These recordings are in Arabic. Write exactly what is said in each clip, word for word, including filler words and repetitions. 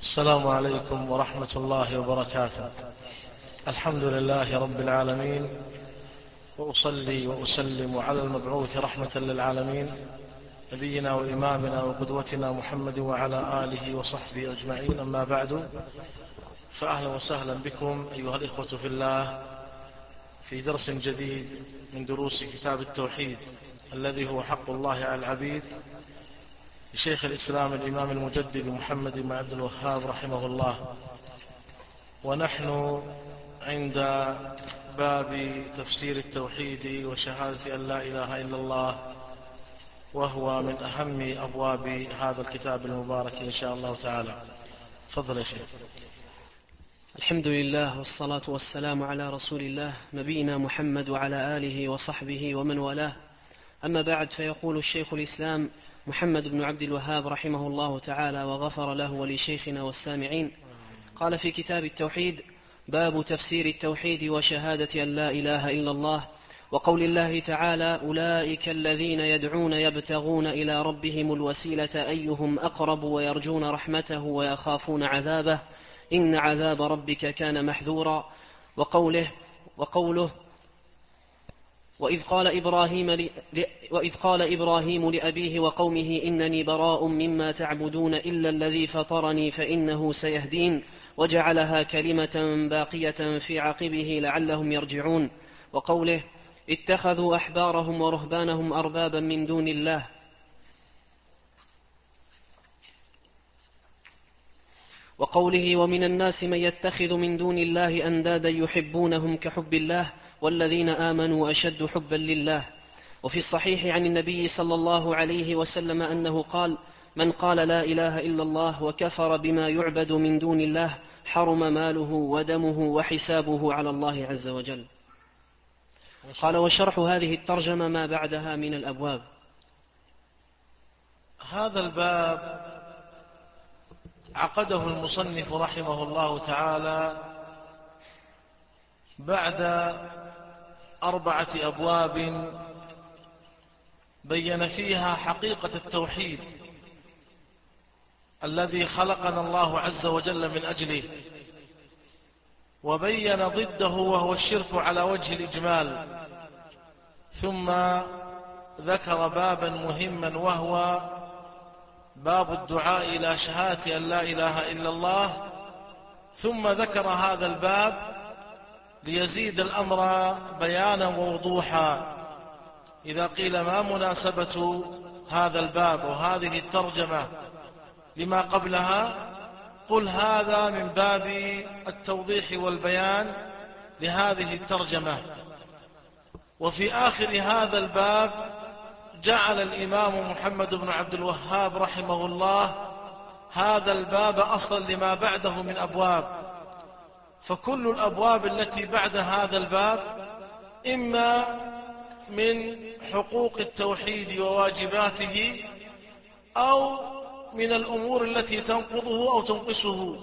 السلام عليكم ورحمة الله وبركاته. الحمد لله رب العالمين، وأصلي وأسلم على المبعوث رحمة للعالمين نبينا وإمامنا وقدوتنا محمد وعلى آله وصحبه أجمعين. أما بعد، فأهلا وسهلا بكم أيها الإخوة في الله في درس جديد من دروس كتاب التوحيد الذي هو حق الله على العبيد لشيخ الإسلام الإمام المجدد محمد بن عبد الوهاب رحمه الله. ونحن عند باب تفسير التوحيد وشهادة أن لا إله إلا الله، وهو من أهم أبواب هذا الكتاب المبارك إن شاء الله تعالى. تفضل يا شيخ. الحمد لله والصلاة والسلام على رسول الله نبينا محمد وعلى آله وصحبه ومن والاه. أما بعد، فيقول الشيخ الإسلام محمد بن عبد الوهاب رحمه الله تعالى وغفر له ولشيخنا والسامعين، قال في كتاب التوحيد: باب تفسير التوحيد وشهادة أن لا إله إلا الله، وقول الله تعالى: أولئك الذين يدعون يبتغون إلى ربهم الوسيلة أيهم أقرب ويرجون رحمته ويخافون عذابه إن عذاب ربك كان محذورا. وقوله, وقوله وإذ قال إبراهيم, ل... وإذ قال إبراهيم لأبيه وقومه إنني براء مما تعبدون إلا الذي فطرني فإنه سيهدين، وجعلها كلمة باقية في عقبه لعلهم يرجعون. وقوله: اتخذوا أحبارهم ورهبانهم أربابا من دون الله. وقوله: ومن الناس من يتخذ من دون الله أندادا يحبونهم كحب الله والذين آمنوا أشد حبا لله. وفي الصحيح عن النبي صلى الله عليه وسلم أنه قال: من قال لا إله إلا الله وكفر بما يعبد من دون الله حرم ماله ودمه وحسابه على الله عز وجل. قال: وشرح هذه الترجمة ما بعدها من الأبواب. هذا الباب عقده المصنف رحمه الله تعالى بعد أربعة أبواب بين فيها حقيقة التوحيد الذي خلقنا الله عز وجل من أجله، وبين ضده وهو الشرك على وجه الإجمال، ثم ذكر بابا مهما وهو باب الدعاء إلى شهادة أن لا إله إلا الله، ثم ذكر هذا الباب ليزيد الأمر بيانا ووضوحا. إذا قيل ما مناسبة هذا الباب وهذه الترجمة لما قبلها، قل هذا من باب التوضيح والبيان لهذه الترجمة. وفي آخر هذا الباب جعل الإمام محمد بن عبد الوهاب رحمه الله هذا الباب أصلا لما بعده من أبواب. فكل الأبواب التي بعد هذا الباب إما من حقوق التوحيد وواجباته، أو من الأمور التي تنقضه أو تنقصه.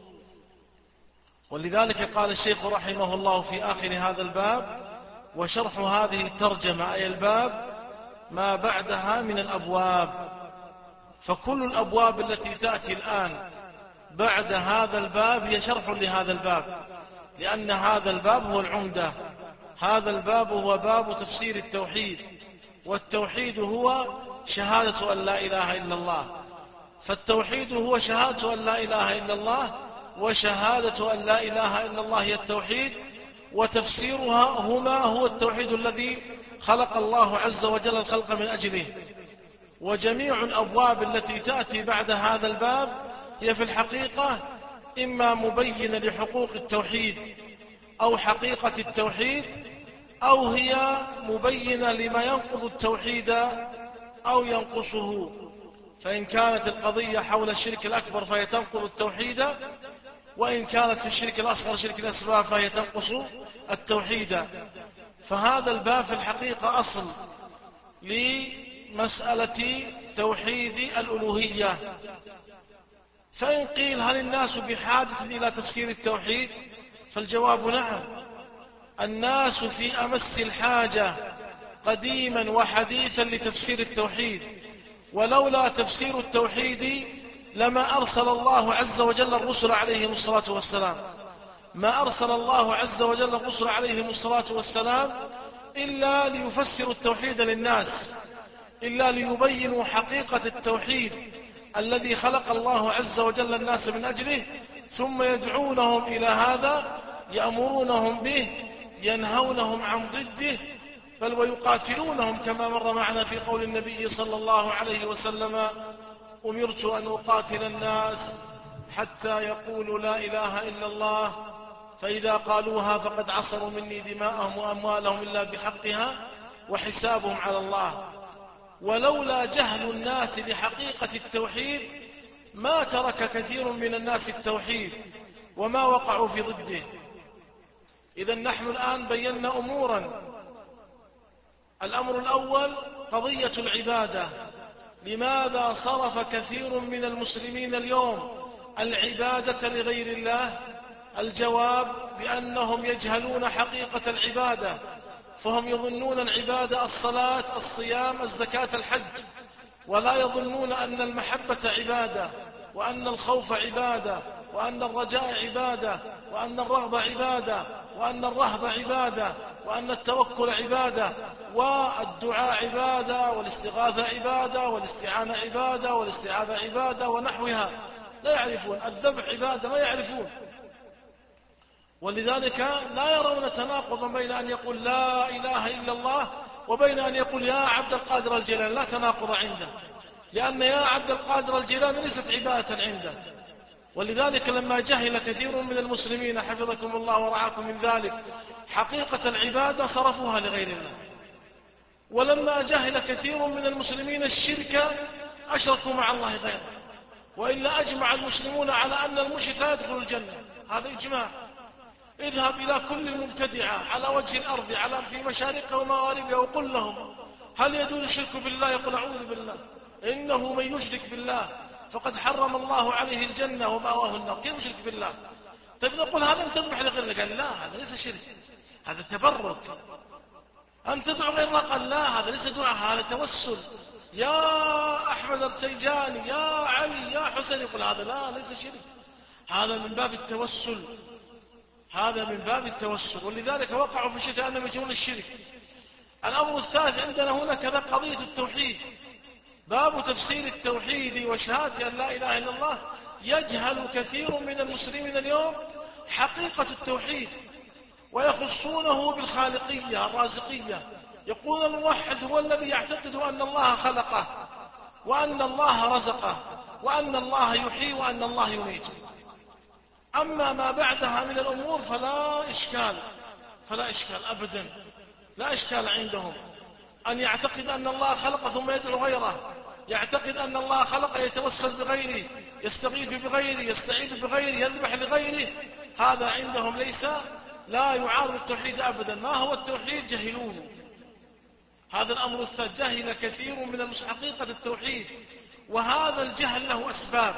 ولذلك قال الشيخ رحمه الله في آخر هذا الباب: وشرح هذه الترجمة أي الباب ما بعدها من الأبواب. فكل الأبواب التي تأتي الآن بعد هذا الباب هي شرح لهذا الباب، لأن هذا الباب هو العمدة. هذا الباب هو باب تفسير التوحيد، والتوحيد هو شهادة أن لا إله إلا الله. فالتوحيد هو شهادة أن لا إله إلا الله، وشهادة أن لا إله إلا الله هي التوحيد، وتفسيرها هما هو التوحيد الذي خلق الله عز وجل الخلق من أجله. وجميع الأبواب التي تأتي بعد هذا الباب هي في الحقيقة إما مبينة لحقوق التوحيد أو حقيقة التوحيد، أو هي مبينة لما ينقض التوحيد أو ينقصه. فإن كانت القضية حول الشرك الأكبر فهي تنقض التوحيد، وإن كانت في الشرك الأصغر شرك الأسباب فهي تنقص التوحيد. فهذا الباب في الحقيقة أصل لمسألة توحيد الألوهية. فإن قيل هل الناس بحاجة إلى تفسير التوحيد؟ فالجواب نعم، الناس في أمس الحاجة قديما وحديثا لتفسير التوحيد. ولولا تفسير التوحيد لما أرسل الله عز وجل الرسل عليهم الصلاة والسلام، ما أرسل الله عز وجل الرسل عليهم الصلاة والسلام إلا ليفسروا التوحيد للناس، إلا ليبينوا حقيقة التوحيد الذي خلق الله عز وجل الناس من أجله، ثم يدعونهم إلى هذا، يأمرونهم به، ينهونهم عن ضده، بل ويقاتلونهم كما مر معنا في قول النبي صلى الله عليه وسلم: أمرت أن أقاتل الناس حتى يقولوا لا إله إلا الله، فإذا قالوها فقد عصروا مني دماءهم وأموالهم إلا بحقها وحسابهم على الله. ولولا جهل الناس بحقيقة التوحيد ما ترك كثير من الناس التوحيد وما وقعوا في ضده. إذن نحن الآن بينا أمورا. الأمر الأول قضية العبادة. لماذا صرف كثير من المسلمين اليوم العبادة لغير الله؟ الجواب بأنهم يجهلون حقيقة العبادة، فهم يظنون العبادة الصلاة، الصيام، الزكاة، الحج، ولا يظنون أن المحبة عبادة، وأن الخوف عبادة، وأن الرجاء عبادة، وأن الرغبة عبادة، وأن الرهبة عبادة، وأن التوكل عبادة، والدعاء عبادة، والاستغاثة عبادة، والاستعانة عبادة، والاستعاذة عبادة ونحوها. لا يعرفون. الذبح عبادة، ما يعرفون. ولذلك لا يرون تناقضا بين أن يقول لا إله إلا الله وبين أن يقول يا عبد القادر الجيلاني. لا تناقض عنده، لأن يا عبد القادر الجيلاني ليست عبادة عنده. ولذلك لما جهل كثير من المسلمين حفظكم الله ورعاكم من ذلك حقيقة العبادة صرفوها لغير الله. ولما جهل كثير من المسلمين الشرك أشركوا مع الله غيره. وإلا أجمع المسلمون على أن المشرك لا يدخل الجنة، هذا إجماع. اذهب إلى كل المبتدعة على وجه الأرض على في مشارقها ومغاربها وقل لهم هل يجوز الشرك بالله؟ يقول أعوذ بالله، إنه من يشرك بالله فقد حرم الله عليه الجنة ومأواه النار. كيف يشرك بالله؟ طيب نقول هذا أن تذبح لغير الله. قال لا، هذا ليس شرك، هذا تبرك. أن تدعو غير الله؟ قال لا، هذا ليس دعاء، هذا توسل. يا أحمد التيجاني، يا علي، يا حسين، يقول هذا لا، ليس شرك، هذا من باب التوسل، هذا من باب التوسل. ولذلك وقعوا في الشرك أنهم يجون الشرك. الأمر الثالث عندنا هنا كذا قضية التوحيد. باب تفسير التوحيد وشهادة أن لا إله إلا الله. يجهل كثير من المسلمين اليوم حقيقة التوحيد، ويخصونه بالخالقية الرازقية. يقول الموحد هو الذي يعتقد أن الله خلقه، وأن الله رزقه، وأن الله يحيي، وأن الله يميت. أما ما بعدها من الأمور فلا إشكال، فلا إشكال أبدا، لا إشكال عندهم. أن يعتقد أن الله خلق ثم يدعو غيره، يعتقد أن الله خلق يتوسل بغيره، يستغيث بغيره، يستعيذ بغيره، يذبح لغيره، هذا عندهم ليس، لا يعارض التوحيد أبدا. ما هو التوحيد؟ جهلوه. هذا الأمر الثالث، جهل كثير من المسلمين حقيقة التوحيد. وهذا الجهل له أسباب.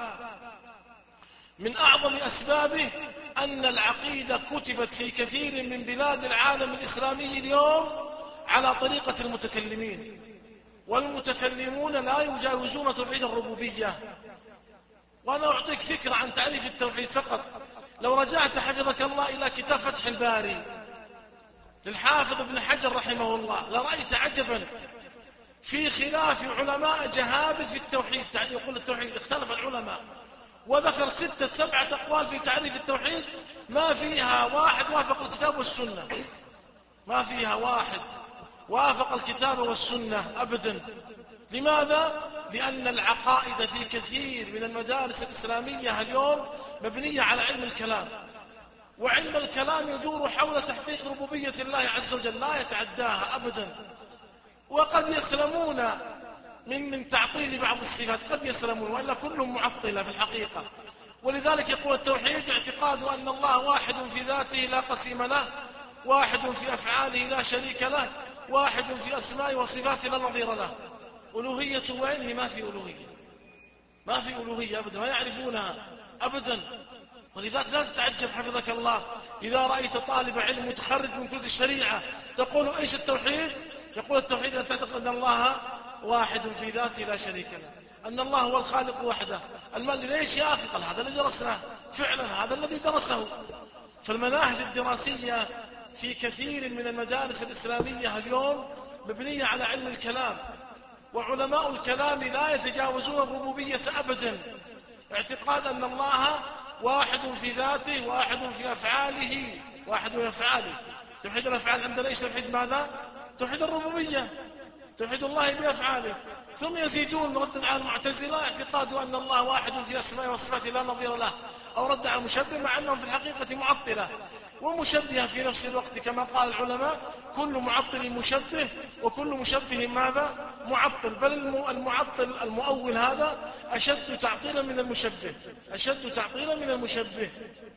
من أعظم أسبابه أن العقيدة كتبت في كثير من بلاد العالم الإسلامي اليوم على طريقة المتكلمين، والمتكلمون لا يجاوزون توحيد الربوبية. وأنا أعطيك فكرة عن تعريف التوحيد فقط. لو رجعت حفظك الله إلى كتاب فتح الباري للحافظ ابن حجر رحمه الله لرأيت عجبا في خلاف علماء جهابذ في التوحيد. يقول التوحيد اختلف العلماء، وذكر ستة سبعة أقوال في تعريف التوحيد، ما فيها واحد وافق الكتاب والسنة، ما فيها واحد وافق الكتاب والسنة أبدا. لماذا؟ لأن العقائد في كثير من المدارس الإسلامية اليوم مبنية على علم الكلام، وعلم الكلام يدور حول تحقيق ربوبية الله عز وجل، لا يتعداها أبدا. وقد يسلمون من من تعطيل بعض الصفات، قد يسلمون، وإلا كلهم معطلة في الحقيقة. ولذلك يقول التوحيد اعتقاد أن الله واحد في ذاته لا قسيم له، واحد في أفعاله لا شريك له، واحد في أسمائه وصفاته لا نظير له. ألوهية وإنه ما في ألوهية، ما في ألوهية أبدا، ما يعرفونها أبدا. ولذلك لا تتعجب حفظك الله إذا رأيت طالب علم متخرج من كلية الشريعة تقول إيش التوحيد؟ يقول التوحيد أن تعتقد أن الله واحد في ذاته لا شريك له، أن الله هو الخالق وحده، المال ليش يا أخي؟ قال هذا الذي درسناه. فعلا هذا الذي درسه. فالمناهج الدراسية في كثير من المدارس الإسلامية اليوم مبنية على علم الكلام، وعلماء الكلام لا يتجاوزون الربوبية أبدا، اعتقاد أن الله واحد في ذاته، واحد في أفعاله، واحد في أفعاله. توحيد الأفعال عندنا إيش؟ توحيد ماذا؟ توحيد الربوبية، توحيد الله بأفعاله. ثم يزيدون ردا على المعتزلة اعتقاد أن الله واحد في أسمائه وصفاته لا نظير له، أو رد على المشبه مع أنهم في الحقيقة معطلة ومشبهة في نفس الوقت، كما قال العلماء كل معطل مشبه وكل مشبه ماذا؟ معطل. بل المعطل المؤول هذا أشد تعطيلا من المشبه، أشد تعطيلا من المشبه.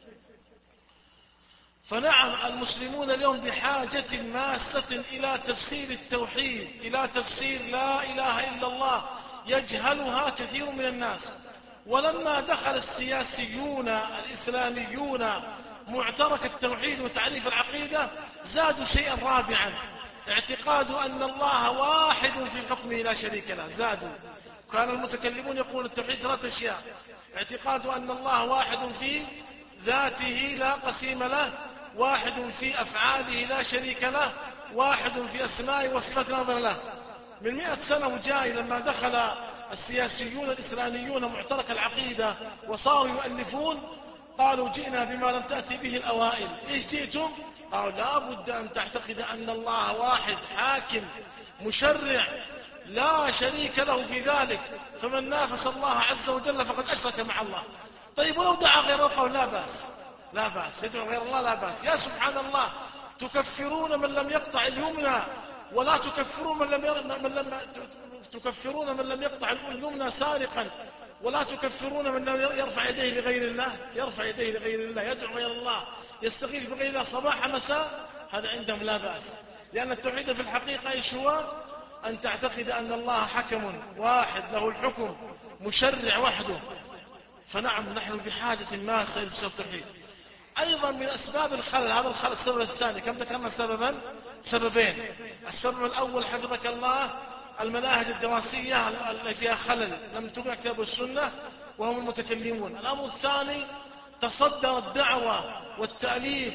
فنعم المسلمون اليوم بحاجة ماسة إلى تفسير التوحيد، إلى تفسير لا إله إلا الله، يجهلها كثير من الناس. ولما دخل السياسيون الإسلاميون معترك التوحيد وتعريف العقيدة زادوا شيئا رابعا، اعتقاد أن الله واحد في حكمه لا شريك له. زادوا، كان المتكلمون يقول التوحيد ثلاث أشياء: اعتقاد أن الله واحد في ذاته لا قسيم له، واحد في أفعاله لا شريك له، واحد في أسمائه وصفات نظر له. من مئة سنة وجاي لما دخل السياسيون الإسلاميون معترك العقيدة وصاروا يؤلفون، قالوا جئنا بما لم تأتي به الأوائل. إيش جئتم؟ قالوا لا بد أن تعتقد أن الله واحد حاكم مشرع لا شريك له في ذلك، فمن نافس الله عز وجل فقد أشرك مع الله. طيب ولو دعا غير الله؟ لا بأس، لا بأس، يدعو غير الله لا بأس. يا سبحان الله، تكفرون من لم يقطع اليمنى ولا تكفرون من لم, من لم تكفرون من لم يقطع اليمنى سارقا، ولا تكفرون من لم يرفع يديه لغير الله، يرفع يديه لغير الله، يدعو غير الله، يستغيث بغير الله صباح مساء، هذا عندهم لا بأس. لأن التوحيد في الحقيقة ايش هو؟ أن تعتقد أن الله حكم واحد له الحكم مشرع وحده. فنعم نحن بحاجة ماسة إلى التوحيد. أيضا من أسباب الخلل، هذا الخلل السبب الثاني، كم ذكرنا سببا؟ سببين. السبب الأول حفظك الله المناهج الدراسية التي فيها خلل، لم تكن كتاب السنة وهم المتكلمون. الأمر الثاني تصدر الدعوة والتأليف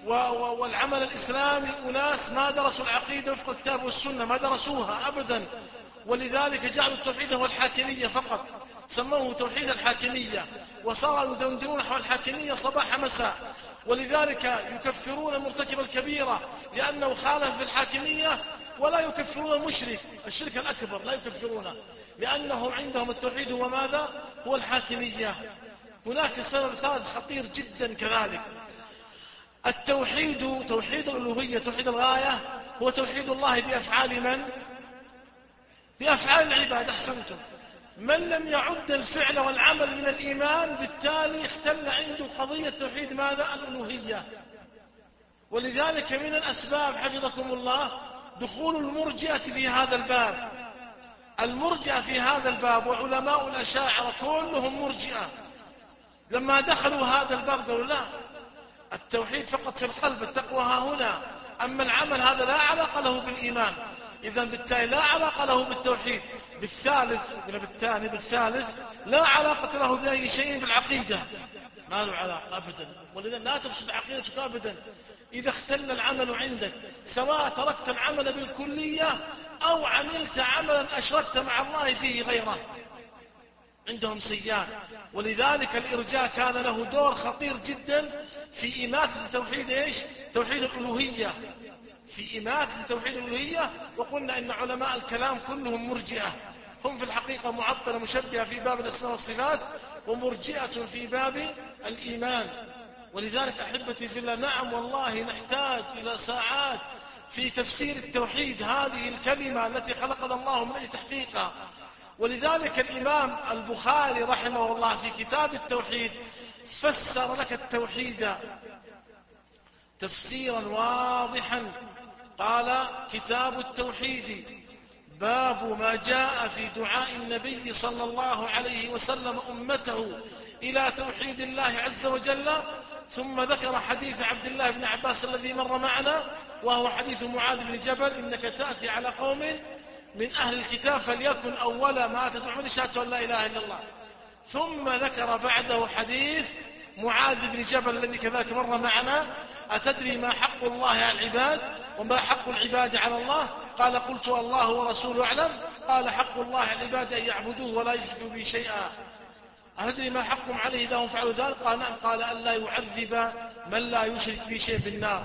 والعمل الإسلامي أناس ما درسوا العقيدة وفق الكتاب والسنة، ما درسوها أبدا، ولذلك جعلوا التوحيد هو الحاكمية فقط، سموه توحيد الحاكمية، وصاروا يدندنون حول الحاكمية صباح مساء. ولذلك يكفرون مرتكب الكبيرة لأنه خالف في الحاكمية، ولا يكفرون المشرك الشرك الأكبر، لا يكفرونه لأنهم عندهم التوحيد هو ماذا؟ هو الحاكمية. هناك سبب ثالث خطير جدا كذلك، التوحيد، توحيد الألوهية، توحيد الغاية، هو توحيد الله بأفعال من؟ بأفعال العباد. أحسنتم. من لم يعد الفعل والعمل من الإيمان بالتالي اختل عنده قضية توحيد ماذا؟ الألوهية. ولذلك من الأسباب حفظكم الله دخول المرجئة في هذا الباب. المرجئة في هذا الباب وعلماء الأشاعرة كلهم مرجئة، لما دخلوا هذا الباب قالوا لا، التوحيد فقط في القلب، التقوى ها هنا، أما العمل هذا لا علاقة له بالإيمان، إذن بالتالي لا علاقة له بالتوحيد. بالثالث بالثاني بالثالث لا علاقة له بأي شيء بالعقيدة، ما له علاقة أبدا. ولذا لا تفسد عقيدتك أبدا إذا اختل العمل عندك، سواء تركت العمل بالكلية أو عملت عملا أشركت مع الله فيه غيره، عندهم سيان. ولذلك الإرجاء كان له دور خطير جدا في إماتة توحيد إيش؟ توحيد الألوهية، في إماتة توحيد الألوهية. وقلنا إن علماء الكلام كلهم مرجئة، هم في الحقيقة معطلة مشبهة في باب الأسماء والصفات، ومرجئة في باب الإيمان. ولذلك أحبتي في الله، نعم والله نحتاج إلى ساعات في تفسير التوحيد، هذه الكلمة التي خلقنا الله من أجل تحقيقها. ولذلك الإمام البخاري رحمه الله في كتاب التوحيد فسر لك التوحيد تفسيرا واضحا، قال: كتاب التوحيد باب ما جاء في دعاء النبي صلى الله عليه وسلم أمته إلى توحيد الله عز وجل. ثم ذكر حديث عبد الله بن عباس الذي مر معنا، وهو حديث معاذ بن جبل: إنك تأتي على قوم من أهل الكتاب فليكن أول ما تدعون شهادة أن لا إله إلا الله. ثم ذكر بعده حديث معاذ بن جبل الذي كذلك مر معنا: أتدري ما حق الله على العباد وما حق العباد على الله؟ قال: قلت الله ورسوله أعلم. قال: حق الله على العباد أن يعبدوه ولا يشركوا به شيئا. أتدري ما حقهم عليه إذا هم فعلوا ذلك؟ قال: نعم. قال: ألا يعذب من لا يشرك به شيء بالنار.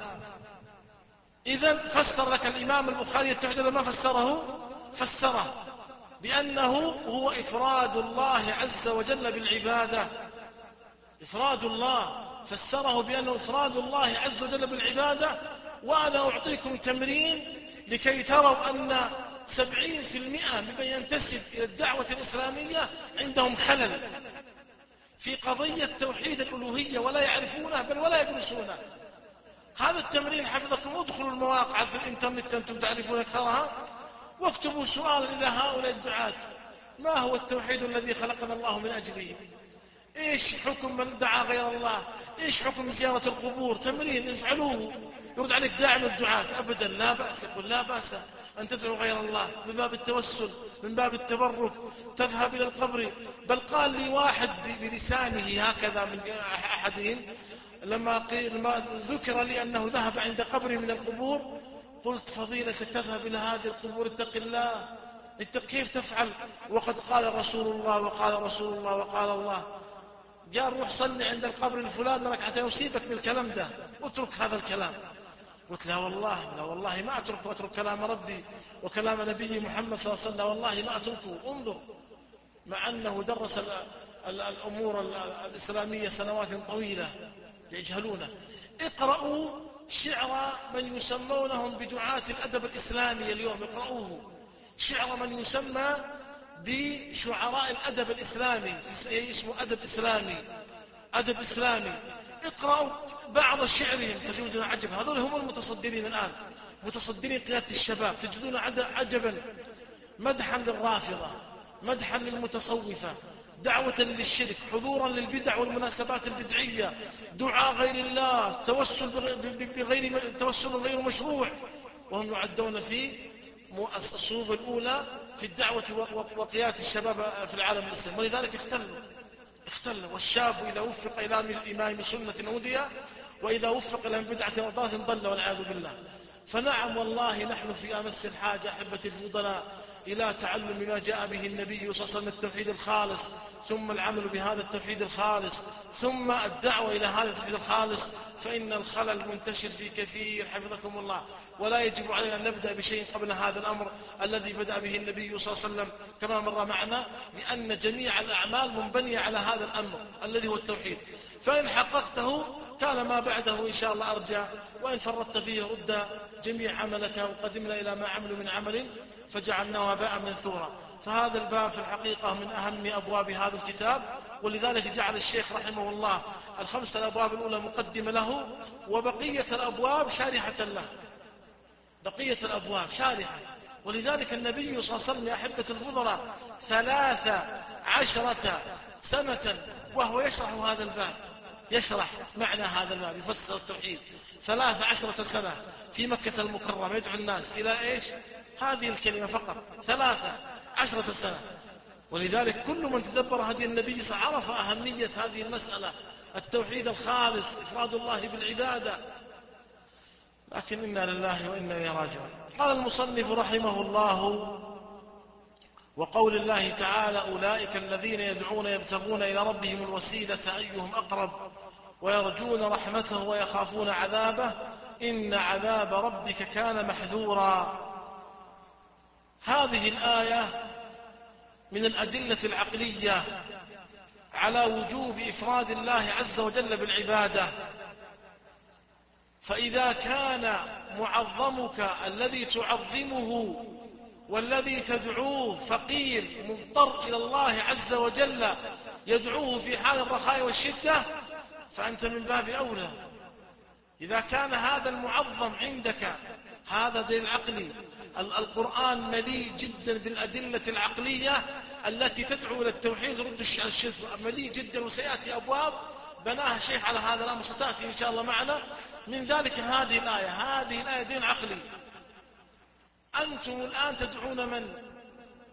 إذن فسر لك الإمام البخاري التوحيد ما فسره؟ فسره بأنه هو إفراد الله عز وجل بالعبادة. إفراد الله، فسره بأنه إفراد الله عز وجل بالعبادة. وأنا أعطيكم تمرين لكي تروا أن سبعين في المئة ممن ينتسب إلى الدعوة الإسلامية عندهم خلل في قضية توحيد الألوهية، ولا يعرفونه بل ولا يدرسونه. هذا التمرين حفظكم، ادخلوا المواقع في الإنترنت أنتم تعرفون أكثرها، واكتبوا سؤال إلى هؤلاء الدعاة: ما هو التوحيد الذي خلقنا الله من أجله؟ إيش حكم من دعا غير الله؟ إيش حكم زيارة القبور؟ تمرين افعلوه. يرد عليك داعم الدعاة: أبدا لا بأس. يقول: لا بأس أن تدعو غير الله من باب التوسل، من باب التبرك، تذهب إلى القبر. بل قال لي واحد بلسانه هكذا من أحدهم لما, لما ذكر لي أنه ذهب عند قبر من القبور، قلت: فضيلتك تذهب إلى هذه القبور؟ اتق الله، اتق، كيف تفعل وقد قال رسول الله وقال رسول الله وقال الله؟ قال: روح صلي عند القبر الفلاني ركعتين وسيبك بالكلام ده، اترك هذا الكلام. قلت: لا والله، لا والله ما أترك، وأترك كلام ربي وكلام نبي محمد صلى الله عليه وسلم، والله ما أتركه. انظر، مع أنه درس الأمور الإسلامية سنوات طويلة يجهلونه. اقرأوا شعر من يسمونهم بدعاة الأدب الإسلامي اليوم، اقرأوه، شعر من يسمى بشعراء الأدب الإسلامي، اسمه أدب إسلامي، أدب إسلامي. اقرأوا بعض شعرهم تجدون عجبا. هذول هم المتصدرين الآن، متصدرين قيادة الشباب، تجدون عجبا، مدحا للرافضة، مدحا للمتصوفة، دعوة للشرك، حضورا للبدع والمناسبات البدعية، دعاء غير الله، توسل بغير توسل غير مشروع، وهم يعدون في الصفوف الأولى في الدعوة وقيادة الشباب في العالم الإسلامي. ولذلك اختلوا اختلوا والشاب إذا وفق إلى الإمام سنة هدي، وإذا وفق إلى بدعة وضلالة ضل والعياذ بالله. فنعم والله نحن في أمس الحاجة أحبة الفضلاء إلى تعلم ما جاء به النبي صلى الله عليه وسلم، التوحيد الخالص، ثم العمل بهذا التوحيد الخالص، ثم الدعوة إلى هذا التوحيد الخالص. فإن الخلل منتشر في كثير حفظكم الله، ولا يجب علينا أن نبدأ بشيء قبل هذا الأمر الذي بدأ به النبي صلى الله عليه وسلم كما مر معنا، لأن جميع الأعمال منبنية على هذا الأمر الذي هو التوحيد. فإن حققته كان ما بعده إن شاء الله أرجى، وإن فرطت فيه رد جميع عملك، وقدمنا إلى ما عملوا من عمل فجعلناه هباء منثورا. فهذا الباب في الحقيقة من أهم أبواب هذا الكتاب، ولذلك جعل الشيخ رحمه الله الخمسة الأبواب الأولى مقدمة له، وبقية الأبواب شارحة له، بقية الأبواب شارحة. ولذلك النبي صلى الله عليه وسلم يا أحبة الفضلاء ثلاث عشرة سنة وهو يشرح هذا الباب، يشرح معنى هذا الباب، يفسر التوحيد ثلاث عشرة سنة في مكة المكرمة، يدعو الناس إلى إيش؟ هذه الكلمة فقط، ثلاث عشرة سنة. ولذلك كل من تدبر هدي النبي عرف أهمية هذه المسألة، التوحيد الخالص، إفراد الله بالعبادة. لكن إنا لله وإنا إليه راجعون. قال المصنف رحمه الله: وقول الله تعالى: أولئك الذين يدعون يبتغون إلى ربهم الوسيلة أيهم أقرب ويرجون رحمته ويخافون عذابه إن عذاب ربك كان محذورا. هذه الآية من الأدلة العقلية على وجوب إفراد الله عز وجل بالعبادة. فإذا كان معظمك الذي تعظمه والذي تدعوه فقير مضطر إلى الله عز وجل يدعوه في حال الرخاء والشدة، فأنت من باب أولى. إذا كان هذا المعظم عندك، هذا دليل عقلي. القرآن مليء جدا بالأدلة العقلية التي تدعو إلى التوحيد ورد الشرك، مليء جدا، وسيأتي أبواب بناها الشيخ على هذا الأمر ستأتي إن شاء الله معنا. من ذلك هذه الآية، هذه الآية دين عقلي. أنتم الآن تدعون من؟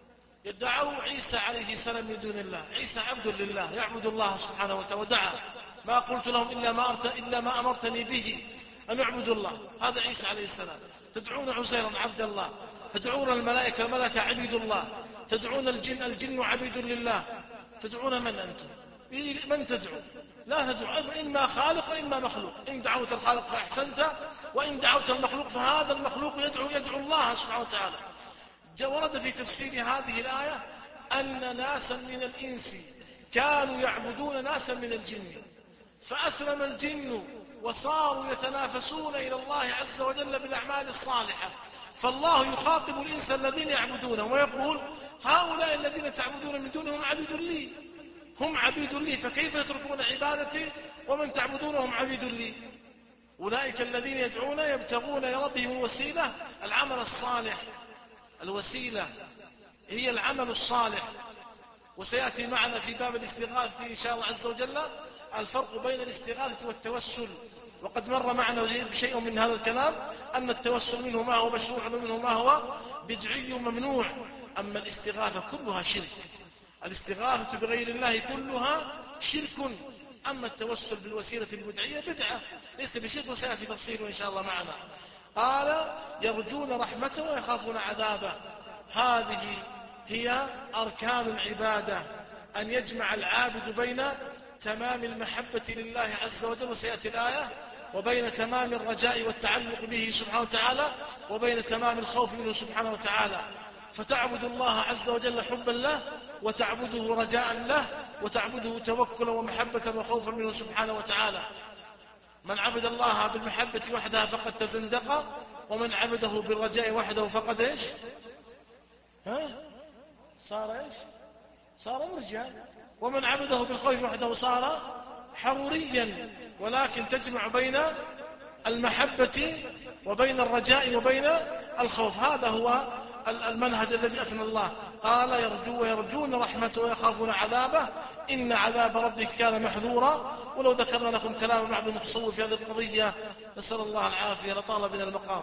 يدعوا عيسى عليه السلام من دون الله، عيسى عبد لله يعبد الله سبحانه وتعالى ودعا ما قلت لهم إلا ما, أرت... إلا ما أمرتني به أن اعبدوا الله، هذا عيسى عليه السلام. تدعون عزيرا عبد الله، تدعون الملائكة الملائكة عبيد الله، تدعون الجن الجن عبيد لله. تدعون من أنتم؟ من تدعو؟ لا تدعو، إما خالق وإما مخلوق. إن دعوت الخالق فأحسنت، وإن دعوت المخلوق فهذا المخلوق يدعو يدعو الله سبحانه وتعالى. ورد في تفسير هذه الآية أن ناسا من الإنس كانوا يعبدون ناسا من الجن، فأسلم الجن وصاروا يتنافسون إلى الله عز وجل بالأعمال الصالحة، فالله يخاطب الإنس الذين يعبدونه ويقول هؤلاء الذين تعبدون من دونهم عبيد لي، هم عبيد لي، فكيف يتركون عبادتي ومن تعبدونهم عبيد لي؟ أولئك الذين يدعون يبتغون إلى ربهم الوسيلة، العمل الصالح. الوسيلة هي العمل الصالح. وسيأتي معنا في باب الاستغاثة إن شاء الله عز وجل الفرق بين الاستغاثة والتوسل، وقد مر معنا بشيء من هذا الكلام أن التوسل منه ما هو مشروع ومنه ما هو بدعي ممنوع. أما الاستغاثة كلها شرك، الاستغاثة بغير الله كلها شرك. أما التوسل بالوسيلة البدعية بدعة ليس بشرك، وسيأتي تفصيله إن شاء الله معنا. قال يرجون رحمته ويخافون عذابه. هذه هي أركان العبادة، أن يجمع العابد بين تمام المحبة لله عز وجل، وسيأتي الآية، وبين تمام الرجاء والتعلق به سبحانه وتعالى، وبين تمام الخوف منه سبحانه وتعالى. فتعبد الله عز وجل حبا له، وتعبده رجاء له، وتعبده توكلا ومحبة وخوفا منه سبحانه وتعالى. من عبد الله بالمحبة وحدها فقد تزندق، ومن عبده بالرجاء وحده فقد ايش؟ ها؟ صار ايش؟ صار مرجئا. ومن عبده بالخوف وحده صار حروريا. ولكن تجمع بين المحبة وبين الرجاء وبين الخوف، هذا هو المنهج الذي أثنى الله. قال يرجو ويرجون رحمته ويخافون عذابه، إن عذاب ربك كان محذورا. ولو ذكرنا لكم كلام بعض المتصوف في هذه القضية نسأل الله العافية لطال بنا المقام.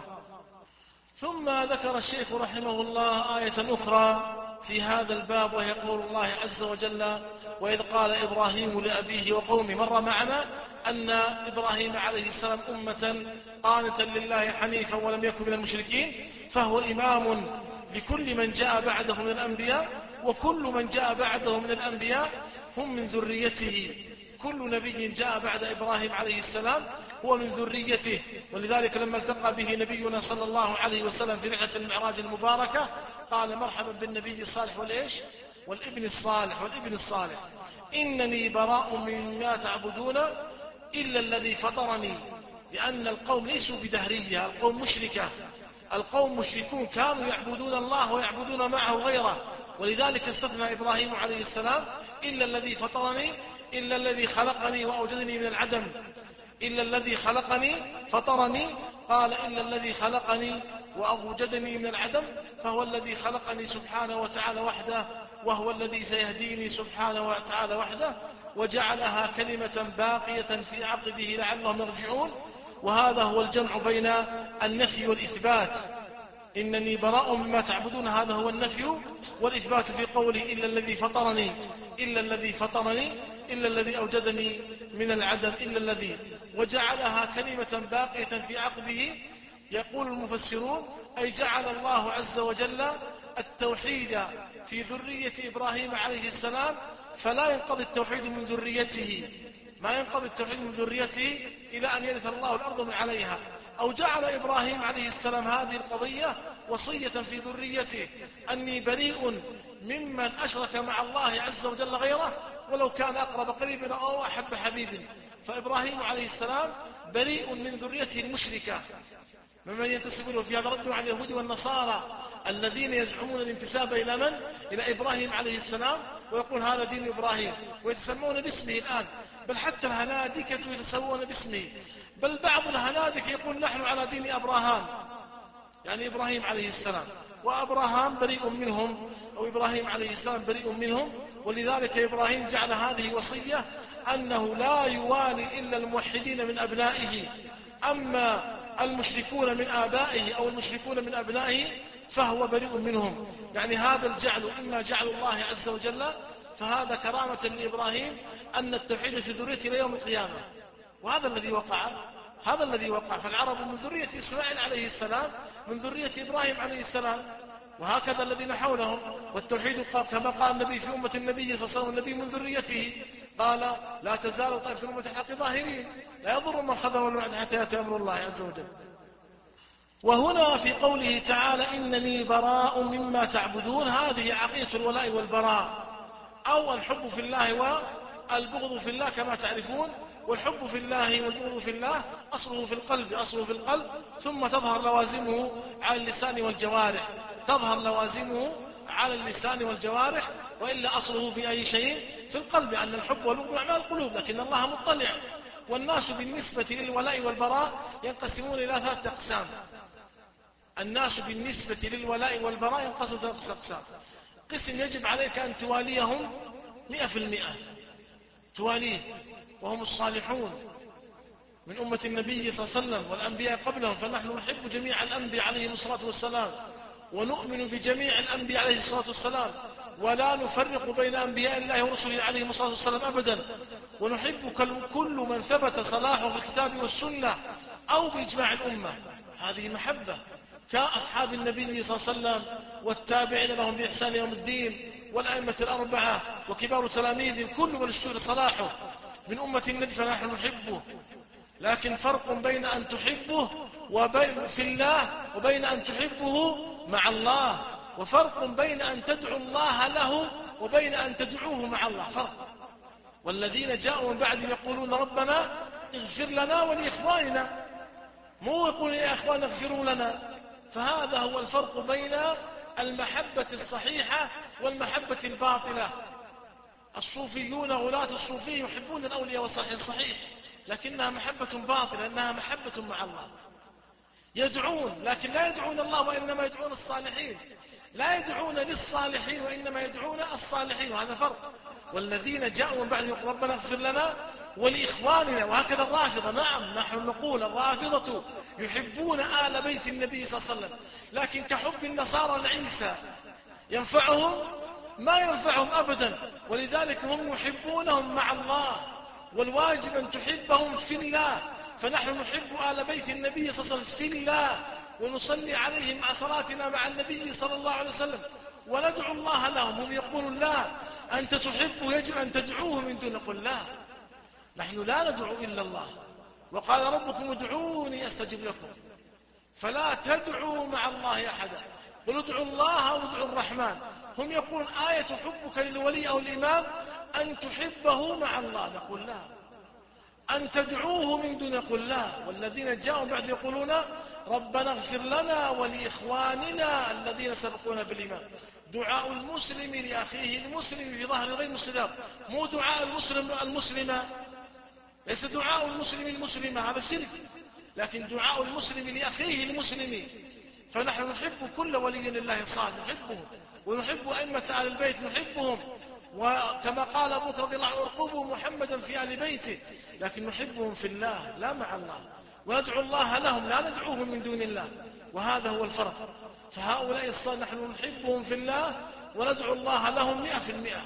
ثم ذكر الشيخ رحمه الله آية أخرى في هذا الباب، وهي قول الله عز وجل وإذ قال إبراهيم لأبيه وقومه. مر معنا أن إبراهيم عليه السلام أمة قانتا لله حنيفا ولم يكن من المشركين، فهو إمام لكل من جاء بعده من الأنبياء، وكل من جاء بعده من الأنبياء هم من ذريته. كل نبي جاء بعد إبراهيم عليه السلام هو من ذريته. ولذلك لما التقى به نبينا صلى الله عليه وسلم في رحلة المعراج المباركة قال مرحبا بالنبي الصالح والإيش؟ والابن الصالح والابن الصالح. إنني براء مما تعبدون إلا الذي فطرني. لأن القوم ليسوا بدهرية، القوم مشركة، القوم مشركون كانوا يعبدون الله ويعبدون معه غيره. ولذلك استثنى إبراهيم عليه السلام إلا الذي فطرني، إلا الذي خلقني وأوجدني من العدم. إلا الذي خلقني فطرني، قال إلا الذي خلقني وأوجدني من العدم، فهو الذي خلقني سبحانه وتعالى وحده، وهو الذي سيهديني سبحانه وتعالى وحده، وجعلها كلمة باقية في عقبه لعلهم يرجعون. وهذا هو الجمع بين النفي والإثبات. إنني براء مما تعبدون، هذا هو النفي، والإثبات في قوله إلا الذي فطرني، إلا الذي فطرني، إلا الذي أوجدني من العدم، إلا الذي، وجعلها كلمة باقية في عقبه. يقول المفسرون أي جعل الله عز وجل التوحيد في ذرية إبراهيم عليه السلام، فلا ينقضي التوحيد من ذريته، ما ينقضي التوحيد من ذريته إلى أن يرث الله الأرض من عليها. أو جعل إبراهيم عليه السلام هذه القضية وصية في ذريته، أني بريء ممن أشرك مع الله عز وجل غيره ولو كان أقرب قريب أو أحب حبيب. فإبراهيم عليه السلام بريء من ذريته المشركة ممن ينتسب له. في هذا رد على اليهود والنصارى الذين يزعمون الانتساب إلى من؟ إلى إبراهيم عليه السلام، ويقول هذا دين إبراهيم، ويتسمون باسمه الآن. بل حتى الهنادكة يتسمون باسمه، بل بعض الهنادكة يقول نحن على دين أبراهام، يعني إبراهيم عليه السلام، وأبراهام بريء منهم، أو إبراهيم عليه السلام بريء منهم. ولذلك إبراهيم جعل هذه وصية أنه لا يوالي إلا الموحدين من أبنائه، أما المشركون من آبائه أو المشركون من أبنائه فهو بريء منهم. يعني هذا الجعل إما جعل الله عز وجل، فهذا كرامة لإبراهيم أن التوحيد في ذريته إلى يوم القيامة، وهذا الذي وقع. هذا الذي وقع. فالعرب من ذرية إسماعيل عليه السلام، من ذرية إبراهيم عليه السلام، وهكذا الذين حولهم. والتوحيد كما قال النبي في أمة النبي صلى الله عليه وسلم، النبي من ذريته قال لا تزال طائفة من أمة الحق ظاهرين لا يضر من خذل والوعد حتى يأتي أمر الله عز وجل. وهنا في قوله تعالى إنني براء مما تعبدون، هذه عقيدة الولاء والبراء، أو الحب في الله والبغض في الله كما تعرفون. والحب في الله والبغض في الله أصله في القلب، أصله في القلب، ثم تظهر لوازمه على اللسان والجوارح، تظهر لوازمه على اللسان والجوارح، وإلا أصله في أي شيء؟ في القلب، أن الحب والبغض أعمال القلوب، لكن الله مطلع. والناس بالنسبة للولاء والبراء ينقسمون إلى ثلاثة أقسام. الناس بالنسبة للولاء والبراء ينقسمون إلى ثلاثة أقسام. قسم يجب عليك أن تواليهم مئة في المئة، تواليه، وهم الصالحون من أمة النبي صلى الله عليه وسلم والأنبياء قبلهم. فنحن نحب جميع الأنبياء عليهم الصلاة والسلام، ونؤمن بجميع الأنبياء عليه الصلاة والسلام، ولا نفرق بين أنبياء الله ورسله عليهم الصلاة والسلام أبدا. ونحب كل من ثبت صلاحه في الكتاب والسنة أو بإجماع الأمة، هذه محبة، كأصحاب النبي صلى الله عليه وسلم والتابعين لهم بإحسان يوم الدين والأئمة الأربعة وكبار تلاميذ، كل من اشتهر صلاحه من أمة النبي فنحن نحبه. لكن فرق بين أن تحبه وبين في الله وبين أن تحبه مع الله، وفرق بين أن تدعو الله له وبين أن تدعوه مع الله، فرق. والذين جاءوا من بعد يقولون ربنا اغفر لنا ولإخواننا، مو يقول يا إخوان اغفروا لنا. فهذا هو الفرق بين المحبة الصحيحة والمحبة الباطلة. الصوفيون غلاة الصوفي يحبون الأولياء والصالحين صحيح، لكنها محبة باطلة، إنها محبة مع الله. يدعون لكن لا يدعون الله، وإنما يدعون الصالحين، لا يدعون للصالحين وإنما يدعون الصالحين، وهذا فرق. والذين جاءوا من بعد يقول ربنا اغفر لنا ولإخواننا، وهكذا الرافضة. نعم نحن نقول الرافضة يحبون آل بيت النبي صلى الله عليه وسلم، لكن كحب النصارى لعيسى ينفعهم؟ ما ينفعهم أبدا. ولذلك هم يحبونهم مع الله، والواجب أن تحبهم في الله. فنحن نحب آل بيت النبي صلى الله عليه وسلم في الله، ونصلي عليهم مع صلاتنا مع النبي صلى الله عليه وسلم، وندعو الله لهم. هم يقولون لا، أنت تحبه يجب أن تدعوه من دون. نقول لا، نحن لا ندعو إلا الله، وقال ربكم ادعوني أستجب لكم. فلا تدعوا مع الله أحدا، قل ادعوا الله أو ادعوا الرحمن. هم يقولون آية حبك للولي أو الإمام أن تحبه مع الله، نقول لا. أن تدعوه من دون، نقول لا. والذين جاءوا بعد يقولون ربنا اغفر لنا ولإخواننا الذين سبقونا بالإيمان. دعاء المسلم لأخيه المسلم في ظهر غير مسلم، مو دعاء المسلم المسلمة، ليس دعاء المسلم المسلمة، هذا شرك، لكن دعاء المسلم لأخيه المسلم. فنحن نحب كل ولي لله صالح، نحبهم، ونحب أئمة آل البيت نحبهم، وكما قال أبو بكر رضي الله عنه ارقبوا محمدا في آل بيته، لكن نحبهم في الله لا مع الله، وندعو الله لهم لا ندعوهم من دون الله، وهذا هو الفرق. فهؤلاء الصالح نحن نحبهم في الله وندعو الله لهم مئة في المئة.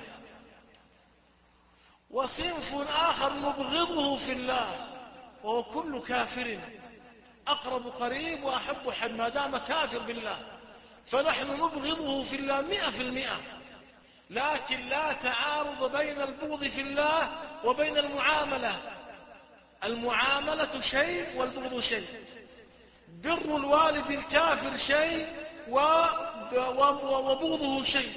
وصنف آخر نبغضه في الله، وهو كل كافر، أقرب قريب وأحب حد، ما دام كافر بالله فنحن نبغضه في الله مئة في المئة. لكن لا تعارض بين البغض في الله وبين المعاملة. المعاملة شيء والبغض شيء. بر الوالد الكافر شيء وبغضه شيء.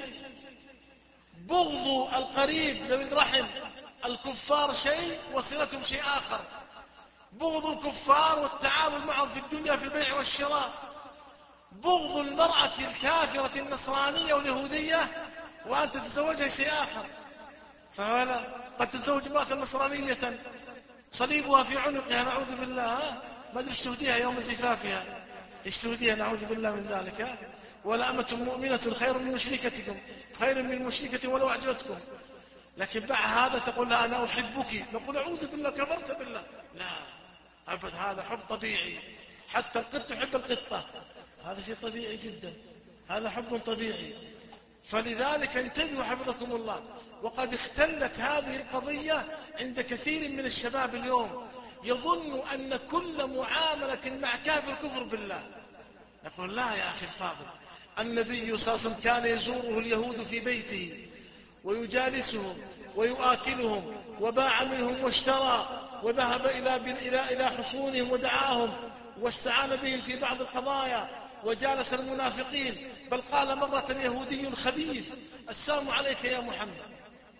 بغض القريب ذوي الرحم الكفار شيء وصلتهم شيء آخر. بغض الكفار والتعامل معهم في الدنيا في البيع والشراء. بغض المرأة الكافرة النصرانية واليهودية وأن تتزوجها شيء آخر. صحيح؟ قد تتزوج امرأة نصرانية صليبها في عنقها نعوذ بالله، ما أدري ايش تهديها يوم زفافها، ايش تهديها نعوذ بالله من ذلك. ولا أمة مؤمنة خير من مشركتكم، خير من مشركة ولو أعجبتكم. لكن بعد هذا تقول لها أنا أحبك، نقول أعوذ بالله كفرت بالله. لا أبد، هذا حب طبيعي. حتى القط يحب القطة، هذا شيء طبيعي جدا. هذا حب طبيعي. فلذلك انتبهوا حفظكم الله. وقد اختلت هذه القضية عند كثير من الشباب اليوم، يظن أن كل معاملة مع كافر كفر بالله. نقول لا يا أخي الفاضل، النبي صلى الله عليه وسلم كان يزوره اليهود في بيته ويجالسهم ويؤكلهم، وباع منهم واشترى، وذهب إلى, إلى, إلى حصونهم ودعاهم واستعان بهم في بعض القضايا، وجالس المنافقين. بل قال مرة يهودي خبيث: السلام عليك يا محمد.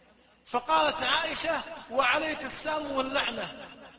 فقالت عائشة: وعليك السلام واللعنة.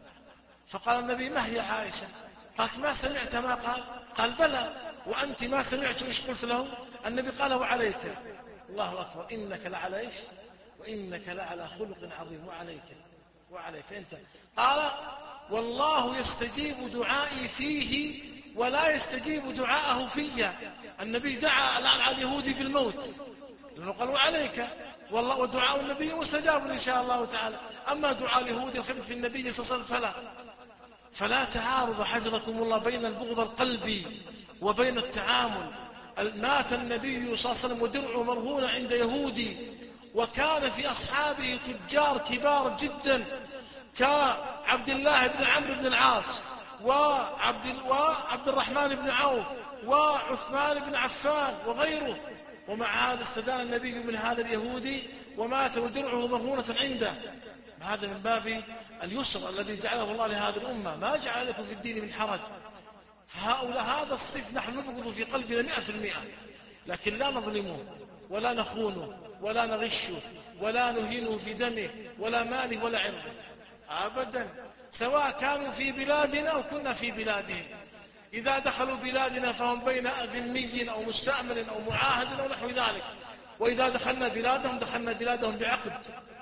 فقال النبي: ما هي عائشة؟ قالت: ما سمعت ما قال؟ قال: بلى. وأنت ما سمعت إيش قلت له؟ النبي قال: وعليك. الله أكبر، إنك لعلى إيش؟ وإنك لعلى خلق عظيم. وعليك وعليك أنت. قال: والله يستجيب دعائي فيه ولا يستجيب دعاءه فيا. النبي دعا على اليهودي بالموت لأنه قال: وعليك. والله ودعاء النبي مستجاب إن شاء الله تعالى. أما دعاء اليهودي الخبث في النبي صلى الله عليه وسلم فلا. فلا تعارض حفظكم الله بين البغض القلبي وبين التعامل. مات النبي صلى الله عليه وسلم ودرعه مرهون عند يهودي، وكان في أصحابه تجار كبار جدا كعبد الله بن عمرو بن العاص وعبد, وعبد الرحمن بن عوف وعثمان بن عفان وغيره. ومع هذا استدان النبي من هذا اليهودي ومات ودرعه مرهونة عنده. هذا من باب اليسر الذي جعله الله لهذه الأمة، ما جعل لكم في الدين من حرج. فهؤلاء هذا الصف نحن نبغض في قلبنا مئة في المئة، لكن لا نظلمه ولا نخونه ولا نغشه ولا نهينه في دمه ولا ماله ولا عرضه أبدا، سواء كانوا في بلادنا أو كنا في بلادهم. إذا دخلوا بلادنا فهم بين ذمي أو مستأمن أو معاهد أو نحو ذلك، وإذا دخلنا بلادهم دخلنا بلادهم بعقد.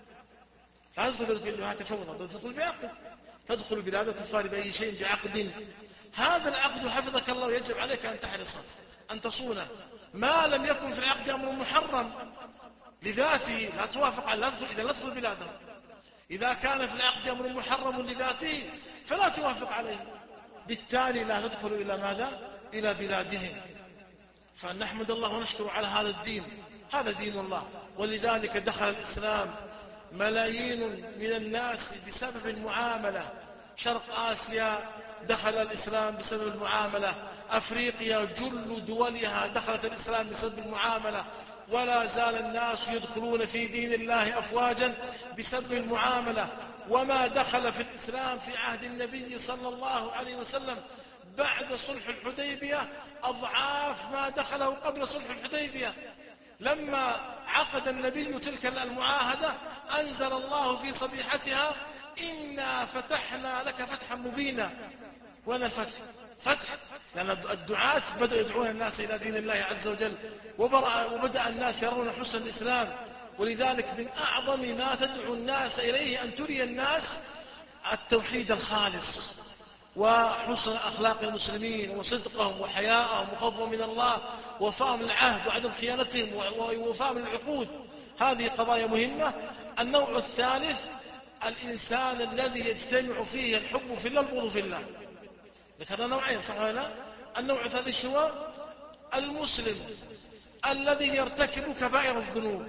لا تدخل بلاد هكذا فوضى، تدخل بعقد. تدخل بلاد الكفار بأي شيء بعقد. هذا العقد حفظك الله يجب عليك أن تحرصه أن تصونه، ما لم يكن في العقد أمر محرم لذاته لا توافق على لا تدخل إذا لا تدخل بلادهم. إذا كان في العقد أمر محرم لذاته فلا توافق عليه، بالتالي لا تدخل إلى ماذا؟ إلى بلادهم. فنحمد الله ونشكر على هذا الدين، هذا دين الله. ولذلك دخل الإسلام ملايين من الناس بسبب المعاملة. شرق آسيا دخل الإسلام بسبب المعاملة، أفريقيا جل دولها دخلت الإسلام بسبب المعاملة، ولا زال الناس يدخلون في دين الله أفواجا بسبب المعاملة. وما دخل في الإسلام في عهد النبي صلى الله عليه وسلم بعد صلح الحديبية أضعاف ما دخله قبل صلح الحديبية. لما عقد النبي تلك المعاهدة أنزل الله في صبيحتها: إنا فتحنا لك فتحا مبينا. وين الفتح؟ فتح لأن الدعاة بدأوا يدعون الناس إلى دين الله عز وجل، وبدأ الناس يرون حسن الإسلام. ولذلك من أعظم ما تدعو الناس إليه أن تري الناس التوحيد الخالص وحسن أخلاق المسلمين وصدقهم وحياءهم وخوفهم من الله ووفاءهم للعهد وعدم خيانتهم ووفاءهم للعقود. هذه قضايا مهمة. النوع الثالث الإنسان الذي يجتمع فيه الحب في الله والبغض في الله. ذكرنا نوعين صح ولا لا؟ النوع الثالث هو المسلم الذي يرتكب كبائر الذنوب،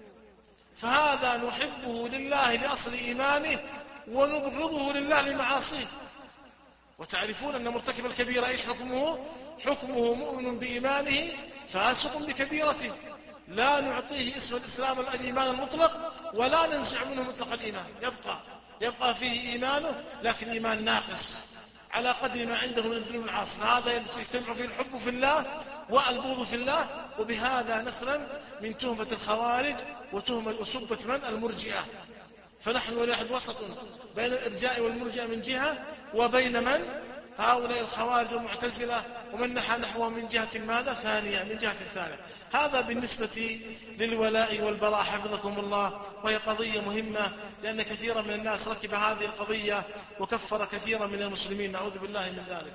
فهذا نحبه لله لأصل إيمانه ونبغضه لله لمعاصيه. وتعرفون أن مرتكب الكبيرة إيش حكمه؟ حكمه مؤمن بإيمانه فاسق بكبيرته. لا نعطيه اسم الإسلام الإيمان المطلق ولا ننزع منه مطلق الإيمان، يبقى يبقى فيه إيمانه لكن إيمان ناقص على قدر ما عنده من الذنوب العاصمة. هذا يجتمع فيه الحب في الله والبغض في الله. وبهذا نسلم من تهمة الخوارج وتهمة وسبة من المرجئة. فنحن ونحن وسط بين الإرجاء والمرجئة من جهة، وبين من هؤلاء الخوارج والمعتزلة ومن نحى نحوه من جهة ماذا ثانية من جهة ثانية. هذا بالنسبة للولاء والبراء حفظكم الله، وهي قضية مهمة لأن كثيرا من الناس ركب هذه القضية وكفر كثيرا من المسلمين، نعوذ بالله من ذلك.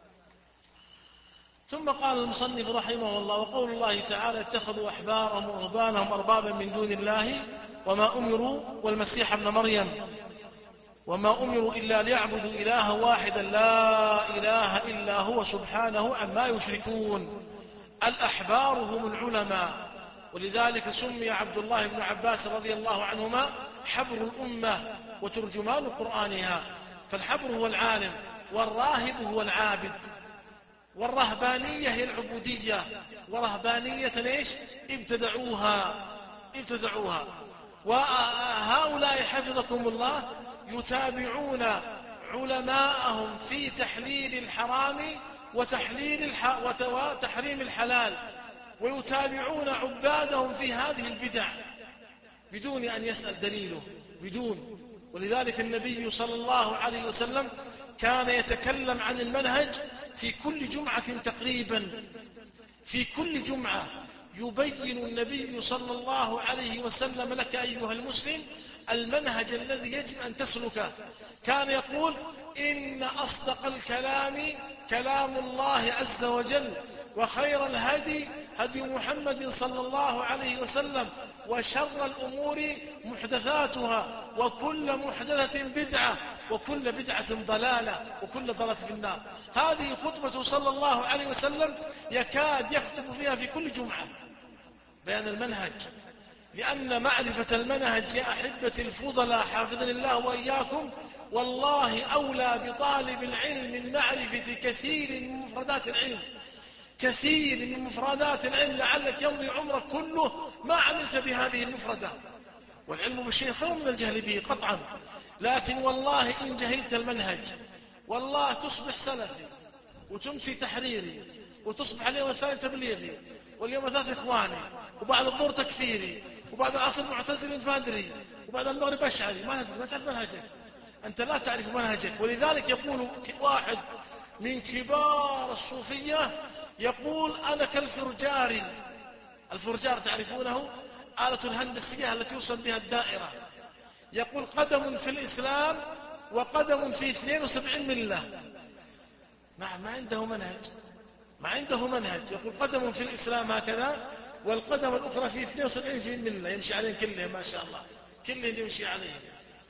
ثم قال المصنف رحمه الله: وقول الله تعالى: اتخذوا أحبارهم ورهبانهم أربابا من دون الله وما أمروا والمسيح ابن مريم وما أمروا إلا ليعبدوا إلها واحدا لا إله إلا هو سبحانه عما يشركون. الأحبار هم العلماء، ولذلك سمي عبد الله بن عباس رضي الله عنهما حبر الأمة وترجمان قرآنها. فالحبر هو العالم، والراهب هو العابد، والرهبانية هي العبودية، ورهبانية ايش ابتدعوها ابتدعوها وهؤلاء حفظكم الله يتابعون علماءهم في تحليل الحرام وتحليل الح... وتحريم الحلال، ويتابعون عبادهم في هذه البدع بدون أن يسأل دليله، بدون. ولذلك النبي صلى الله عليه وسلم كان يتكلم عن المنهج في كل جمعة تقريبا، في كل جمعة يبين النبي صلى الله عليه وسلم لك أيها المسلم المنهج الذي يجب أن تسلكه. كان يقول: إن أصدق الكلام كلام الله عز وجل، وخير الهدي هدي محمد صلى الله عليه وسلم، وشر الأمور محدثاتها، وكل محدثة بدعة، وكل بدعة ضلالة، وكل ضلالة في النار. هذه خطبة صلى الله عليه وسلم يكاد يخطب فيها في كل جمعة بيان المنهج، لأن معرفة المنهج يا أحبتي الفضلاء حافظني الله وإياكم والله أولى بطالب العلم من معرفة كثير من مفردات العلم، كثير من مفردات العلم، لعلك يمضي عمرك كله ما عملت بهذه المفردة. والعلم بالشيء خير من الجهل به قطعا، لكن والله إن جهلت المنهج والله تصبح سلفي وتمسي تحريري، وتصبح اليوم الثاني تبليغي، واليوم الثالث إخواني، وبعد الظهر تكفيري، وبعد العصر معتزلي فادري، وبعد المغرب أشعري. ما ما تعرف منهجك، أنت لا تعرف منهجك. ولذلك يقول واحد من كبار الصوفية يقول: أنا كالفرجار. الفرجار تعرفونه؟ آلة الهندسية التي يوصل بها الدائرة. يقول: قدم في الإسلام وقدم في اثنين وسبعين ملة. ما, ما عنده منهج، ما عنده منهج. يقول: قدم في الإسلام هكذا، والقدم الأخرى في اثنين وسبعين ملة، يمشي عليهم كلهم ما شاء الله، كلهم يمشي عليهم.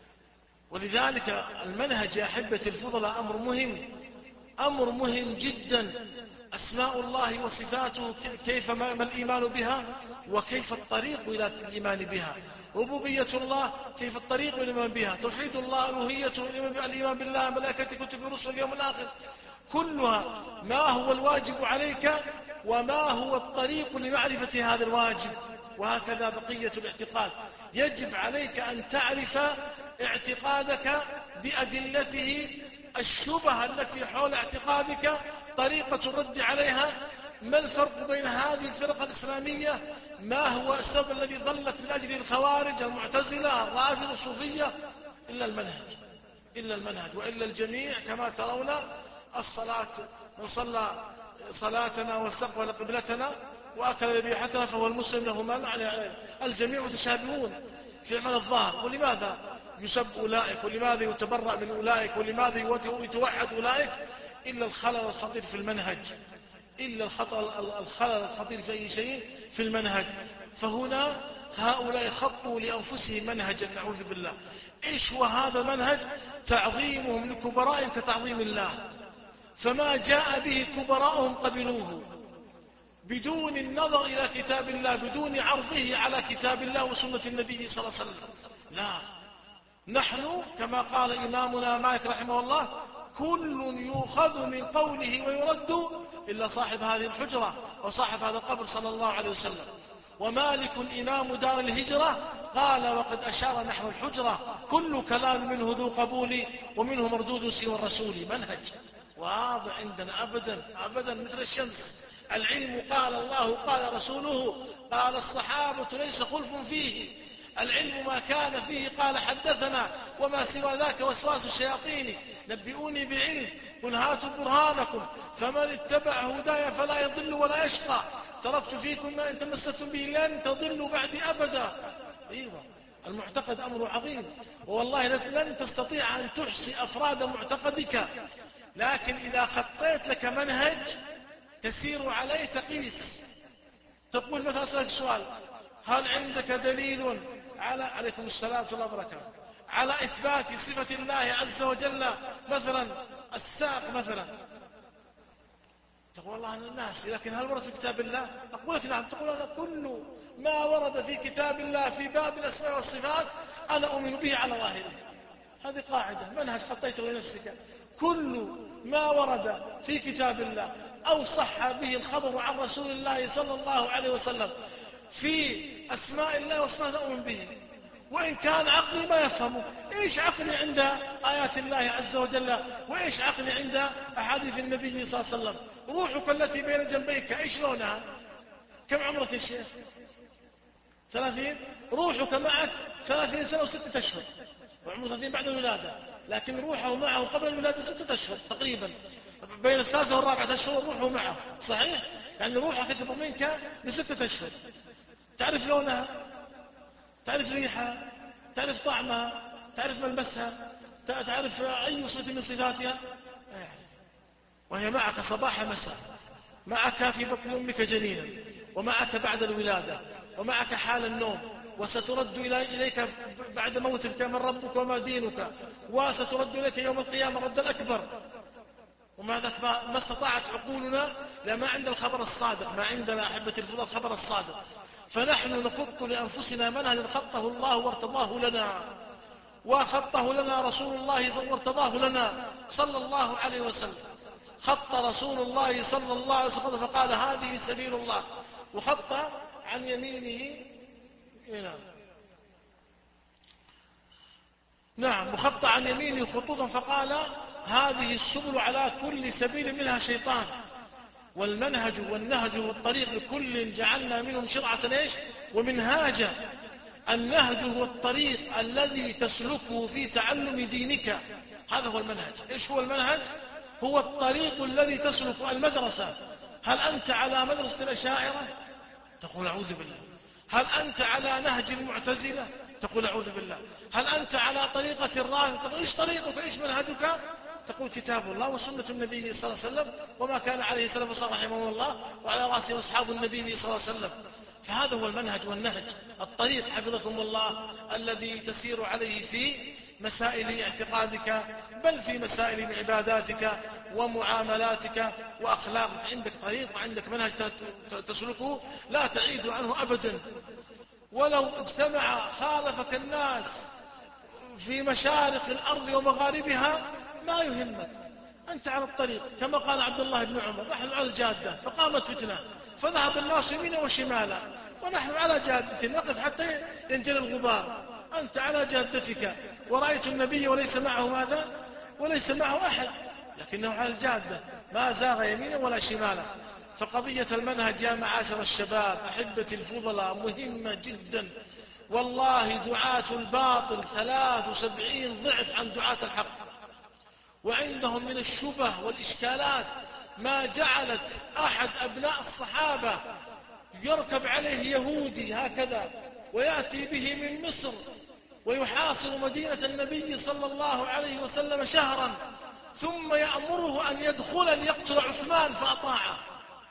ولذلك المنهج يا أحبتي الفضلاء أمر مهم، أمر مهم جدا. أسماء الله وصفاته كيف ما الإيمان بها، وكيف الطريق إلى الإيمان بها. ربوبية الله كيف الطريق إلى الإيمان بها. توحيد الله ألوهيته، الإيمان بالله ملائكته كتبه رسله اليوم الآخر، كلها ما هو الواجب عليك وما هو الطريق لمعرفة هذا الواجب. وهكذا بقية الاعتقاد، يجب عليك أن تعرف اعتقادك بأدلته، الشبهة التي حول اعتقادك، طريقة الرد عليها، ما الفرق بين هذه الفرقة الإسلامية، ما هو السبب الذي ضلت من أجله الخوارج المعتزلة الرافضة الصوفية. إلا المنهج، إلا المنهج، وإلا الجميع كما ترون الصلاة، من صلى صلاتنا واستقبل قبلتنا وأكل ذبيحتنا فهو المسلم له مال عليه. الجميع متشابهون في عمل الظاهر. ولماذا يسب أولئك، ولماذا يتبرأ من أولئك، ولماذا يتوحد أولئك؟ إلا الخلل الخطير في المنهج، إلا الخلل الخطير في أي شيء في المنهج. فهنا هؤلاء خطوا لأنفسهم منهجا، نعوذ بالله. إيش هو هذا المنهج؟ تعظيمهم لكبرائهم كتعظيم الله، فما جاء به كبراءهم قبلوه بدون النظر إلى كتاب الله، بدون عرضه على كتاب الله وسنة النبي صلى الله عليه وسلم. لا، نحن كما قال إمامنا مالك رحمه الله: كل يؤخذ من قوله ويرد إلا صاحب هذه الحجرة أو صاحب هذا القبر صلى الله عليه وسلم. ومالك إمام دار الهجرة قال: وقد أشار نحو الحجرة، كل كلام منه ذو قبول ومنه مردود سوى الرسول. منهج واضح عندنا أبدا أبدا مثل الشمس. العلم قال الله قال رسوله قال الصحابة ليس خلف فيه. العلم ما كان فيه قال حدثنا، وما سوى ذاك وسواس الشياطين. نبئوني بعلم قل هاتوا برهانكم، فمن اتبع هدايا فلا يضل ولا يشقى. تركت فيكم ما إن تمسكتم به لن تضلوا بعدي أبدا. أيوة، المعتقد أمر عظيم، والله لن تستطيع أن تحصي أفراد معتقدك، لكن إذا خطيت لك منهج تسير عليه تقيس. تقول مثلا أسألك سؤال: هل عندك دليل على عليكم السلام ورحمة الله وبركاته على إثبات صفة الله عز وجل مثلا الساق مثلا؟ تقول والله أنا ناسي، لكن هل ورد في كتاب الله؟ أقول لك نعم. تقول أنا كل ما ورد في كتاب الله في باب الأسماء والصفات أنا أؤمن به على ظاهره. هذه قاعدة، منهج حطيته لنفسك. كل ما ورد في كتاب الله أو صح به الخبر عن رسول الله صلى الله عليه وسلم في أسماء الله وصفاته أؤمن به، وإن كان عقلي ما يفهمه. إيش عقلي عند آيات الله عز وجل، وإيش عقلي عند أحاديث النبي صلى الله عليه وسلم. روحك التي بين جنبيك إيش لونها؟ كم عمرك يا شيخ؟ ثلاثين. روحك معك ثلاثين سنة وستة أشهر، وعمره ثلاثين بعد الولادة، لكن روحه معه قبل الولادة ستة أشهر تقريبا، بين الثالثة والرابعة أشهر روحه معه، صحيح؟ يعني روحك أكبر منك بستة أشهر. تعرف لونها، تعرف ريحها، تعرف طعمها، تعرف ملمسها، تعرف أي صفة من صفاتها، وهي معك صباح مساء، معك في بطن أمك جنينا، ومعك بعد الولادة، ومعك حال النوم، وسترد إليك بعد موتك من ربك وما دينك، وسترد إليك يوم القيامة رد الأكبر. ومع ذلك ما استطاعت عقولنا، لا ما عند الخبر الصادق، ما عندنا أحبة الفضل الخبر الصادق. فنحن نخط لأنفسنا منهج خطه الله وارتضاه لنا، وخطه لنا رسول الله وارتضاه لنا صلى الله عليه وسلم. خط رسول الله صلى الله عليه وسلم فقال هذه سبيل الله، وخط عن يمينه نعم نعم وخط عن يمينه خطوطا فقال هذه السبل على كل سبيل منها شيطان، والمنهج والنهج والطريق لكل جعلنا منهم شرعة ايش ومنهاجا. النهج هو الطريق الذي تسلكه في تعلم دينك، هذا هو المنهج. ايش هو المنهج؟ هو الطريق الذي تسلك. المدرسة، هل أنت على مدرسة الأشاعرة؟ تقول أعوذ بالله. هل أنت على نهج المعتزلة؟ تقول أعوذ بالله. هل أنت على طريقة الرافضة؟ تقول إيش طريقك؟ إيش منهجك؟ تقول كتاب الله وسنة النبي صلى الله عليه وسلم وما كان عليه سلف الصالح رحمه الله وعلى رأسهم أصحاب النبي صلى الله عليه وسلم. فهذا هو المنهج والنهج، الطريق حفظكم الله الذي تسير عليه في مسائل اعتقادك، بل في مسائل عباداتك ومعاملاتك وأخلاقك. عندك طريق وعندك منهج تسلكه لا تعيد عنه أبدا. ولو اجتمع خالفك الناس في مشارق الأرض ومغاربها ما يهمك، أنت على الطريق. كما قال عبد الله بن عمر نحن على الجادة فقامت فتنة فذهب الناس يمينا وشمالا ونحن على جادة نقف حتى ينجلي الغبار. أنت على جادتك ورأيت النبي وليس معه ماذا؟ وليس معه أحد، لكنه على الجادة ما زاغ يمينا ولا شمالا. فقضية المنهج يا معاشر الشباب أحبتي الفضلاء مهمة جدا. والله دعاة الباطل ثلاث وسبعين ضعف عن دعاة الحق، وعندهم من الشبه والإشكالات ما جعلت أحد أبناء الصحابة يركب عليه يهودي هكذا ويأتي به من مصر ويحاصر مدينة النبي صلى الله عليه وسلم شهرا، ثم يأمره أن يدخل ليقتل عثمان فأطاعه.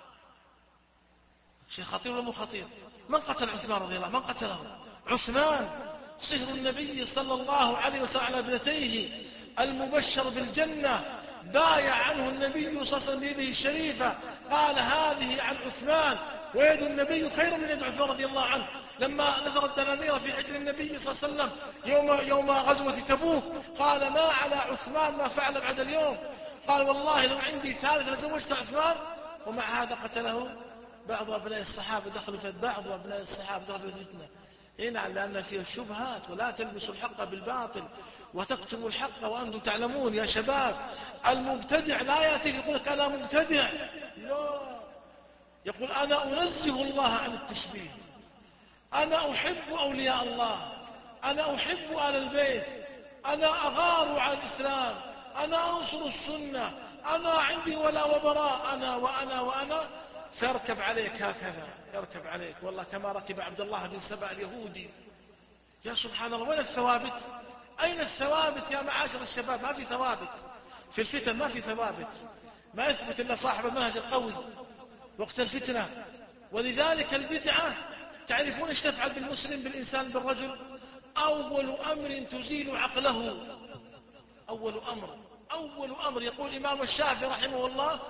شيء خطير ولا مو خطير؟ من قتل عثمان رضي الله؟ من قتله؟ عثمان صهر النبي صلى الله عليه وسلم على ابنتيه المبشر بالجنة، بايع عنه النبي صلى الله عليه وسلم بيده الشريفة، قال هذه عن عثمان، ويد النبي خير من يد عثمان رضي الله عنه. لما نثر الدنانير في حجر النبي صلى الله عليه وسلم يوم, يوم غزوة تبوك قال ما على عثمان ما فعل بعد اليوم، قال والله لو عندي ثالث لزوجت عثمان. ومع هذا قتله بعض أبناء الصحابة، دخلوا في بعض أبناء الصحابة دخلوا في الفتنة. هنا لأن فيه الشبهات، ولا تلبسوا الحق بالباطل وتكتموا الحق وأنتم تعلمون. يا شباب المبتدع لا يأتي يقول لك أنا مبتدع، لا، يقول أنا أنزه الله عن التشبيه، أنا أحب أولياء الله، أنا أحب آل البيت، أنا أغار على الإسلام، أنا أنصر السنة، أنا عندي ولا وبراء، أنا وأنا وأنا. فيركب عليك هكذا، يركب عليك والله كما ركب عبد الله بن سبأ اليهودي. يا سبحان الله، وين الثوابت؟ أين الثوابت يا معاشر الشباب؟ ما في ثوابت في الفتن، ما في ثوابت، ما يثبت إلا صاحب المنهج القوي وقت الفتنة. ولذلك البدعة تعرفون ايش تفعل بالمسلم بالإنسان بالرجل؟ أول أمر تزيل عقله، أول أمر أول أمر يقول الإمام الشافعي رحمه الله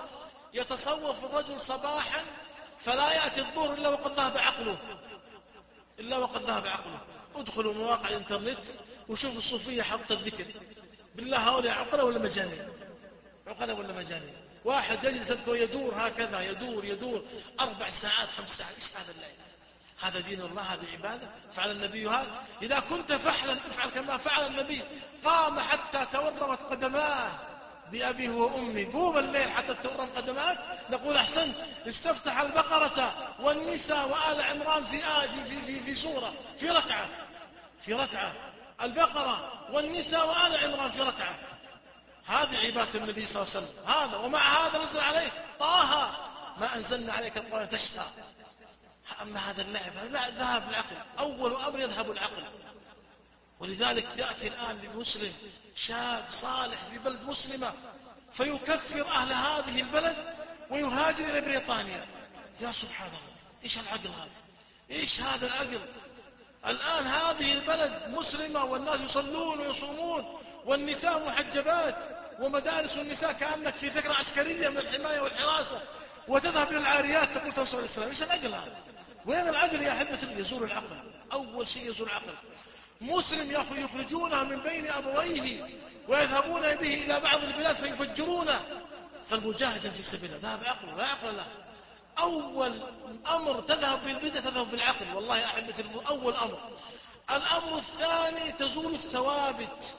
يتصوف الرجل صباحا فلا يأتي الظهر إلا وقد ذهب عقله، إلا وقد ذهب عقله. ادخلوا مواقع الانترنت وشوفوا الصوفية حق الذكر، بالله هؤلاء عقلة ولا مجانين؟ عقلة ولا مجانين؟ واحد يجلس يذكر يدور هكذا، يدور يدور أربع ساعات خمس ساعات. إيش هذا الليل؟ هذا دين الله؟ هذه عبادة؟ فعل النبي هذا؟ إذا كنت فحلا افعل كما فعل النبي، قام حتى تورمت قدماه بأبيه وأمي. قوم الليل حتى تورم قدماك، نقول أحسنت. استفتح البقرة والنساء وآل عمران في آية في, في, في سورة في ركعة في ركعة البقرة والنساء وآل عمران في ركعة. هذه عبادة النبي صلى الله عليه وسلم. هذا ومع هذا نزل عليه طه ما أنزلنا عليك القرآن تشقى. أما هذا اللعب هذا ذهب العقل، أول أمر يذهب العقل. ولذلك يأتي الآن للمسلم شاب صالح في بلد مسلمة فيكفر أهل هذه البلد ويهاجر إلى بريطانيا. يا سبحان الله، إيش العقل هذا؟ إيش هذا العقل؟ الآن هذه البلد مسلمة والناس يصلون ويصومون والنساء محجبات ومدارس النساء كأنك في ذكرى عسكرية من الحماية والحراسة، وتذهب إلى العاريات تقول تنصر الإسلام. إيش العقل هذا؟ وين العقل يا أحبة؟ يزول العقل. أول شيء يزول العقل. مسلم يخرجونه من بين أبويه ويذهبون به إلى بعض البلاد فيفجرونه، فالمجاهد في سبيل الله ذهب عقله، لا عقل له. أول أمر تذهب بالبدء تذهب بالعقل. والله يا أحبتي أول أمر. الأمر الثاني تزول الثوابت.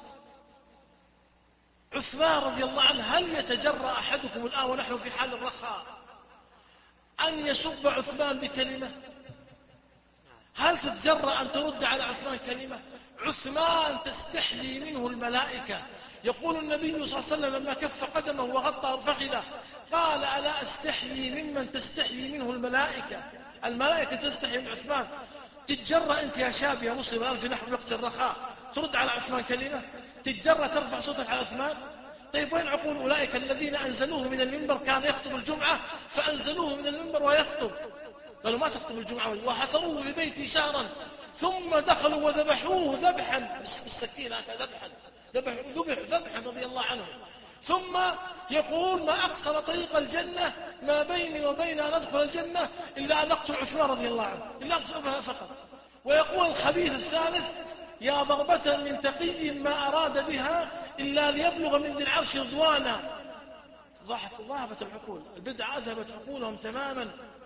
عثمان رضي الله عنه، هل يتجرأ أحدكم الآن ونحن في حال الرخاء أن يسب عثمان بكلمة؟ هل تتجرأ أن ترد على عثمان كلمة؟ عثمان تستحيي منه الملائكة. يقول النبي صلى الله عليه وسلم لما كف قدمه وغطى فخذه قال ألا أستحيي ممن تستحيي منه الملائكة؟ الملائكة تستحيي من عثمان. تتجرأ أنت يا شاب يا مسلم الآن في نحو وقت الرخاء ترد على عثمان كلمة؟ تتجرأ ترفع صوتك على عثمان؟ طيب وين عقول أولئك الذين أنزلوه من المنبر؟ كان يخطب الجمعة فأنزلوه من المنبر ويخطب، قالوا ما تخطب الجمعة، وحصروه في بيته شهرا، ثم دخلوا وذبحوه ذبحا بالسكين هكذا ذبحا ذبح ذبحا رضي الله عنه. ثم يقول ما أقصر طريق الجنة ما بيني وبين أن أدخل الجنة إلا أن أقتل عثمان رضي الله عنه، إلا أقتل فقط. ويقول الخبيث الثالث يا ضربة من تقي ما أراد بها إلا ليبلغ من ذي العرش رضوانا. ذهبت العقول، البدعة أذهبت عقولهم تماما.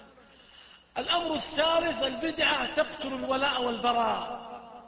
الأمر الثالث البدعة تقتل الولاء والبراء،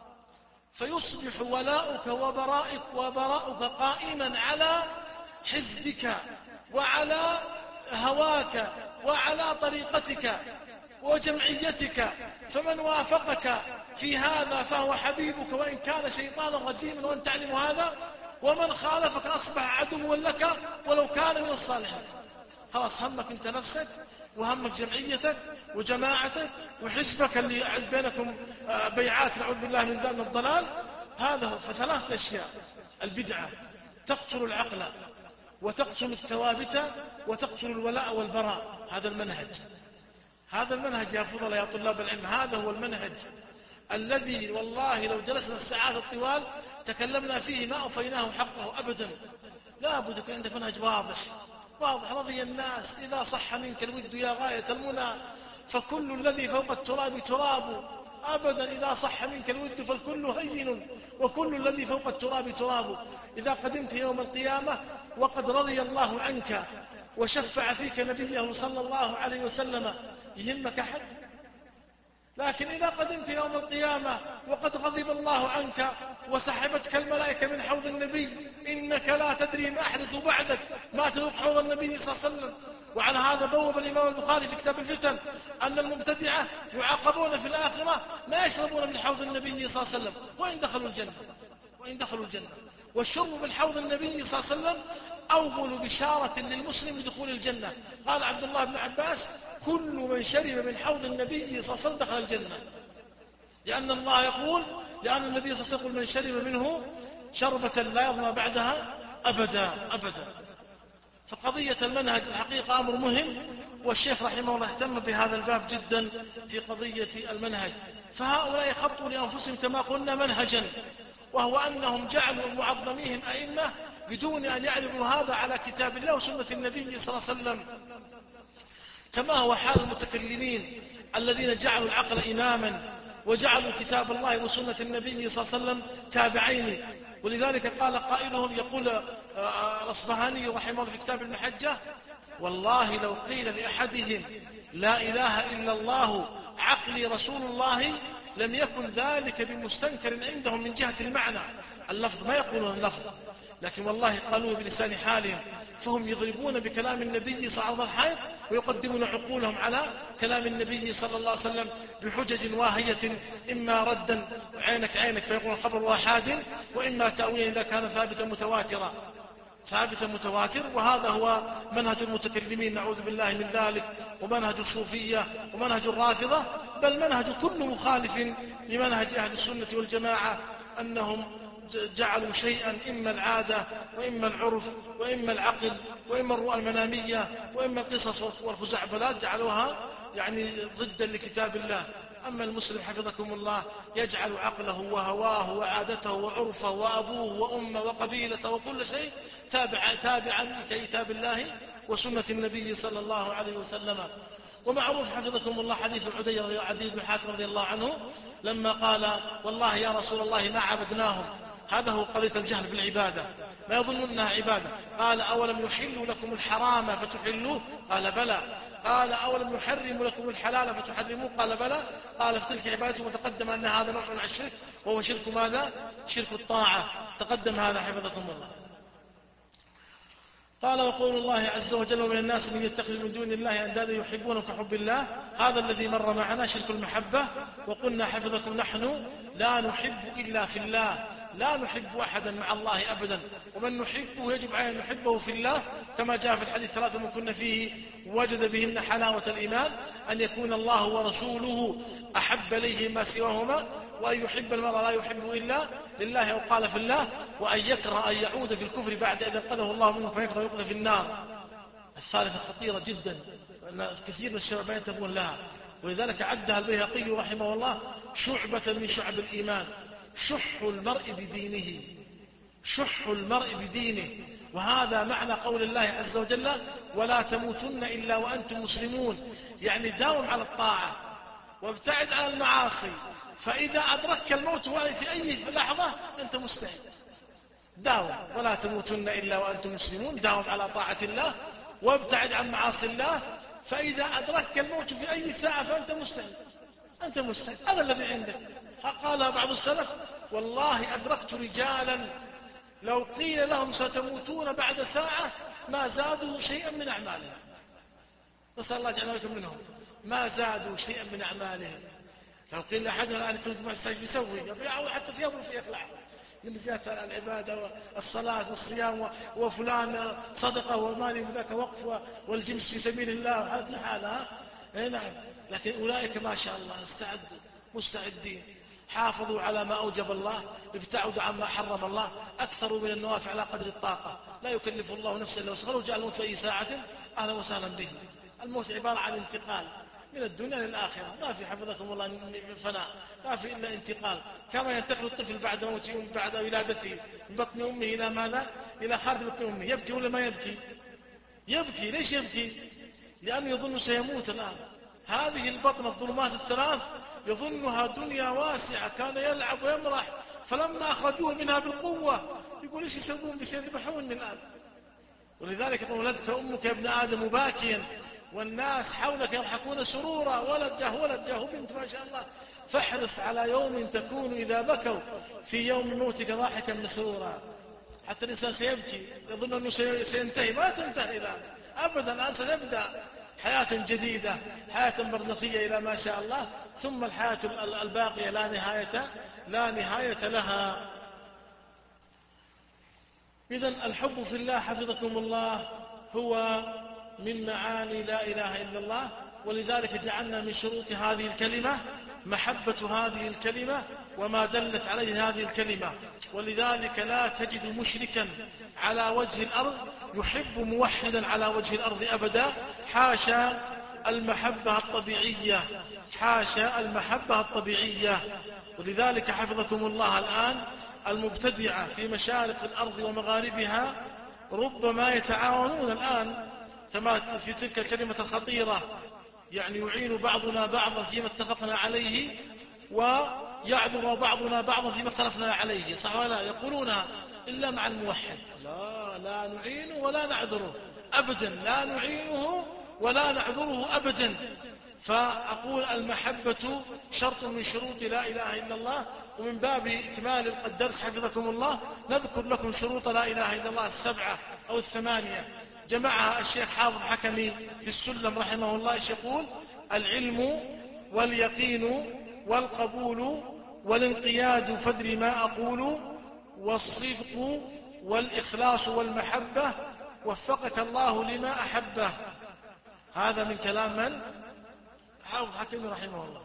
فيصبح ولاؤك وبراءك وبراؤك قائما على حزبك وعلى هواك وعلى طريقتك وجمعيتك، فمن وافقك في هذا فهو حبيبك وإن كان شيطانا رجيما وأن تعلم هذا، ومن خالفك أصبح عدوا لك ولو كان من الصالحين. خلاص همك انت نفسك وهمك جمعيتك وجماعتك وحزبك اللي بينكم بيعات نعوذ بالله من ذلك الضلال. هذا هو. فثلاث أشياء: البدعة تقتل العقل وتقتل الثوابت وتقتل الولاء والبراء. هذا المنهج، هذا المنهج يا فضل يا طلاب العلم، هذا هو المنهج الذي والله لو جلسنا الساعات الطوال تكلمنا فيه ما أوفيناه حقه أبدا. لا بد يكون عندك منهج واضح واضح. رضي الناس إذا صح منك الود يا غاية المنى، فكل الذي فوق التراب تراب. أبدا إذا صح منك الود فالكل هين وكل الذي فوق التراب تراب. إذا قدمت يوم القيامة وقد رضي الله عنك وشفع فيك نبيه صلى الله عليه وسلم يهمك أحد؟ لكن إذا قدمت يوم القيامة وقد غضب الله عنك وسحبتك الملائكة من حوض النبي، إنك لا تدري ما أحدث بعدك، ما تذوق حوض النبي صلى الله عليه وسلم. وعلى هذا بوب الإمام البخاري في كتاب الفتن أن المبتدعة يعاقبون في الآخرة ما يشربون من حوض النبي صلى الله عليه وسلم وإن دخلوا الجنة وإن دخلوا الجنة. والشرب من حوض النبي صلى الله عليه وسلم أول بشارة للمسلم لدخول الجنة. قال عبد الله بن عباس كل من شرب من حوض النبي صلى الله عليه وسلم دخل الجنة، لأن الله يقول لأن النبي صلى الله عليه وسلم يقول من شرب منه شربة لا يظمأ بعدها أبدا أبدا. فقضية المنهج الحقيقة أمر مهم، والشيخ رحمه الله اهتم بهذا الباب جدا في قضية المنهج. فهؤلاء خطوا لأنفسهم كما قلنا منهجا، وهو أنهم جعلوا معظميهم أئمة بدون أن يعرضوا هذا على كتاب الله وسنة النبي صلى الله عليه وسلم، كما هو حال المتكلمين الذين جعلوا العقل إماما وجعلوا كتاب الله وسنة النبي صلى الله عليه وسلم تابعين. ولذلك قال قائلهم يقول الأصبهاني رحمه الله في كتاب المحجة: والله لو قيل لأحدهم لا إله إلا الله عقلي رسول الله لم يكن ذلك بمستنكر عندهم من جهة المعنى، اللفظ ما يقولون اللفظ، لكن والله قالوه بلسان حالهم، فهم يضربون بكلام النبي صلى الله عليه وسلم ويقدمون عقولهم على كلام النبي صلى الله عليه وسلم بحجج واهية، إما ردا عينك عينك فيقول خبر واحد، وإما تأويلا إذا كان ثابتا متواترا ثابتا متواتر. وهذا هو منهج المتكلمين نعوذ بالله من ذلك، ومنهج الصوفية ومنهج الرافضة، بل منهج كل مخالف لمنهج أهل السنة والجماعة، أنهم جعلوا شيئا إما العادة وإما العرف وإما العقل وإما الرؤى المنامية وإما القصص والخزعبلات، جعلوها يعني ضدا لكتاب الله. أما المسلم حفظكم الله يجعل عقله وهواه وعادته وعرفه وأبوه وأمه وقبيلته وكل شيء تابع تابعا لكتاب الله وسنة النبي صلى الله عليه وسلم. ومعروف حفظكم الله حديث العدي عدي بن حاتم رضي الله عنه لما قال: والله يا رسول الله ما عبدناهم. هذا هو قضية الجهل بالعبادة، ما يظن أنها عبادة. قال: أولم يحلوا لكم الحرام فتحلوه؟ قال: بلى. قال: أولم يحرموا لكم الحلال فتحرموه؟ قال: بلى. قال: فتلك عبادته. وتقدم أن هذا نوع من الشرك، وهو شرك ماذا؟ شرك الطاعة. تقدم هذا حفظكم الله. قال: وقول الله عز وجل: ومن الناس من يتخذ من دون الله أندادا يحبونهم كحب الله. هذا الذي مر معنا شرك المحبة. وقلنا حفظكم نحن لا نحب إلا في الله، لا نحب أحدا مع الله أبدا، ومن نحبه يجب علينا أن نحبه في الله، كما جاء في الحديث: ثلاثة من كنا فيه وجد بهن حلاوة الإيمان: أن يكون الله ورسوله أحب إليه ما سواهما، وأن يحب المرء لا يحب إلا لله أو قال في الله، وأن يكره أن يعود في الكفر بعد إذا انقذه الله منه فيكره يقذف في النار. الثالثة خطيرة جدا، كثير من الشباب ما ينتبهون لها، ولذلك عدها البيهقي رحمه الله شعبة من شعب الإيمان: شح المرء بدينه، شح المرء بدينه. وهذا معنى قول الله عز وجل: ولا تموتن إلا وأنتم مسلمون، يعني داوم على الطاعة وابتعد عن المعاصي، فإذا أدركك الموت في أي لحظة أنت مستعد. داوم، ولا تموتن إلا وأنتم مسلمون، داوم على طاعة الله وابتعد عن معاصي الله، فإذا أدركك الموت في أي ساعة فأنت مستعد، أنت مستعد. هذا الذي عندك. قال بعض السلف: والله أدركت رجالا لو قيل لهم ستموتون بعد ساعة ما زادوا شيئا من أعمالهم. نسأل الله جعلنا لكم منهم. ما زادوا شيئا من أعمالهم. لو قيل لأحدنا الآن تموت بعد ساعة بيسوي يبيعه حتى ثيابه في يخلعه من زيادة العبادة والصلاة والصيام، وفلان صدقة ومالي بذاك وقف والجمس في سبيل الله وحالة حالها. نعم، لكن أولئك ما شاء الله استعدوا مستعدين، حافظوا على ما أوجب الله، ابتعدوا عما حرم الله، أكثروا من النوافل على قدر الطاقة، لا يكلف الله نفسا إلا وسعها، ولو جاء الموت في أي ساعة أهلا وسهلا به. الموت عبارة عن انتقال من الدنيا للآخرة، ما في حفظكم الله فناء، ما في إلا انتقال، كما ينتقل الطفل بعد موته بعد ولادته من بطن أمه إلى ماذا؟ إلى خارج بطن أمه. يبكي ولا ما يبكي؟ يبكي. ليش يبكي؟ لأنه يظن سيموت الآن. هذه البطن الظلمات الثلاث يظنها دنيا واسعة، كان يلعب ويمرح، فلما أخرجوه منها بالقوة يقول: إيش يسوون؟ بيذبحوني الآن. ولذلك يقول: ولدك أمك يا ابن آدم باكيا والناس حولك يضحكون سرورا، ولد جاه ولد جاه بنت ما شاء الله. فاحرص على يوم تكون إذا بكوا في يوم موتك ضاحكا مسرورا. حتى الإنسان سيبكي يظن أنه سينتهي، ما تنتهي الآن أبدا، الآن ستبدأ حياة جديدة، حياة برزخية إلى ما شاء الله، ثم الحياة الباقية لا نهاية لا نهاية لها. إذن الحب في الله حفظكم الله هو من معاني لا إله إلا الله، ولذلك جعلنا من شروط هذه الكلمة محبة هذه الكلمة وما دلت عليه هذه الكلمة. ولذلك لا تجد مشركا على وجه الأرض يحب موحدا على وجه الأرض أبدا، حاشا المحبة الطبيعية، حاشا المحبة الطبيعية. ولذلك حفظكم الله الآن المبتدعة في مشارق الأرض ومغاربها ربما يتعاونون الآن كما في تلك الكلمة الخطيرة، يعني يعين بعضنا بعضا فيما اتفقنا عليه ويعذر بعضنا بعضا فيما اختلفنا عليه، صح ولا لا؟ يقولونها إلا مع الموحد، لا لا نعينه ولا نعذره أبدا، لا نعينه ولا نعذره أبدا. فأقول المحبة شرط من شروط لا إله إلا الله. ومن باب إكمال الدرس حفظكم الله نذكر لكم شروط لا إله إلا الله السبعة أو الثمانية، جمعها الشيخ حافظ حكمي في السلم رحمه الله. يقول: العلم واليقين والقبول والانقياد فدر ما أقول، والصدق والإخلاص والمحبة، وفقك الله لما أحبه. هذا من كلام من؟ حافظ حكمي رحمه الله.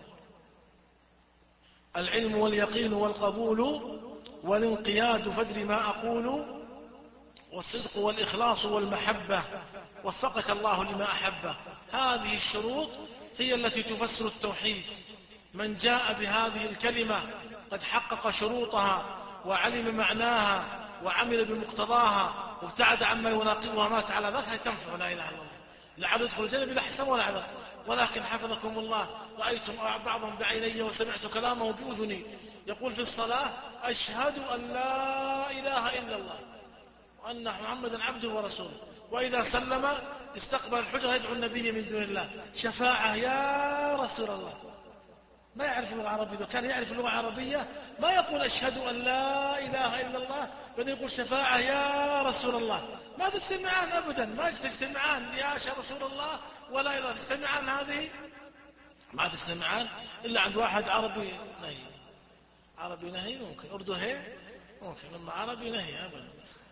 العلم واليقين والقبول والانقياد فدر ما أقول، والصدق والإخلاص والمحبة، وفقك الله لما أحبه. هذه الشروط هي التي تفسر التوحيد. من جاء بهذه الكلمة قد حقق شروطها وعلم معناها وعمل بمقتضاها وابتعد عما يناقضها مات على ذلك تنفع لا إله إلا الله. لعل يدخل الجنة بلا حساب ولا عذاب. ولكن حفظكم الله رأيتم بعضهم بعيني وسمعت كلامه بأذني يقول في الصلاة: أشهد أن لا إله إلا الله وأن محمدا عبده ورسوله، وإذا سلم استقبل الحجرة يدعو النبي من دون الله شفاعة يا رسول الله. ما يعرف اللغة العربية، لو كان يعرف اللغة العربية ما يقول أشهد أن لا إله إلا الله بل يقول شفاعة يا رسول الله. ما تجتمعان أبدا، ما تجتمعان يا رسول الله ولا إله تجتمعان. هذه ما تجتمعان إلا عند واحد عربي نهي. عربي نهي ممكن، أردو هي ممكن، لما عربي نهي أبدا.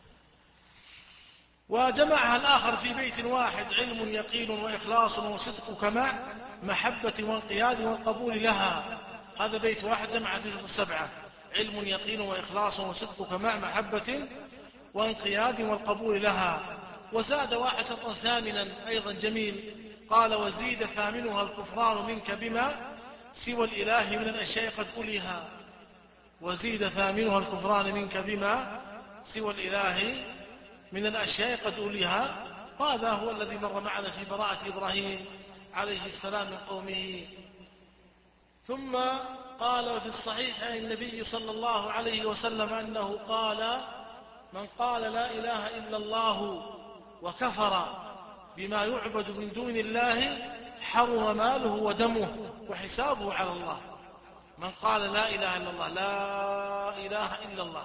وجمعها الآخر في بيت واحد: علم يقين وإخلاص وصدق كمع محبة وانقياد والقبول لها. هذا بيت واحد جمع فيه السبعة: علم يقين وإخلاص وصدق كمع محبة وانقياد والقبول لها. وزاد واحد شرطا ثامنا أيضا جميل، قال: وزيد ثامنها الكفران منك بما سوى الإله من الأشياء قد أوليها. وزيد ثامنها الكفران منك بما سوى الإله من الأشياء قد أوليها. وهذا هو الذي مر معنا في براءة إبراهيم عليه السلام من قومه. ثم قال: وفي الصحيح عن النبي صلى الله عليه وسلم أنه قال: من قال لا إله إلا الله وكفر بما يعبد من دون الله حرم ماله ودمه وحسابه على الله. من قال لا إله إلا الله، لا إله إلا الله،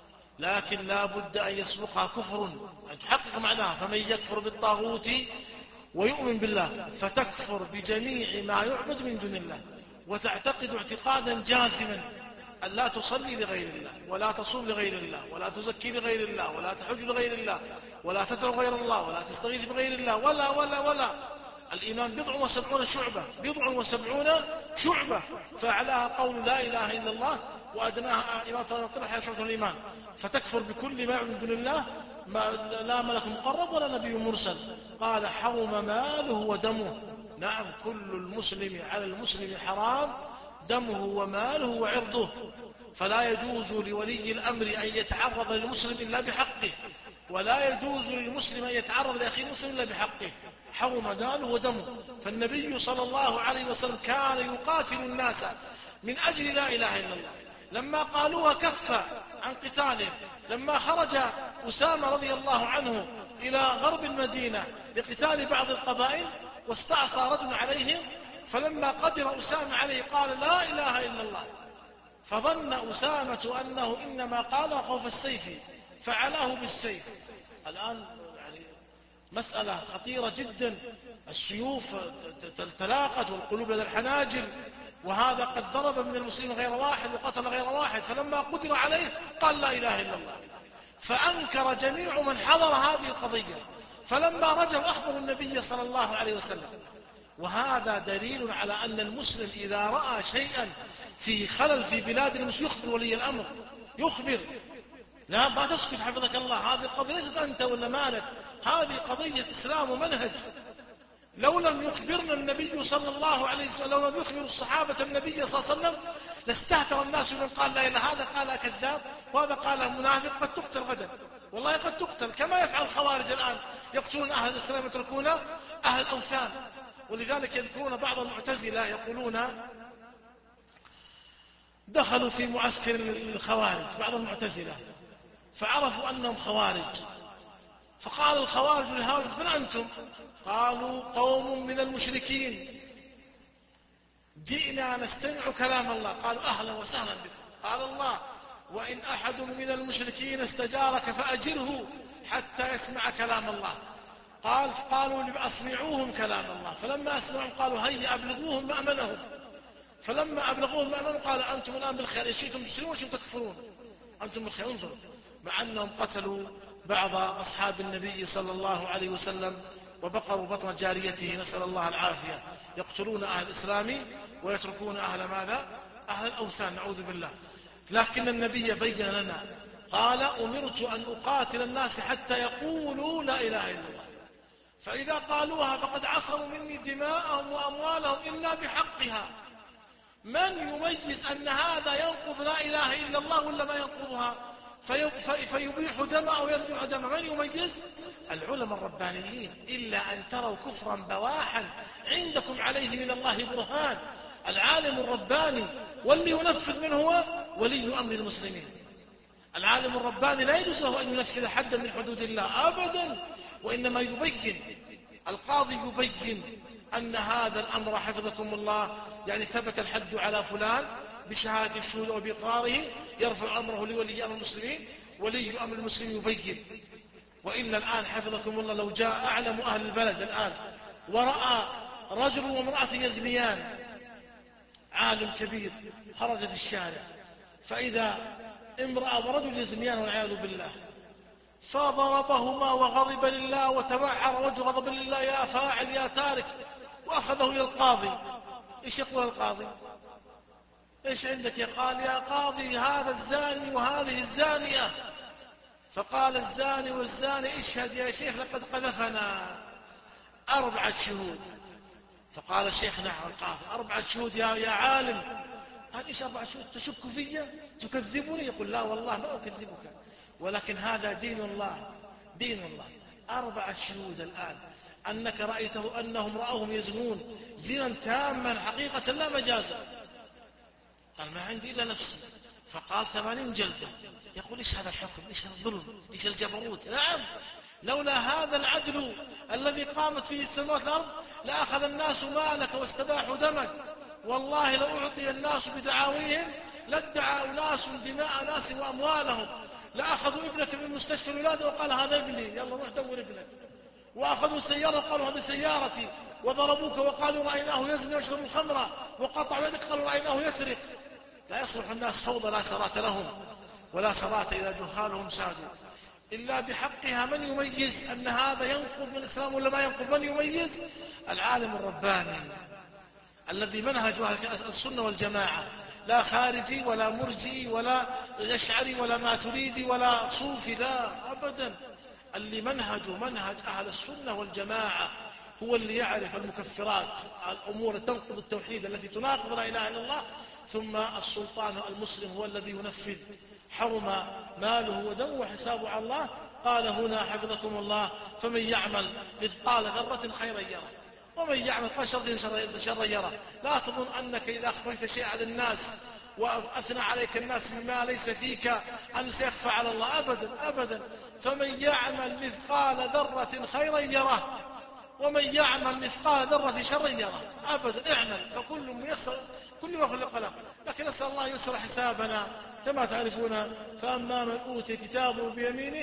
لكن لا بد أن يسبقها كفر، أن تحقق معناها. فمن يكفر بالطاغوت ويؤمن بالله فتكفر بجميع ما يعبد من دون الله، وتعتقد اعتقادا جازما أن لا تصلي لغير الله ولا تصوم لغير الله ولا تزكي لغير الله ولا تحج لغير الله ولا تترك غير الله ولا تستغيث بغير الله ولا ولا ولا. الإيمان بضع وسبعون شعبة، بضع وسبعون شعبة، فأعلاها قول لا إله إلا الله وأدناها إماتة الطرح شعبة الإيمان. فتكفر بكل ما يعبد من دون الله، ما لا ملك مقرب ولا نبي مرسل. قال: حرم ماله ودمه. نعم، كل المسلم على المسلم حرام دمه وماله وعرضه، فلا يجوز لولي الأمر أن يتعرض للمسلم إلا بحقه، ولا يجوز للمسلم أن يتعرض لأخيه المسلم إلا بحقه. حرم ماله ودمه. فالنبي صلى الله عليه وسلم كان يقاتل الناس من أجل لا إله إلا الله. لما قالوها كف عن قتالهم. لما خرج أسامة رضي الله عنه إلى غرب المدينة لقتال بعض القبائل واستعصى رجل عليهم، فلما قدر أسامة عليه قال لا إله إلا الله، فظن أسامة أنه إنما قال خوف السيف فعلاه بالسيف. الآن يعني مسألة خطيرة جدا، السيوف تلاقت والقلوب لدى الحناجر، وهذا قد ضرب من المسلمين غير واحد وقتل غير واحد، فلما قدر عليه قال لا إله إلا الله. فأنكر جميع من حضر هذه القضية، فلما رجعوا أخبروا النبي صلى الله عليه وسلم. وهذا دليل على أن المسلم إذا رأى شيئا في خلل في بلاد المسلمين يخبر ولي الأمر، يخبر، لا ما تسكت حفظك الله. هذه القضية ليست أنت ولا مالك، هذه قضية إسلام ومنهج. لو لم يخبرنا النبي صلى الله عليه وسلم، لو لم يخبر الصحابة النبي صلى الله عليه وسلم لاستهتر الناس من قال لا إله، هذا قال كذاب وهذا قال منافق، قد تقتل غدا، والله قد تقتل كما يفعل الخوارج الآن، يقتلون أهل الإسلام يتركون أهل الأوثان. ولذلك يذكرون بعض المعتزلة يقولون دخلوا في معسكر الخوارج بعض المعتزلة فعرفوا أنهم خوارج، فقال الخوارج لهؤلاء من أنتم؟ قالوا قوم من المشركين جئنا نستمع كلام الله. قالوا أهلا وسهلا بكم. قال الله وإن أحد من المشركين استجارك فأجره حتى يسمع كلام الله. قال قالوا أسمعوهم كلام الله، فلما أسمعهم قالوا هيا أبلغوهم مأمنهم، فلما أبلغوهم مأمنهم قال أنتم الآن بالخير، إن شئتم تسلمون وشئتم تكفرون، أنتم بالخير. انظروا، مع أنهم قتلوا بعض أصحاب النبي صلى الله عليه وسلم وبقروا بطن جاريته، نسأل الله العافية، يقتلون أهل الإسلام ويتركون أهل ماذا؟ أهل الأوثان، نعوذ بالله. لكن النبي بين لنا قال أمرت أن أقاتل الناس حتى يقولوا لا إله إلا الله، فإذا قالوها فقد عصموا مني دماءهم وأموالهم إلا بحقها. من يميز أن هذا ينقض لا إله إلا الله ولا ما ينقضها فيبيح دمه أو يمنع دمه؟ من يميز؟ العلماء الربانيين، إلا أن تروا كفرا بواحا عندكم عليه من الله برهان. العالم الرباني واللي ينفذ منه هو ولي أمر المسلمين. العالم الرباني لا يجوز له أن ينفذ حدا من حدود الله أبدا، وإنما يبين، القاضي يبين أن هذا الأمر حفظكم الله يعني ثبت الحد على فلان بشهادة الشهود وبإقراره، يرفع أمره لولي أمر المسلمين، ولي أمر المسلمين يبين. وإلا الآن حفظكم الله لو جاء أعلم أهل البلد الآن ورأى رجل وامرأة يزنيان، عالم كبير خرج في الشارع فإذا امرأة ورجل يزنيان والعياذ بالله، فضربهما وغضب لله وتبعر وجه غضب لله، يا فاعل يا تارك، وأخذه إلى القاضي. إيش يقول القاضي؟ إيش عندك يا قال يا قاضي هذا الزاني وهذه الزانية؟ فقال الزاني والزاني اشهد يا شيخ لقد قذفنا أربعة شهود. فقال الشيخ نعم القاضي أربعة شهود يا, يا عالم، هذا إيش أربعة شهود؟ تشك في تكذبني؟ يقول لا والله ما أكذبك، ولكن هذا دين الله، دين الله. أربعة شهود الآن أنك رأيته أنهم رأوهم يزنون زنا تاما حقيقة لا مجازا. قال ما عندي إلا نفسي. فقال ثمانين جلدة. يقول إيش هذا الحكم؟ إيش هذا الظلم؟ إيش الجبروت؟ نعم، لولا هذا العدل الذي قامت فيه السماوات والأرض لأخذ الناس مالك واستباحوا دمك. والله لو أعطي الناس بدعاويهم لادعى أناس دماء ناس وأموالهم، لأخذوا ابنك من مستشفى الولادة وقال هذا ابني يلا روح دور ابنك، وأخذوا سيارة وقالوا هذه سيارتي، وضربوك وقالوا رأيناه يزني ويشرب الخمر، وقطعوا يدك قالوا رأيناه يسرق. لا يصلح الناس فوضى لا سرات لهم ولا سرات إذا جهالهم سادوا إلا بحقها. من يميز أن هذا ينقض من الإسلام ولا ما ينقض؟ من يميز؟ العالم الرباني الذي منهجه السنة والجماعة، لا خارجي ولا مرجئي ولا يشعري ولا ماتريدي ولا صوفي، لا أبدا. اللي منهجه منهج أهل السنة والجماعة هو اللي يعرف المكفرات، الأمور تنقض التوحيد التي تناقض لا إله إلا الله، ثم السلطان المسلم هو الذي ينفذ. حرم ماله ودمه وحسابه على الله. قال هنا حفظكم الله فمن يعمل مثقال ذرة خيرا يره ومن يعمل مثقال شرا يره. لا تظن أنك إذا أخرجت شيء على الناس وأثنى عليك الناس بما ليس فيك أن سيخفى على الله، أبدا أبدا. فمن يعمل مثقال ذرة خيرا يره ومن يعمل مثقال ذرة شرا يره. أبدا اعمل فكل ميسر كل ما خلق له. لكن نسأل الله يسر حسابنا كما تعرفون. فأما من أوتي كتابه بيمينه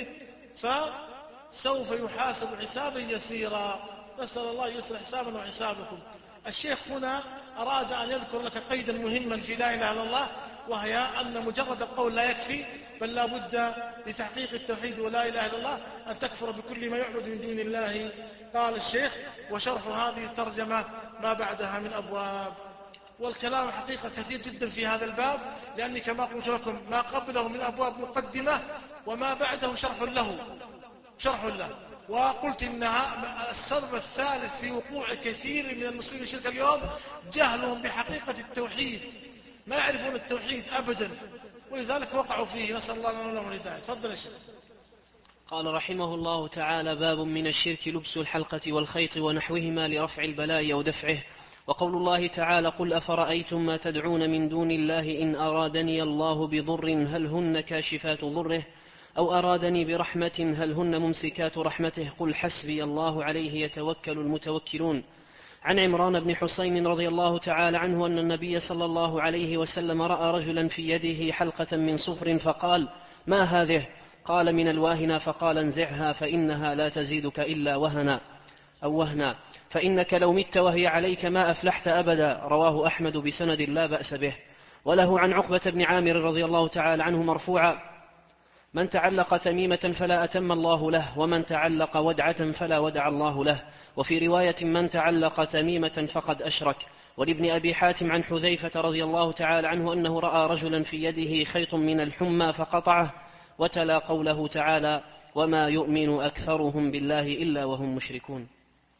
فسوف يحاسب حسابا يسيرا. نسأل الله يسر حسابنا وحسابكم. الشيخ هنا أراد أن يذكر لك قيدا مهما في لا إله إلا الله، وهي أن مجرد القول لا يكفي، بل لا بد لتحقيق التوحيد ولا إله إلا الله أن تكفر بكل ما يعبد من دون الله. قال الشيخ وشرح هذه الترجمة ما بعدها من أبواب. والكلام حقيقة كثير جدا في هذا الباب، لأني كما قلت لكم ما قبله من أبواب مقدمة وما بعده شرح له شرح له. وقلت إنها السبب الثالث في وقوع كثير من المسلمين الشرك اليوم جهلهم بحقيقة التوحيد، ما يعرفون التوحيد أبدا، ولذلك وقعوا فيه. نسأل الله لنا ولهم الهداية. تفضل يا شيخ. قال رحمه الله تعالى: باب من الشرك لبس الحلقة والخيط ونحوهما لرفع البلاء أو دفعه. وقول الله تعالى: قل أفرأيتم ما تدعون من دون الله إن أرادني الله بضر هل هن كاشفات ضره أو أرادني برحمة هل هن ممسكات رحمته قل حسبي الله عليه يتوكل المتوكلون. عن عمران بن حسين رضي الله تعالى عنه أن النبي صلى الله عليه وسلم رأى رجلا في يده حلقة من صفر فقال: ما هذه؟ قال: من الواهنة. فقال: انزعها فإنها لا تزيدك إلا وهنا أو وهنا، فإنك لو مت وهي عليك ما أفلحت أبدا. رواه أحمد بسند لا بأس به. وله عن عقبة بن عامر رضي الله تعالى عنه مرفوعا: من تعلق تميمة فلا أتم الله له، ومن تعلق ودعة فلا ودع الله له. وفي رواية: من تعلق تميمة فقد أشرك. ولابن أبي حاتم عن حذيفة رضي الله تعالى عنه أنه رأى رجلا في يده خيط من الحمى فقطعه، وتلا قوله تعالى: وما يؤمن أكثرهم بالله إلا وهم مشركون.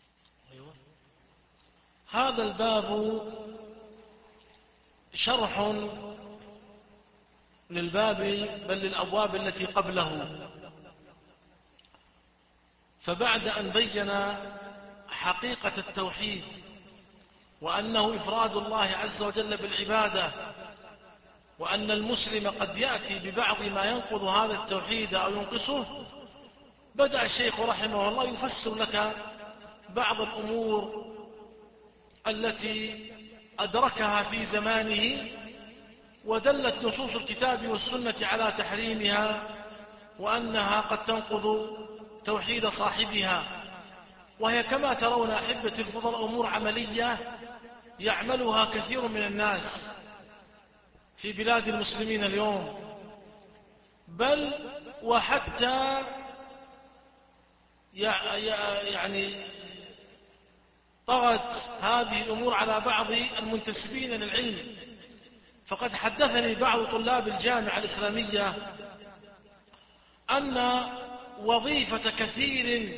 هذا الباب شرح للباب بل للأبواب التي قبله. فبعد أن بين حقيقة التوحيد وأنه إفراد الله عز وجل بالعبادة، وأن المسلم قد يأتي ببعض ما ينقض هذا التوحيد أو ينقصه، بدأ الشيخ رحمه الله يفسر لك بعض الأمور التي أدركها في زمانه ودلت نصوص الكتاب والسنة على تحريمها، وأنها قد تنقض توحيد صاحبها. وهي كما ترون أحبة الفضل أمور عملية يعملها كثير من الناس في بلاد المسلمين اليوم، بل وحتى يعني طغت هذه الأمور على بعض المنتسبين للعلم. فقد حدثني بعض طلاب الجامعة الإسلامية أن وظيفة كثير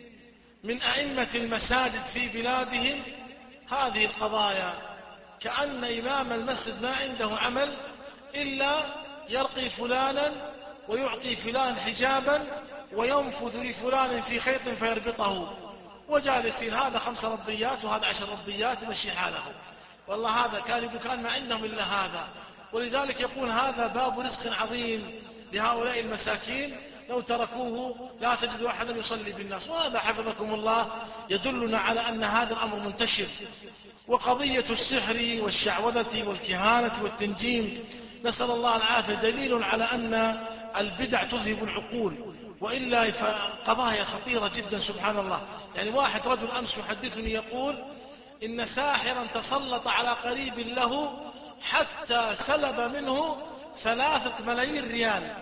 من أئمة المساجد في بلادهم هذه القضايا، كأن إمام المسجد ما عنده عمل إلا يرقي فلانا ويعطي فلان حجابا وينفذ لفلان في خيط فيربطه، وجالسين هذا خمس ربيات وهذا عشر ربيات يمشي حاله. والله هذا كان بكان ما عندهم إلا هذا. ولذلك يقول هذا باب رزق عظيم لهؤلاء المساكين، لو تركوه لا تجد أحدا يصلي بالناس. وهذا حفظكم الله يدلنا على أن هذا الأمر منتشر. وقضية السحر والشعوذة والكهانة والتنجيم نسأل الله العافية دليل على أن البدع تذهب العقول، وإلا فقضايا خطيرة جدا سبحان الله. يعني واحد رجل أمس يحدثني يقول إن ساحرا تسلط على قريب له حتى سلب منه ثلاثة ملايين ريال.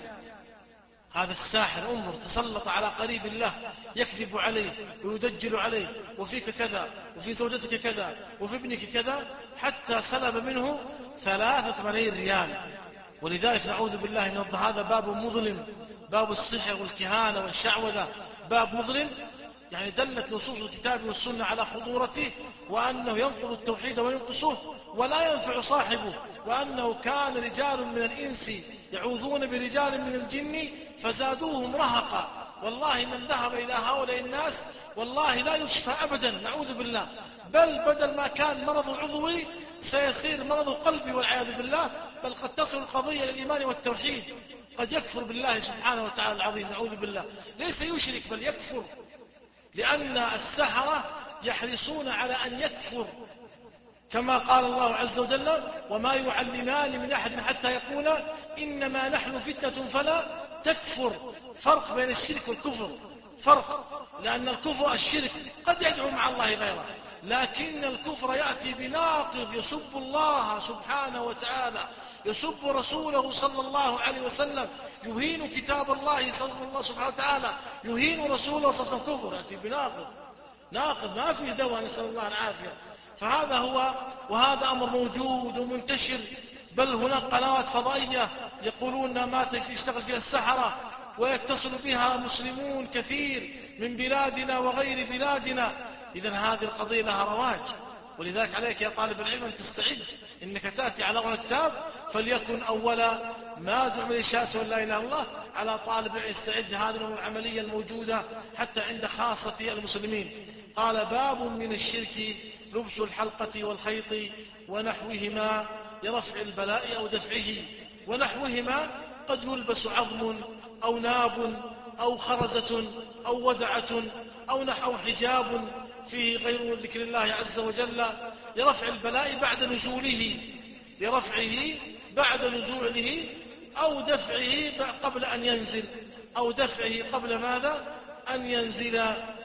هذا الساحر انظر تسلط على قريب الله يكذب عليه ويدجل عليه، وفيك كذا وفي زوجتك كذا وفي ابنك كذا، حتى سلب منه ثلاثة ملايين ريال. ولذلك نعوذ بالله من الض... هذا باب مظلم، باب السحر والكهانة والشعوذة باب مظلم. يعني دلت نصوص الكتاب والسنة على خطورته، وأنه ينقض التوحيد وينقصه ولا ينفع صاحبه، وأنه كان رجال من الإنس يعوذون برجال من الجن فزادوهم رهقا. والله من ذهب إلى هؤلاء الناس والله لا يشفى أبدا نعوذ بالله، بل بدل ما كان مرض عضوي سيصير مرض قلبي والعياذ بالله، بل قد تصل القضية للإيمان والتوحيد. قد يكفر بالله سبحانه وتعالى العظيم نعوذ بالله، ليس يشرك بل يكفر، لأن السحرة يحرصون على أن يكفر، كما قال الله عز وجل وما يعلمان من أحد حتى يقولا إنما نحن فتنة فلا تكفر. فرق بين الشرك والكفر، فرق، لأن الكفر الشرك قد يدعو مع الله غيره، لكن الكفر يأتي بناقض يسب الله سبحانه وتعالى، يسب رسوله صلى الله عليه وسلم، يهين كتاب الله صلى الله سبحانه وتعالى، يهين رسوله صلى الله عليه وسلم. كفر يأتي بناقض، ناقض ما فيه دواء نسأل الله العافية. فهذا هو، وهذا أمر موجود ومنتشر، بل هناك قنوات فضائية يقولون ما يشتغل فيها السحرة ويتصل بها مسلمون كثير من بلادنا وغير بلادنا. إذن هذه القضية لها رواج، ولذلك عليك يا طالب العلم أن تستعد، إنك تأتي على أول كتاب فليكن أول ما تعمل شهادة لا إله إلا الله على طالب العلم يستعد. هذه العملية الموجودة حتى عند خاصة المسلمين. قال باب من الشرك لبس الحلقة والخيط ونحوهما لرفع البلاء أو دفعه. ونحوهما قد يلبس عظم أو ناب أو خرزة أو ودعة أو نحو حجاب فيه غير ذكر الله عز وجل لرفع البلاء بعد نزوله، لرفعه بعد نزوله أو دفعه قبل أن ينزل، أو دفعه قبل ماذا؟ أن ينزل.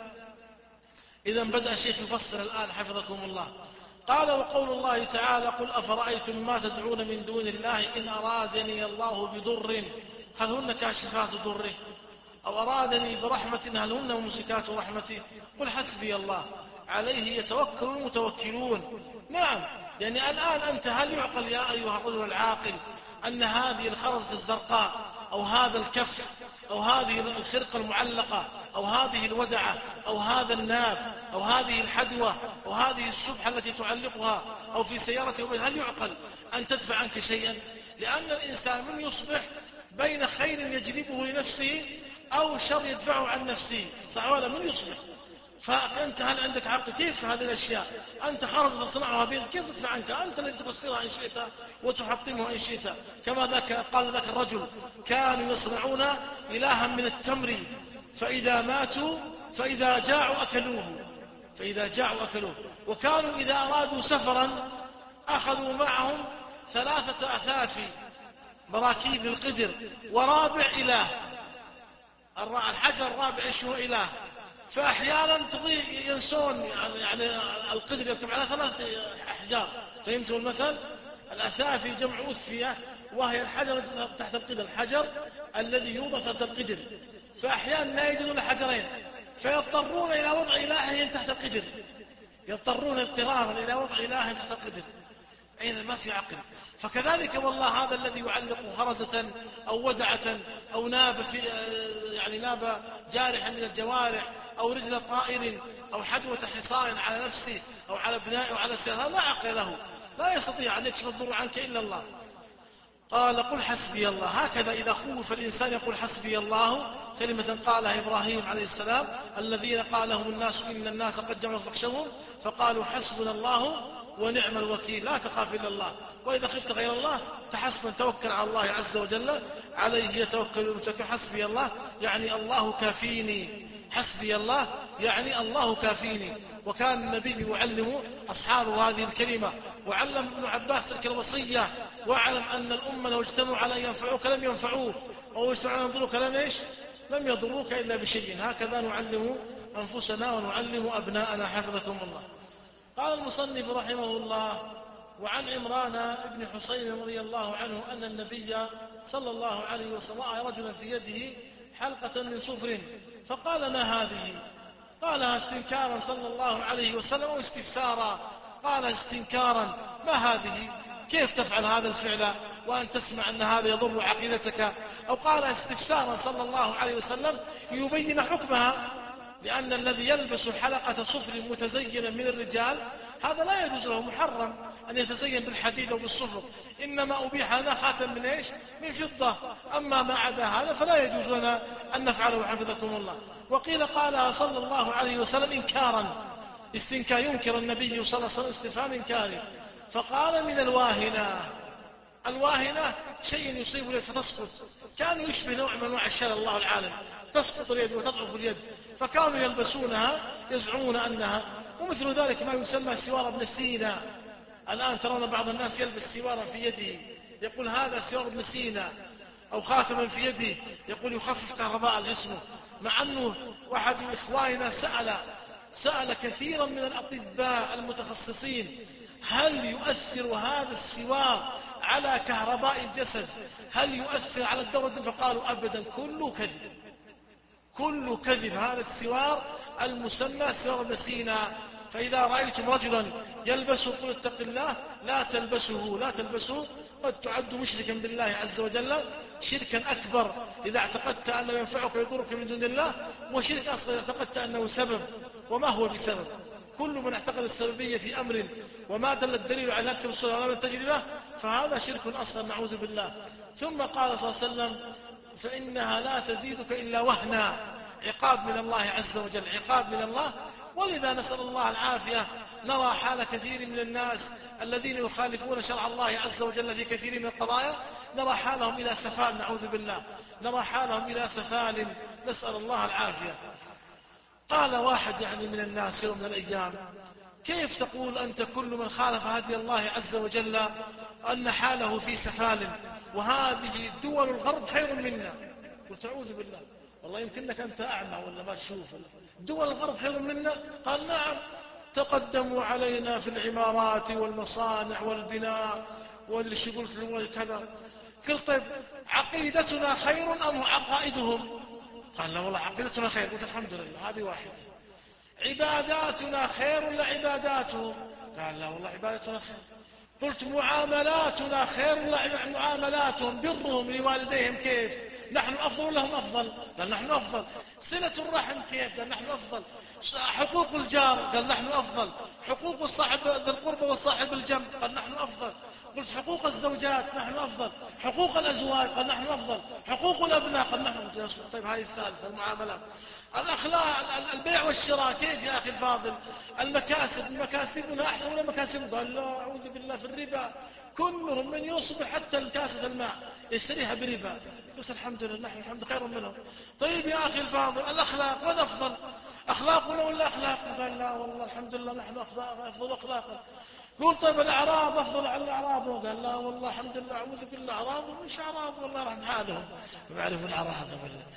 إذا بدأ الشيخ يفسر الآن حفظكم الله. قال وقول الله تعالى قل أفرأيتم ما تدعون من دون الله إن أرادني الله بضر هل هن كاشفات ضره أو أرادني برحمة هل هن ممسكات رحمته قل حسبي الله عليه يتوكل المتوكلون. نعم، يعني الآن أنت هل يعقل يا أيها الرجل العاقل أن هذه الخرزة الزرقاء أو هذا الكف أو هذه الخرقة المعلقة أو هذه الودعة أو هذا الناب أو هذه الحدوة أو هذه الشبحة التي تعلقها أو في سيارته هل يعقل أن تدفع عنك شيئا؟ لأن الإنسان من يصبح بين خير يجلبه لنفسه أو شر يدفعه عن نفسه، صح ولا؟ من يصبح. فأنت هل عندك عقل؟ كيف هذه الأشياء؟ أنت خرزة تصنعها بيدك كيف تدفع عنك؟ أنت الذي تكسرها إن شئت وتحطمها إن شئت. كما ذاك قال ذاك الرجل كانوا يصنعون إلها من التمر فإذا ماتوا فإذا جاعوا أكلوه فإذا جاعوا أكلوه وكانوا إذا أرادوا سفرا أخذوا معهم ثلاثة أثاث مراكيب للقدر ورابع إله. الحجر الرابع إيش هو؟ إله. فأحيانا تضيع ينسون يعني القدر يركب على ثلاث أحجار، فهمتوا المثل؟ الأثافي جمع أثفية وهي الحجر تحت القدر، الحجر الذي يوضع تحت القدر. فأحيانا لا يجدون حجرين فيضطرون إلى وضع إلههم تحت القدر، يضطرون اضطرارا إلى وضع إلههم تحت القدر. أين ما في عقل. فكذلك والله هذا الذي يعلق خرزة أو ودعة أو ناب في يعني ناب جارح من الجوارح أو رجل طائر أو حدوة حصان على نفسه أو على ابنائه أو على سيارة لا عقل له، لا يستطيع أن يكشف الضر عنك إلا الله. قال قل حسبي الله. هكذا إذا خوف الإنسان يقول حسبي الله، كلمة قالها إبراهيم عليه السلام الذين قالهم الناس إن الناس قد جمعوا فاخشوهم فقالوا حسبنا الله ونعم الوكيل لا تخاف إلا الله وإذا خفت غير الله تحسبا توكل على الله عز وجل عليه يتوكل المتوكل. حسبي الله يعني الله كافيني، حسبي الله يعني الله كافيني. وكان النبي يعلم أصحابه هذه الكلمة، وعلم ابن عباس تلك الوصية، واعلم أن الأمة لو اجتمعوا على أن ينفعوك لم ينفعوه أو يجتمعوا على أن يضروك لم إيش لم يضروك إلا بشيء. هكذا نعلم أنفسنا ونعلم أبناءنا حفظكم الله. قال المصنف رحمه الله وعن عمران بن حسين رضي الله عنه أن النبي صلى الله عليه وسلم رأى رجلا في يده حلقة من صفر فقال ما هذه؟ قالها استنكارا صلى الله عليه وسلم واستفسارا. قال استنكارا ما هذه؟ كيف تفعل هذا الفعل وأن تسمع أن هذا يضر عقيدتك؟ أو قال استفسارا صلى الله عليه وسلم يبين حكمها، لأن الذي يلبس حلقة صفر متزينا من الرجال هذا لا يجوز له، محرم أن يتزين بالحديد أو بالصفر، إنما أبيح لنا خاتم من إيش؟ من فضة. أما ما عدا هذا فلا يجوز لنا أن نفعله حفظكم الله. وقيل قالها صلى الله عليه وسلم إنكارا، استنكار ينكر النبي صلى الله عليه وسلم استفهام إنكاري. فقال من الواهنة. الواهنة شيء يصيب اليد فتسقط، كان يشبه نوع من انواع الشلل الله العالم، تسقط اليد وتضعف اليد، فكانوا يلبسونها يزعمون أنها. ومثل ذلك ما يسمى سوار ابن سينا. الآن ترون بعض الناس يلبس سوارا في يده يقول هذا سوار ابن سينا، أو خاتما في يده يقول يخفف كهرباء جسمه، مع أنه واحد من إخواننا سأل سأل كثيرا من الأطباء المتخصصين هل يؤثر هذا السوار على كهرباء الجسد؟ هل يؤثر على الدورة؟ فقالوا أبدا، كله كذب، كله كذب. هذا السوار المسمى سوار ابن سينا. فإذا رأيتم رجلا يلبسه قل اتق الله لا تلبسه لا تلبسه، قد تعد مشركا بالله عز وجل شركا أكبر إذا اعتقدت أنه ينفعك ويضرك من دون الله، وشرك أصغر إذا اعتقدت أنه سبب وما هو بسبب. كل من اعتقد السببية في أمر وما دل الدليل على الكتاب والسنة ولا من تجربة فهذا شرك أصغر نعوذ بالله. ثم قال صلى الله عليه وسلم فإنها لا تزيدك إلا وهنا، عقاب من الله عز وجل، عقاب من الله. ولذا نسأل الله العافية. نرى حال كثير من الناس الذين يخالفون شرع الله عز وجل في كثير من القضايا، نرى حالهم إلى سفال نعوذ بالله، نرى حالهم إلى سفال، نسأل الله العافية. قال واحد يعني من الناس يوم من الأيام كيف تقول أنت كل من خالف هدي الله عز وجل أن حاله في سفال وهذه دول الغرب خير منا؟ قلت أعوذ بالله، والله يمكنك أنت أعمى ولا ما تشوف، دول الغرب خير منا؟ قال نعم، تقدموا علينا في العمارات والمصانع والبناء وادري شو قلت له كذا. قلت طيب عقيدتنا خير أم عقائدهم؟ قال لا والله عقيدتنا خير. قلت الحمد لله، هذه واحدة. عباداتنا خير ولا عباداتهم؟ قال لا والله عبادتنا خير. قلت معاملاتنا خير ولا معاملاتهم؟ برهم لوالديهم كيف؟ نحن أفضل لهم أفضل؟ قال نحن أفضل. صلة الرحم كيف؟ قال نحن أفضل. حقوق الجار؟ قال نحن أفضل. حقوق الصاحب ذي القربى والصاحب الجنب؟ قال نحن أفضل. قلت حقوق الزوجات؟ نحن أفضل. حقوق الأزواج؟ قال نحن أفضل. حقوق الأبناء؟ قال نحن أفضل. طيب هذه الثالثة المعاملات. الأخلاق البيع والشراء كيف يا أخي الفاضل؟ المكاسب مكاسبنا أحسن ولا مكاسبنا؟ قال لا أعوذ بالله، في الربا كلهم من يصبح حتى الكاسة الماء يشتريها بربا. قلت الحمد لله، نحن الحمد خير منهم. طيب يا أخي الفاضل الأخلاق من أفضل؟ أخلاقنا ولا أخلاق؟ قال لا والله الحمد لله نحن أفضل أخلاقا. قول طيب الأعراض أفضل على الأعراض؟ قال لا والله الحمد لله أعوذ بالله أعراض ومش أعراض والله رحم حالهم ما يعرفون الأعراض بالله.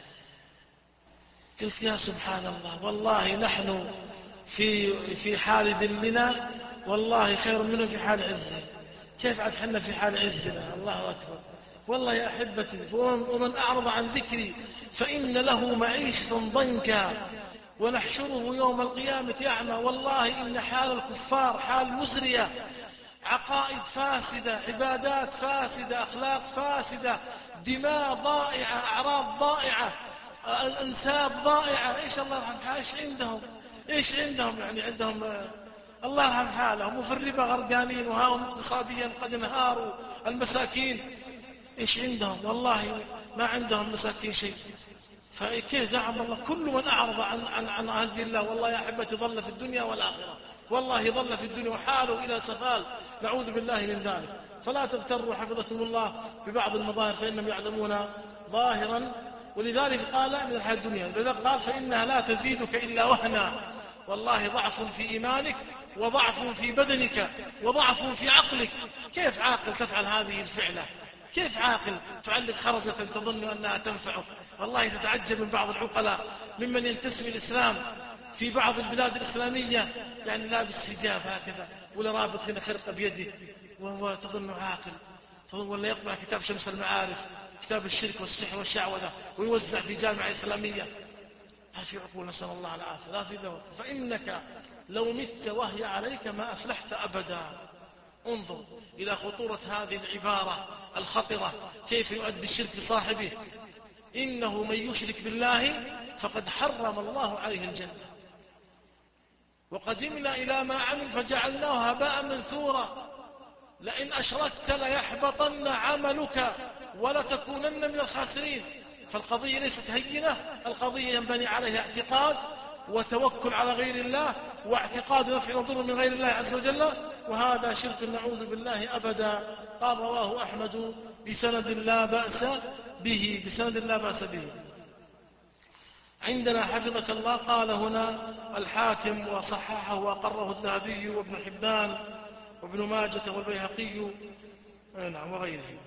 قلت يا سبحان الله، والله نحن في في حال ذلنا والله خير منهم في حال عزهم. كيف عاد حنا في حال عزنا؟ الله أكبر. والله يا أحبتي ومن أعرض عن ذكري فإن له معيشة ضنكا ونحشره يوم القيامة أعمى. والله إن حال الكفار حال مزرية، عقائد فاسدة، عبادات فاسدة، أخلاق فاسدة، دماء ضائعة، أعراض ضائعة، الأنساب ضائعة. إيش الله يرحم حالهم؟ إيش عندهم؟ إيش عندهم؟ يعني عندهم الله يرحم حالهم وفي الربا غرقانين وهاهم اقتصاديا قد انهاروا المساكين. إيش عندهم؟ والله ما عندهم مساكين شيء. فكيف؟ نعم والله كل من أعرض عن عن عن هدي الله والله يا أحبتي ضل في الدنيا والآخرة، والله ضل في الدنيا وحاله إلى سفال نعوذ بالله من ذلك. فلا تغتروا حفظكم الله ببعض المظاهر فإنهم يعلمون ظاهرا. ولذلك قال من الحياة الدنيا، لذلك قال فإنها لا تزيدك إلا وهنا. والله ضعف في إيمانك وضعف في بدنك وضعف في عقلك. كيف عاقل تفعل هذه الفعلة؟ كيف عاقل تعلق خرزة تظن أنها تنفعك؟ والله تتعجب من بعض العقلاء ممن ينتسب الإسلام في بعض البلاد الإسلامية، يعني لابس حجاب هكذا ولا رابط هنا خرقة بيده وهو تظن عاقل، تظن ولا يقرأ كتاب شمس المعارف، كتاب الشرك والسحر والشعوذة ويوزع في جامعة إسلامية. ما في عقول، نسأل الله العافية. لا في ذوق. فإنك لو مت وهي عليك ما أفلحت أبدا. انظر إلى خطورة هذه العبارة الخطرة، كيف يؤدي الشرك بصاحبه. إنه من يشرك بالله فقد حرم الله عليه الجنة وقدمنا إلى ما عمل فجعلناه هباء منثورا. لئن أشركت ليحبطن عملك ولتكونن من الخاسرين. فالقضية ليست هينة، القضية ينبني عليها اعتقاد وتوكل على غير الله واعتقاد نفع وضر من غير الله عز وجل، وهذا شرك نعوذ بالله أبدا. قال رواه أحمد بسند لا بأس به، بسند لا بأس به. عندنا حفظك الله قال هنا الحاكم وصححه وأقره الذهبي وابن حبان وابن ماجة والبيهقي نعم وغيره.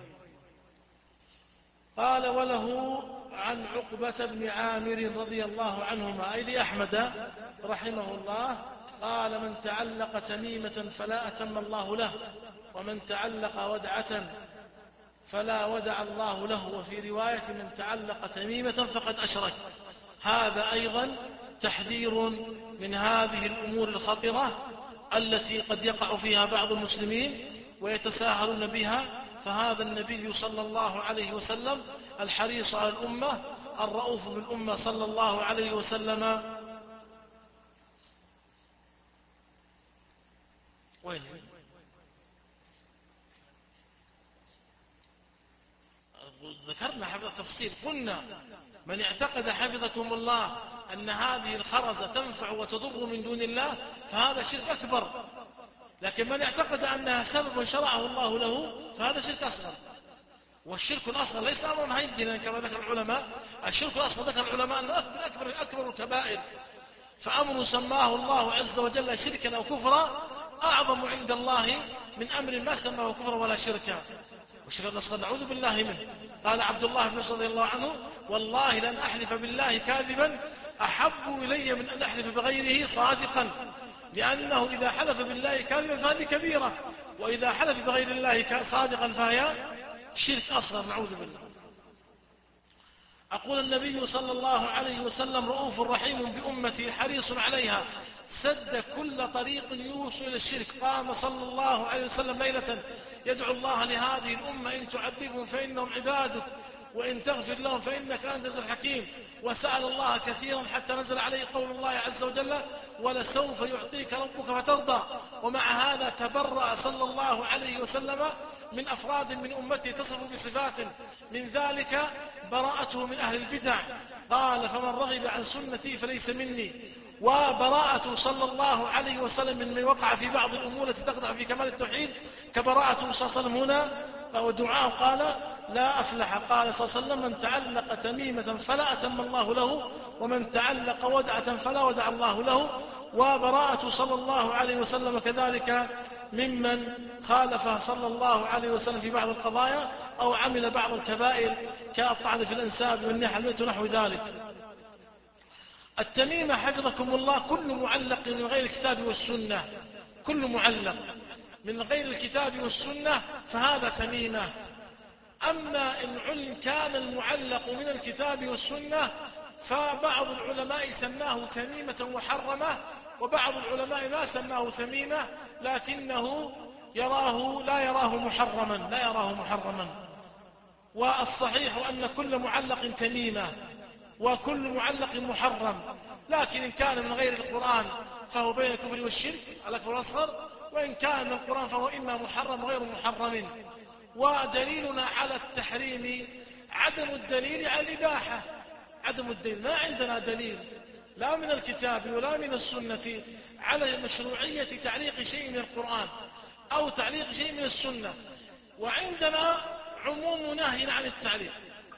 قال وله عن عقبة بن عامر رضي الله عنهما أي لأحمد رحمه الله قال من تعلق تميمة فلا أتم الله له، ومن تعلق ودعة فلا ودع الله له، وفي رواية من تعلق تميمة فقد أشرك. هذا أيضا تحذير من هذه الأمور الخطرة التي قد يقع فيها بعض المسلمين ويتساهلون بها. فهذا النبي صلى الله عليه وسلم الحريص على الأمة الرؤوف بالأمة صلى الله عليه وسلم وين ذكرنا حفظ التفصيل، قلنا من اعتقد حفظكم الله أن هذه الخرزة تنفع وتضر من دون الله فهذا شرك أكبر، لكن من اعتقد أنها سبب شرعه الله له فهذا شرك أصغر. والشرك الأصغر ليس أمرا هينا كما ذكر العلماء، الشرك الأصغر ذكر العلماء أنه أكبر, أكبر, أكبر الكبائر، فأمر سماه الله عز وجل شركا أو كفرا أعظم عند الله من أمر ما سماه كفرا ولا شركا. والشرك الأصغر نعوذ بالله منه. قال عبد الله بن مسعود رضي الله عنه: والله لن أحلف بالله كاذبا أحب إلي من أن أحلف بغيره صادقا، لأنه إذا حلف بالله كاذبا فهذه كبيرة، وإذا حلف بغير الله صادقا فهي شرك أصغر نعوذ بالله. أقول النبي صلى الله عليه وسلم: رؤوف رحيم بأمتي حريص عليها، سد كل طريق يوصل إلى الشرك. قام صلى الله عليه وسلم ليلة يدعو الله لهذه الأمة: إن تعذبهم فإنهم عبادك وإن تغفر لهم فإنك أنت الحكيم. وسأل الله كثيرا حتى نزل عليه قول الله عز وجل: ولسوف يعطيك ربك فترضى. ومع هذا تبرأ صلى الله عليه وسلم من أفراد من أمته تصف بصفات، من ذلك براءته من أهل البدع، قال: فمن رغب عن سنتي فليس مني. وبراءته صلى الله عليه وسلم من من وقع في بعض الأمور التي تقدح في كمال التوحيد، كبراءته صلى الله عليه وسلم هنا ودعاه قال: لا أفلح. قال صلى الله عليه وسلم: من تعلق تميمة فلا أتم الله له، ومن تعلق ودعة فلا ودع الله له. وبراءته صلى الله عليه وسلم كذلك ممن خالفه صلى الله عليه وسلم في بعض القضايا أو عمل بعض الكبائر كالطعن في الأنساب والنحل الميت ونحو ذلك. التميمة حفظكم الله كل معلق من غير الكتاب والسنة، كل معلق من غير الكتاب والسنة فهذا تميمة. أما إن علم كان المعلق من الكتاب والسنة فبعض العلماء سماه تميمة محرمة، وبعض العلماء ما سماه تميمة لكنه يراه لا يراه محرما لا يراه محرما. والصحيح أن كل معلق تميمة وكل معلق محرم، لكن إن كان من غير القرآن فهو بين الكفر والشرك الأكبر والأصغر، وإن كان من القرآن فهو إما محرم وغير محرم. ودليلنا على التحريم عدم الدليل على الإباحة، عدم الدليل، ما عندنا دليل لا من الكتاب ولا من السنة على مشروعية تعليق شيء من القرآن أو تعليق شيء من السنة. وعندنا عموم نهي عن التعليق،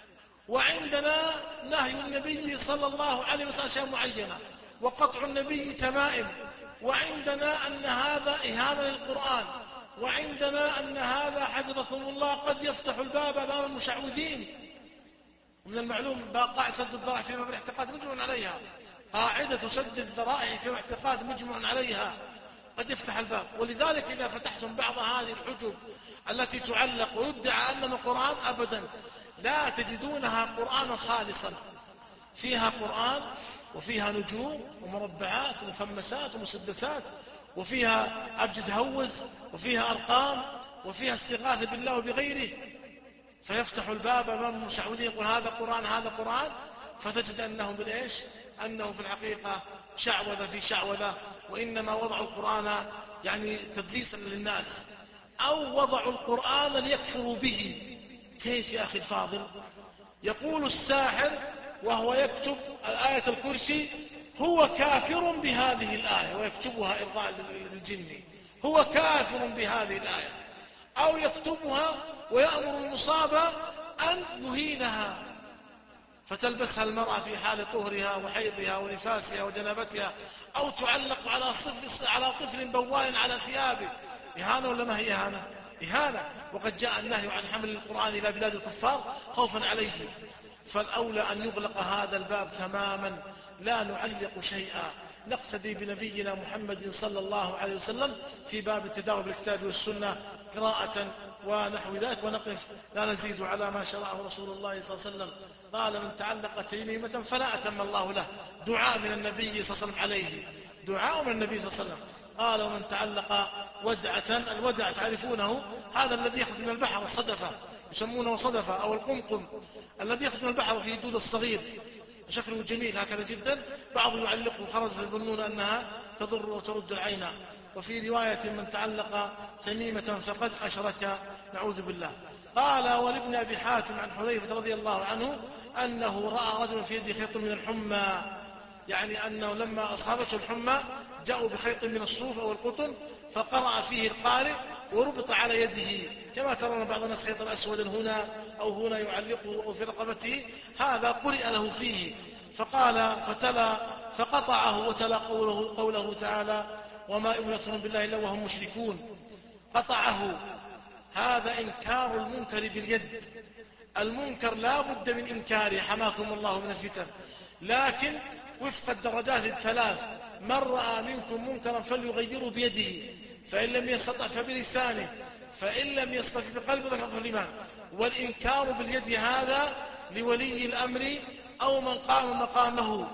وعندنا نهي النبي صلى الله عليه وسلم أشياء معينة، وقطع النبي تمائم، وعندنا أن هذا إهانة للقرآن، وعندنا أن هذا حفظكم الله قد يفتح الباب أمام المشعوذين. ومن المعلوم قاعدة سد الذرائع في باب الاعتقاد مجمع عليها، قاعدة سد الذرائع في الاعتقاد مجمع عليها، قد يفتح الباب. ولذلك إذا فتحتم بعض هذه الحجب التي تعلق ويدعى أنها قرآن، أبدا لا تجدونها قرآنا خالصا، فيها قرآن وفيها نجوم ومربعات ومخمسات ومسدسات، وفيها أبجد هوز، وفيها أرقام، وفيها استغاثة بالله وبغيره، فيفتح الباب أمام المشعوذين يقول هذا قرآن هذا قرآن، فتجد أنه بالإيش؟ أنه في الحقيقة شعوذة في شعوذة، وإنما وضعوا القرآن يعني تدليسا للناس، أو وضعوا القرآن ليكفروا به. كيف يا أخي الفاضل؟ يقول الساحر وهو يكتب الآية الكرسي هو كافر بهذه الآية ويكتبها إرضاء للجن، هو كافر بهذه الآية، أو يكتبها ويأمر المصابة أن يهينها فتلبسها المرأة في حال طهرها وحيضها ونفاسها وجنابتها، أو تعلق على صفل على طفل بوال على ثيابه. إهانة ولا ما هي إهانة؟ إهانة. وقد جاء النهي عن حمل القرآن إلى بلاد الكفار خوفا عليه. فالأولى أن يغلق هذا الباب تماما، لا نعلق شيئا، نقتدي بنبينا محمد صلى الله عليه وسلم في باب التداول بالكتاب والسنة قراءة ونحو ذلك، ونقف لا نزيد على ما شرعه رسول الله صلى الله عليه وسلم. قال من تعلق تميمة فلا أتم الله له، دعاء من النبي صلى الله عليه وسلم عليه، دعاء من النبي صلى الله عليه وسلم. قال ومن تعلق ودعة، الودع تعرفونه هذا الذي يخرج من البحر، الصدفة يسمونه صدفة، أو القمقم الذي يخرج من البحر في الدود الصغير، شكله جميل هكذا جدا، بعض يعلقه خرز يظنون أنها تضر وترد العين. وفي رواية من تعلق تميمة فقد أشرك، نعوذ بالله. قال ولابن أبي حاتم عن حذيفة رضي الله عنه أنه رأى رجل في يده خيط من الحمى، يعني أنه لما أصابته الحمى جاءوا بخيط من الصوف أو القطن فقرأ فيه القارئ وربط على يده، كما ترون بعض الناس خيطا أسودا هنا أو هنا يعلقه أو في رقبته، هذا قرئ له فيه. فقال فتلا فقطعه وتلا قوله, قوله تعالى وما يؤمنون بالله إلا وهم مشركون. قطعه. هذا إنكار المنكر باليد. المنكر لا بد من إنكاره حماكم الله من الفتن، لكن وفق الدرجات الثلاث. من رأى منكم منكرا فليغيره بيده، فإن لم يستطع فبلسانه، فإن لم يستطع بقلبه ذكره الإيمان. والإنكار باليد هذا لولي الأمر أو من قام مقامه،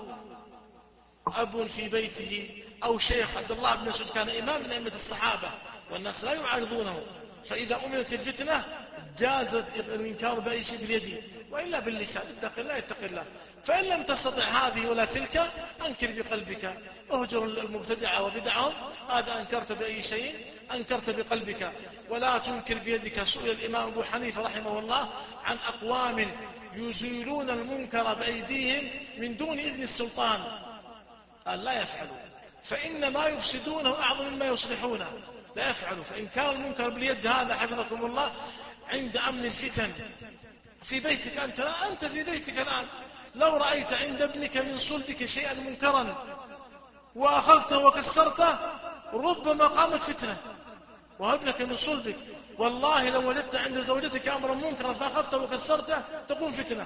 أب في بيته أو شيخ. عبد الله بن مسعود كان إمام من أئمة الصحابة والناس لا يعارضونه، فإذا أمنت الفتنة جاز الإنكار بأي شيء باليد، وإلا باللسان اتق الله اتق الله. فإن لم تستطع هذه ولا تلك أنكر بقلبك، اهجر المبتدعة وبدعهم، هذا أنكرت بأي شيء أنكرت بقلبك. ولا تنكر بيدك. سئل الإمام أبو حنيفة رحمه الله عن أقوام يزيلون المنكر بأيديهم من دون إذن السلطان، قال لا يفعلوا، فإن ما يفسدونه أعظم مما يصلحونه. لا يفعلوا. فإن كان المنكر باليد هذا حفظكم الله عند أمن الفتن في بيتك، أنت لا أنت في بيتك الآن لو رأيت عند ابنك من صلبك شيئا منكرا وأخذته وكسرته ربما قامت فتنة، وابنك من صلبك. والله لو وجدت عند زوجتك أمرا منكرا فأخذته وكسرته تقوم فتنة.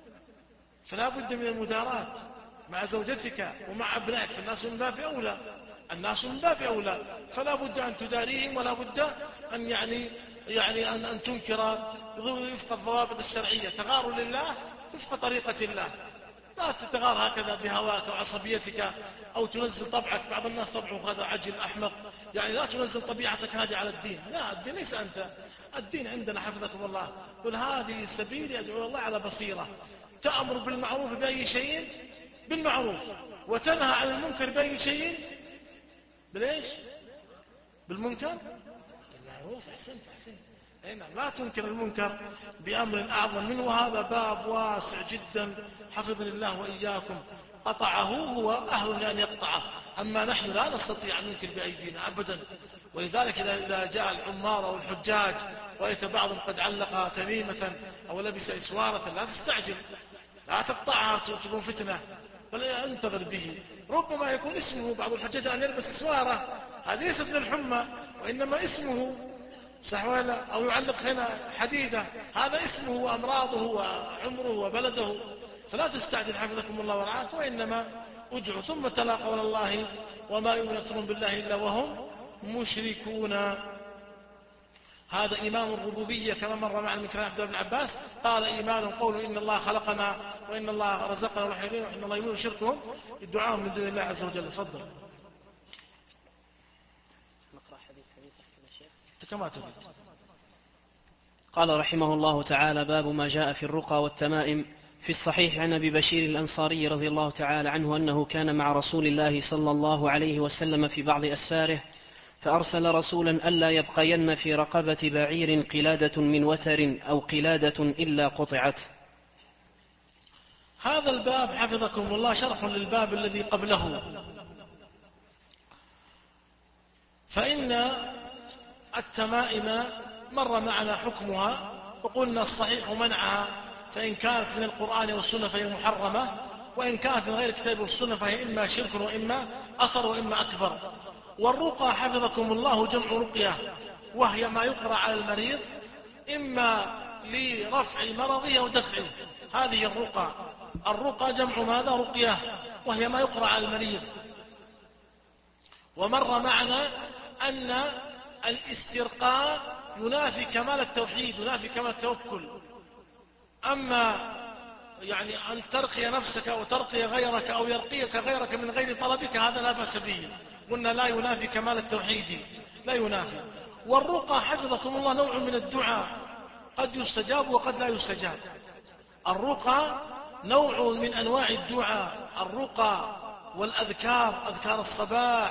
فلا بد من المداراة مع زوجتك ومع أبنائك، فالناس من باب أولى الناس من باب أولى فلا بد أن تداريهم، ولا بد أن يعني يعني أن, أن تنكر وفق الضوابط الشرعية. تغار لله وفق طريقة الله، لا تتغار هكذا بهواك وعصبيتك أو تنزل طبعك. بعض الناس طبعه هذا عجل أحمق، يعني لا تنزل طبيعتك هذه على الدين. لا، الدين ليس أنت، الدين عندنا حفظكم الله. قل هذه سبيلي أدعو الله على بصيرة، تأمر بالمعروف بأي شيء بالمعروف وتنهى عن المنكر بأي شيء بليش بالمنكر بالمعروف. أحسنت أحسنت. هنا لا تنكر المنكر بأمر أعظم منه، وهذا باب واسع جدا حفظني الله وإياكم. قطعه هو أهل أن يقطعه، أما نحن لا نستطيع أن ننكر بأيدينا أبدا. ولذلك إذا جاء العمار أو الحجاج رأيت بعضهم قد علق تميمة أو لبس إسوارة لا تستعجل، لا تقطعها تكون فتنة، بل انتظر به. ربما يكون اسمه بعض الحجاج أن يلبس إسوارة، هذه ليست للحمى وإنما اسمه صح ولا، أو يعلق هنا حديدة، هذا اسمه وأمراضه وعمره وبلده. فلا تستعجل حفظكم الله ورعاك، وإنما ادعوا. ثم تلا قول الله وما يؤمنون بالله إلا وهم مشركون. هذا إمام الربوبية كما مر معنا من كلام عبد الله بن عباس. قال إيمان قول إن الله خلقنا وإن الله رزقنا وحيرين وإن الله يؤمن شركهم الدعاء من دون الله عز وجل. تفضل كما تريد. قال رحمه الله تعالى باب ما جاء في الرقى والتمائم. في الصحيح عن أبي بشير الأنصاري رضي الله تعالى عنه أنه كان مع رسول الله صلى الله عليه وسلم في بعض أسفاره، فأرسل رسولا ألا يبقين في رقبة بعير قلادة من وتر أو قلادة إلا قطعت. هذا الباب حفظكم الله شرح للباب الذي قبله. فإن التمائم مر معنا حكمها وقلنا الصحيح منعها، فإن كانت من القرآن والسنة فهي محرمة، وإن كانت من غير الكتاب والسنة فهي إما شرك وإما أصغر وإما أكبر. والرقى حفظكم الله جمع رقية، وهي ما يقرأ على المريض إما لرفع مرضه أو دفعه، هذه الرقى. الرقى جمع ماذا؟ رقية، وهي ما يقرأ على المريض. ومر معنا أن الاسترقاء ينافي كمال التوحيد، ينافي كمال التوكل. أما يعني أن ترقي نفسك وترقي غيرك أو يرقيك غيرك من غير طلبك هذا لا بأس به، قلنا لا ينافي كمال التوحيد، لا ينافي. والرقى حفظكم الله نوع من الدعاء قد يستجاب وقد لا يستجاب. الرقى نوع من أنواع الدعاء، الرقى والأذكار، أذكار الصباح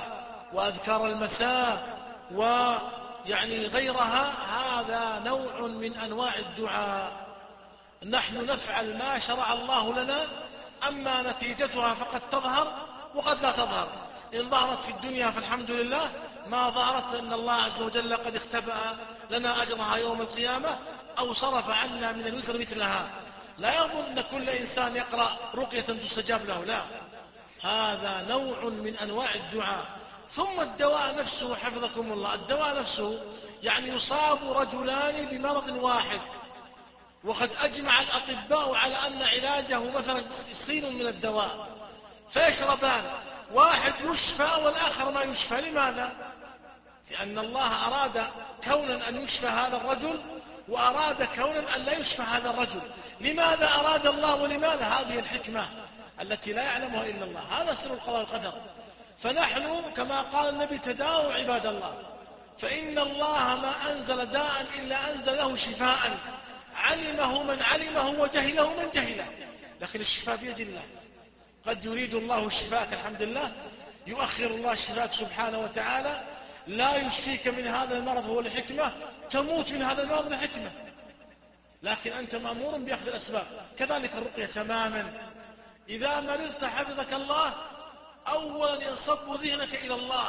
وأذكار المساء ويعني غيرها، هذا نوع من أنواع الدعاء. نحن نفعل ما شرع الله لنا، أما نتيجتها فقد تظهر وقد لا تظهر. إن ظهرت في الدنيا فالحمد لله، ما ظهرت فإن الله عز وجل قد اختبأ لنا أجرها يوم القيامة أو صرف عنا من الوزر مثلها. لا يظن أن كل إنسان يقرأ رقية تستجاب له، لا، هذا نوع من أنواع الدعاء. ثم الدواء نفسه حفظكم الله، الدواء نفسه يعني يصاب رجلان بمرض واحد، وقد أجمع الأطباء على أن علاجه مثلا سين من الدواء، فيشربان، واحد يشفى والآخر ما يشفى. لماذا؟ لأن الله أراد كونا أن يشفى هذا الرجل، وأراد كونا أن لا يشفى هذا الرجل. لماذا أراد الله ولماذا؟ هذه الحكمة التي لا يعلمها إلا الله، هذا سر القضاء والقدر. فنحن كما قال النبي: تداووا عباد الله، فإن الله ما أنزل داء إلا أنزل له شفاء، علمه من علمه وجهله من جهله. لكن الشفاء بيد الله، قد يريد الله شفاءك الحمد لله، يؤخر الله شفاءك سبحانه وتعالى، لا يشفيك من هذا المرض هو لحكمة، تموت من هذا المرض لحكمة، لكن أنت مأمور بأخذ الأسباب. كذلك الرقية تماما، إذا مرضت حفظك الله، أولا ينصب ذهنك إلى الله،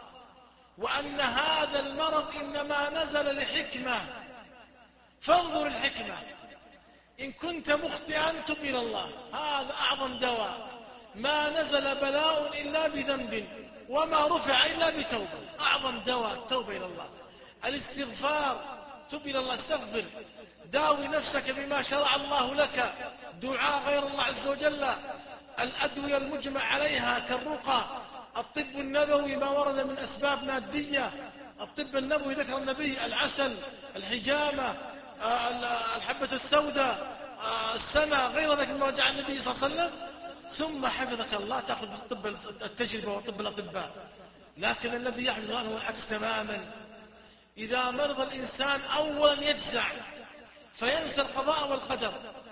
وأن هذا المرض إنما نزل لحكمة، فانظر الحكمة. إن كنت مخطئا تب إلى الله، هذا أعظم دواء. ما نزل بلاء إلا بذنب، وما رفع إلا بتوبة. أعظم دواء التوبة إلى الله، الاستغفار. تب إلى الله، استغفر، داوي نفسك بما شرع الله لك، دعاء غير الله عز وجل، الأدوية المجمع عليها كالرقى، الطب النبوي ما ورد من أسباب مادية. الطب النبوي ذكر النبي: العسل، الحجامة، الحبة السوداء، السنة، غير ذلك مما جاء النبي صلى الله عليه وسلم. ثم حفظك الله تأخذ بالطب التجربة وطب الأطباء. لكن الذي يحفظ عنه هو العكس تماما. إذا مرض الإنسان أولا يجزع فينسى القضاء والقدر،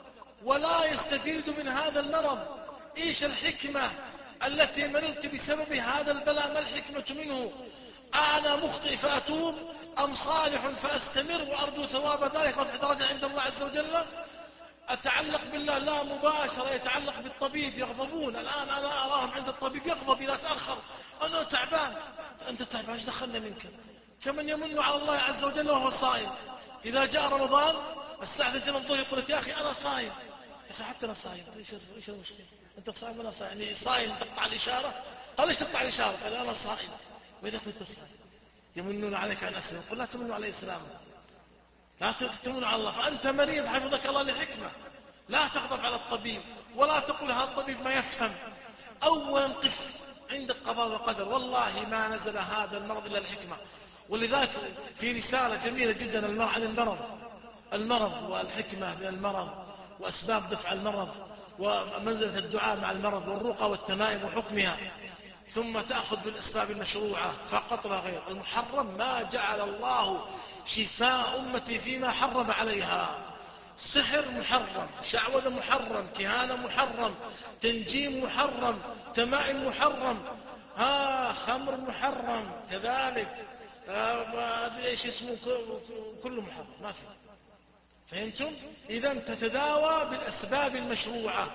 ولا يستفيد من هذا المرض. إيش الحكمة التي مرضت بسبب هذا البلاء؟ ما الحكمة منه؟ أنا مخطئ فأتوب، أم صالح فأستمر وأرجو ثواب ذلك رفع درجة عند الله عز وجل؟ أتعلق بالله؟ لا، مباشرة يتعلق بالطبيب، يغضبون. الآن أنا أراهم عند الطبيب يغضب إذا تأخر. أنا تعبان، أنت تعبان، ايش دخلنا منك؟ كمن يمن على الله عز وجل وهو صائم. إذا جاء رمضان الساعة اثنين الظهر يقول لك: يا أخي أنا صائم. يا أخي حتى أنا صائم. إيش المشكلة؟ أنت صائم وأنا صائم، يعني صائم تقطع الإشارة. قال: ليش تقطع الإشارة؟ قال: أنا صائم. وإذا كنت صائم يمنون عليك أن أسلم، قل: لا تمنوا علي إسلامك، لا تمنوا على الله، فأنت مريض حفظك الله لحكمة. لا تغضب على الطبيب، ولا تقول هذا الطبيب ما يفهم. أولا قف عند القضاء والقدر، والله ما نزل هذا المرض إلا الحكمة. ولذلك في رسالة جميلة جدا عن المرض المرض والحكمة من المرض، وأسباب دفع المرض، ومنزلة الدعاء مع المرض، والرقى والتمائم وحكمها. ثم تأخذ بالأسباب المشروعة فقط لا غير. المحرم ما جعل الله شفاء أمتي فيما حرم عليها. سحر محرم، شعوذة محرم، كهانة محرم، تنجيم محرم، تمائم محرم، ها خمر محرم كذلك، هذا ايش اسمه، كله محرم، ما في. فهمتم؟ إذا تتداوى بالأسباب المشروعة،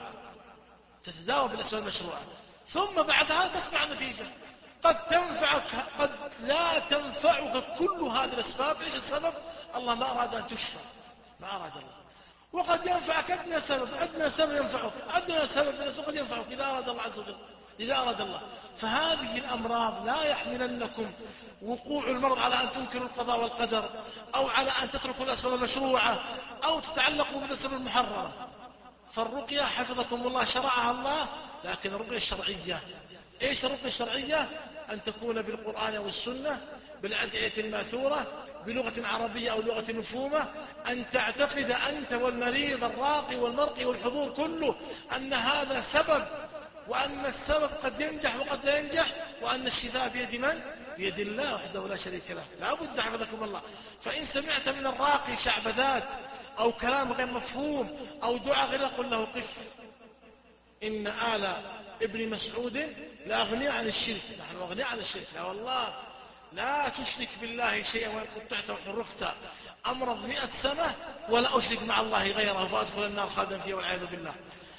تتداوى بالأسباب المشروعة، ثم بعدها تسمع النتيجة. قد تنفعك، قد لا تنفعك كل هذه الأسباب. ايش السبب؟ الله ما أراد أن تشفى، ما أراد الله. وقد ينفعك أدنى سبب، أدنى سبب ينفعك، أدنى سبب قد ينفعك إذا أراد الله عز وجل، إذا أراد الله. فهذه الأمراض لا يحملنكم وقوع المرض على أن تنكروا القضاء والقدر، أو على أن تتركوا الأسباب المشروعة، أو تتعلقوا بالأسباب المحرمة. فالرقية حفظكم الله شرعها الله، لكن الرقية الشرعية. إيش الرقية الشرعية؟ أن تكون بالقرآن والسنة، بالأدعية الماثورة، بلغة عربية أو لغة مفهومة. أن تعتقد أنت والمريض الراقي والمرقي والحضور كله أن هذا سبب، وأن السبب قد ينجح وقد لا ينجح، وأن الشفاء بيد من؟ بيد الله وحده لا شريك له. لا بد حفظكم الله. فإن سمعت من الراقي شعبذات أو كلام غير مفهوم أو دعاء غير، قل له: قف، إن آل ابن مسعود لا أغنياء عن الشرك، نحن أغنياء عن الشرك، لا والله لا تشرك بالله شيئا وإن قطعت وحرقت أمرض مئة سنة ولا أشرك مع الله غيره فأدخل النار خالدا فيها والعياذ بالله.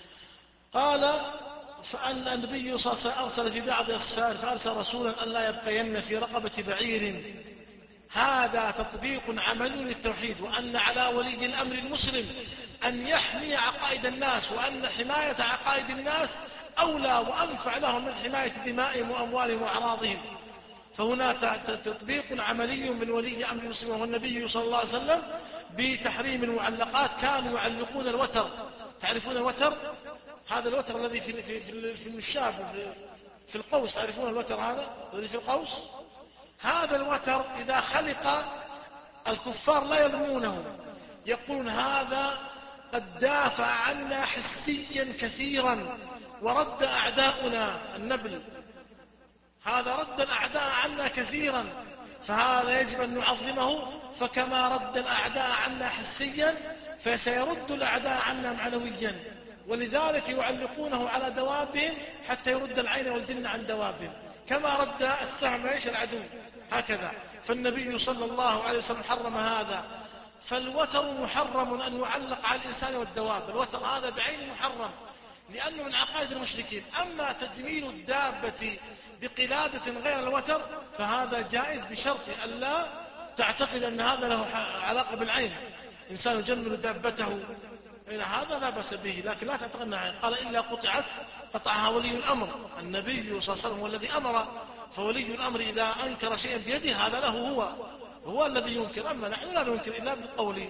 قال فأن النبي صلى الله عليه وسلم أرسل في بعض أسفار فأرسل رسولا أن لا يبقين في رقبة بعير. هذا تطبيق عملي للتوحيد، وأن على ولي الأمر المسلم أن يحمي عقائد الناس، وأن حماية عقائد الناس أولى وأنفع لهم من حماية دمائهم وأموالهم وأعراضهم. فهنا تطبيق عملي من ولي أمر المسلم وهو النبي صلى الله عليه وسلم بتحريم المعلقات. كانوا يعلقون الوتر، تعرفون الوتر؟ هذا الوتر الذي في في في المشاب في القوس، تعرفون الوتر هذا الذي في القوس؟ هذا الوتر إذا خلق الكفار لا يرمونه، يقولون هذا قد دافع عنا حسيا كثيرا ورد أعداؤنا النبل، هذا رد الأعداء عنا كثيرا، فهذا يجب أن نعظمه، فكما رد الأعداء عنا حسيا فسيرد الأعداء عنا معنويا، ولذلك يعلقونه على دوابهم حتى يرد العين والجن عن دوابهم، كما رد السهم ايش العدو هكذا. فالنبي صلى الله عليه وسلم حرم هذا. فالوتر محرم أن يعلق على الإنسان والدواب، الوتر هذا بعين محرم لأنه من عقائد المشركين. أما تجميل الدابة بقلادة غير الوتر فهذا جائز بشرط ألا تعتقد أن هذا له علاقة بالعين. إنسان يجمل دابته إلى هذا لا بأس به، لكن لا تعتقد أنها عين. قال إلا قطعت قطعها ولي الأمر، النبي صلى الله عليه وسلم هو الذي أمر، فولي الأمر إذا أنكر شيئا بيده هذا له هو هو الذي ينكر، أما نحن لا ننكر إلا بالقول.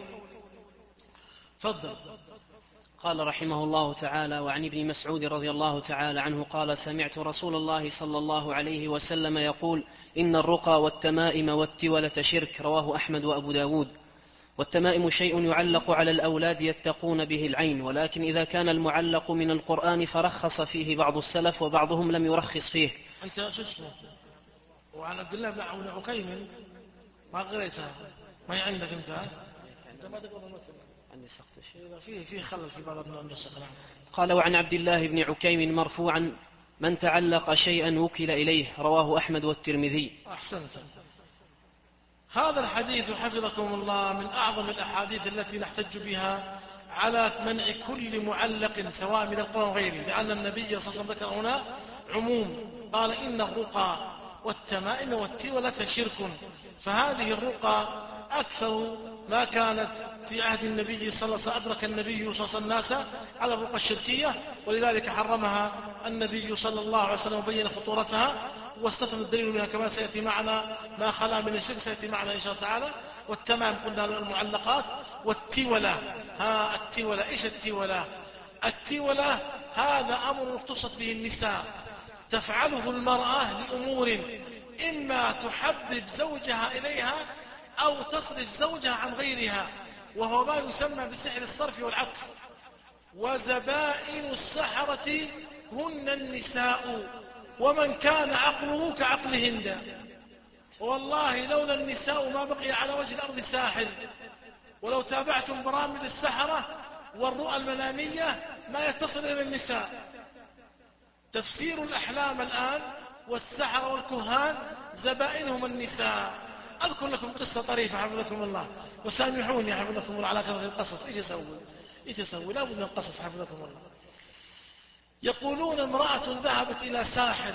تفضل. قال رحمه الله تعالى: وعن ابن مسعود رضي الله تعالى عنه قال: سمعت رسول الله صلى الله عليه وسلم يقول: إن الرقى والتمائم والتولة شرك. رواه أحمد وأبو داود. والتمائم شيء يعلق على الأولاد يتقون به العين، ولكن إذا كان المعلق من القرآن فرخص فيه بعض السلف وبعضهم لم يرخص فيه. أنت شو اسمه؟ وعن عبد الله بن عكيم ما قريتها؟ ما هي عندك أنت؟ أنت ما تقرأ المثل عندي سقط شيء في في خلل في بعض النسخ. قال: وعن عبد الله بن عكيم مرفوعا: من تعلق شيئا وكل إليه. رواه أحمد والترمذي. أحسنت. هذا الحديث حفظكم الله من أعظم الأحاديث التي نحتج بها على منع كل معلق سواء من القرآن وغيره، لأن النبي صلى الله عليه وسلم ذكر هنا عموم، قال إن الرقى والتمائم والتولة شرك. فهذه الرقى أكثر ما كانت في عهد النبي صلى الله عليه وسلم، أدرك النبي صلى الله عليه وسلم الناس على الرقى الشركية، ولذلك حرمها النبي صلى الله عليه وسلم وبين خطورتها، واستثنى الدليل منها كما سيأتي معنا ما خلا من الشرك سيأتي معنا إن شاء الله تعالى. والتمام قلنا المعلقات. والتولة، ها التولة إيش التولة؟ التولة هذا أمر اختصت به النساء، تفعله المرأة لأمور، إما تحبب زوجها إليها أو تصرف زوجها عن غيرها، وهو ما يسمى بسحر الصرف والعطف. وزبائن السحرة هن النساء، ومن كان عقله كعقلهن. والله لولا النساء ما بقي على وجه الأرض ساحر، ولو تابعتم برامج السحرة والرؤى المنامية ما يتصل إلى النساء. تفسير الأحلام الآن والسحرة والكهان زبائنهم النساء. أذكر لكم قصة طريفة حفظكم الله، وسامحوني حفظكم الله على كثرة القصص. إيش أسوي إيش أسوي لا بد من القصص حفظكم الله. يقولون امرأة ذهبت إلى ساحر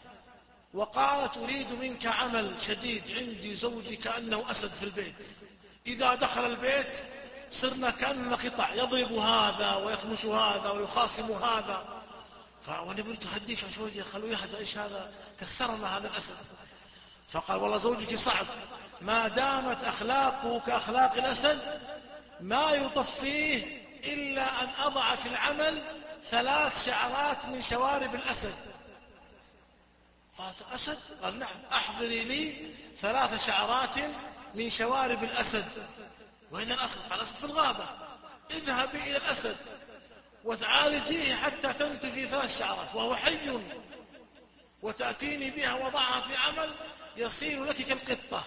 وقالت: أريد منك عمل شديد، عندي زوجي كأنه أسد في البيت، إذا دخل البيت صرنا كأننا قطع، يضرب هذا ويخمش هذا ويخاصم هذا. فأنا قلت هديك شوية خلوه يهدأ، إيش هذا كسرنا هذا الأسد. فقال: والله زوجك صعب، ما دامت أخلاقه كأخلاق الأسد ما يطفيه إلا أن أضع في العمل ثلاث شعرات من شوارب الأسد. قالت: أسد؟ قال: نعم، أحضري لي ثلاث شعرات من شوارب الأسد. وين الأسد؟ قال: الأسد في الغابة. اذهبي إلى الأسد وتعالجيه حتى تنتجي ثلاث شعرات وهو حي، وتأتيني بها وضعها في عمل يصير لك كالقطة.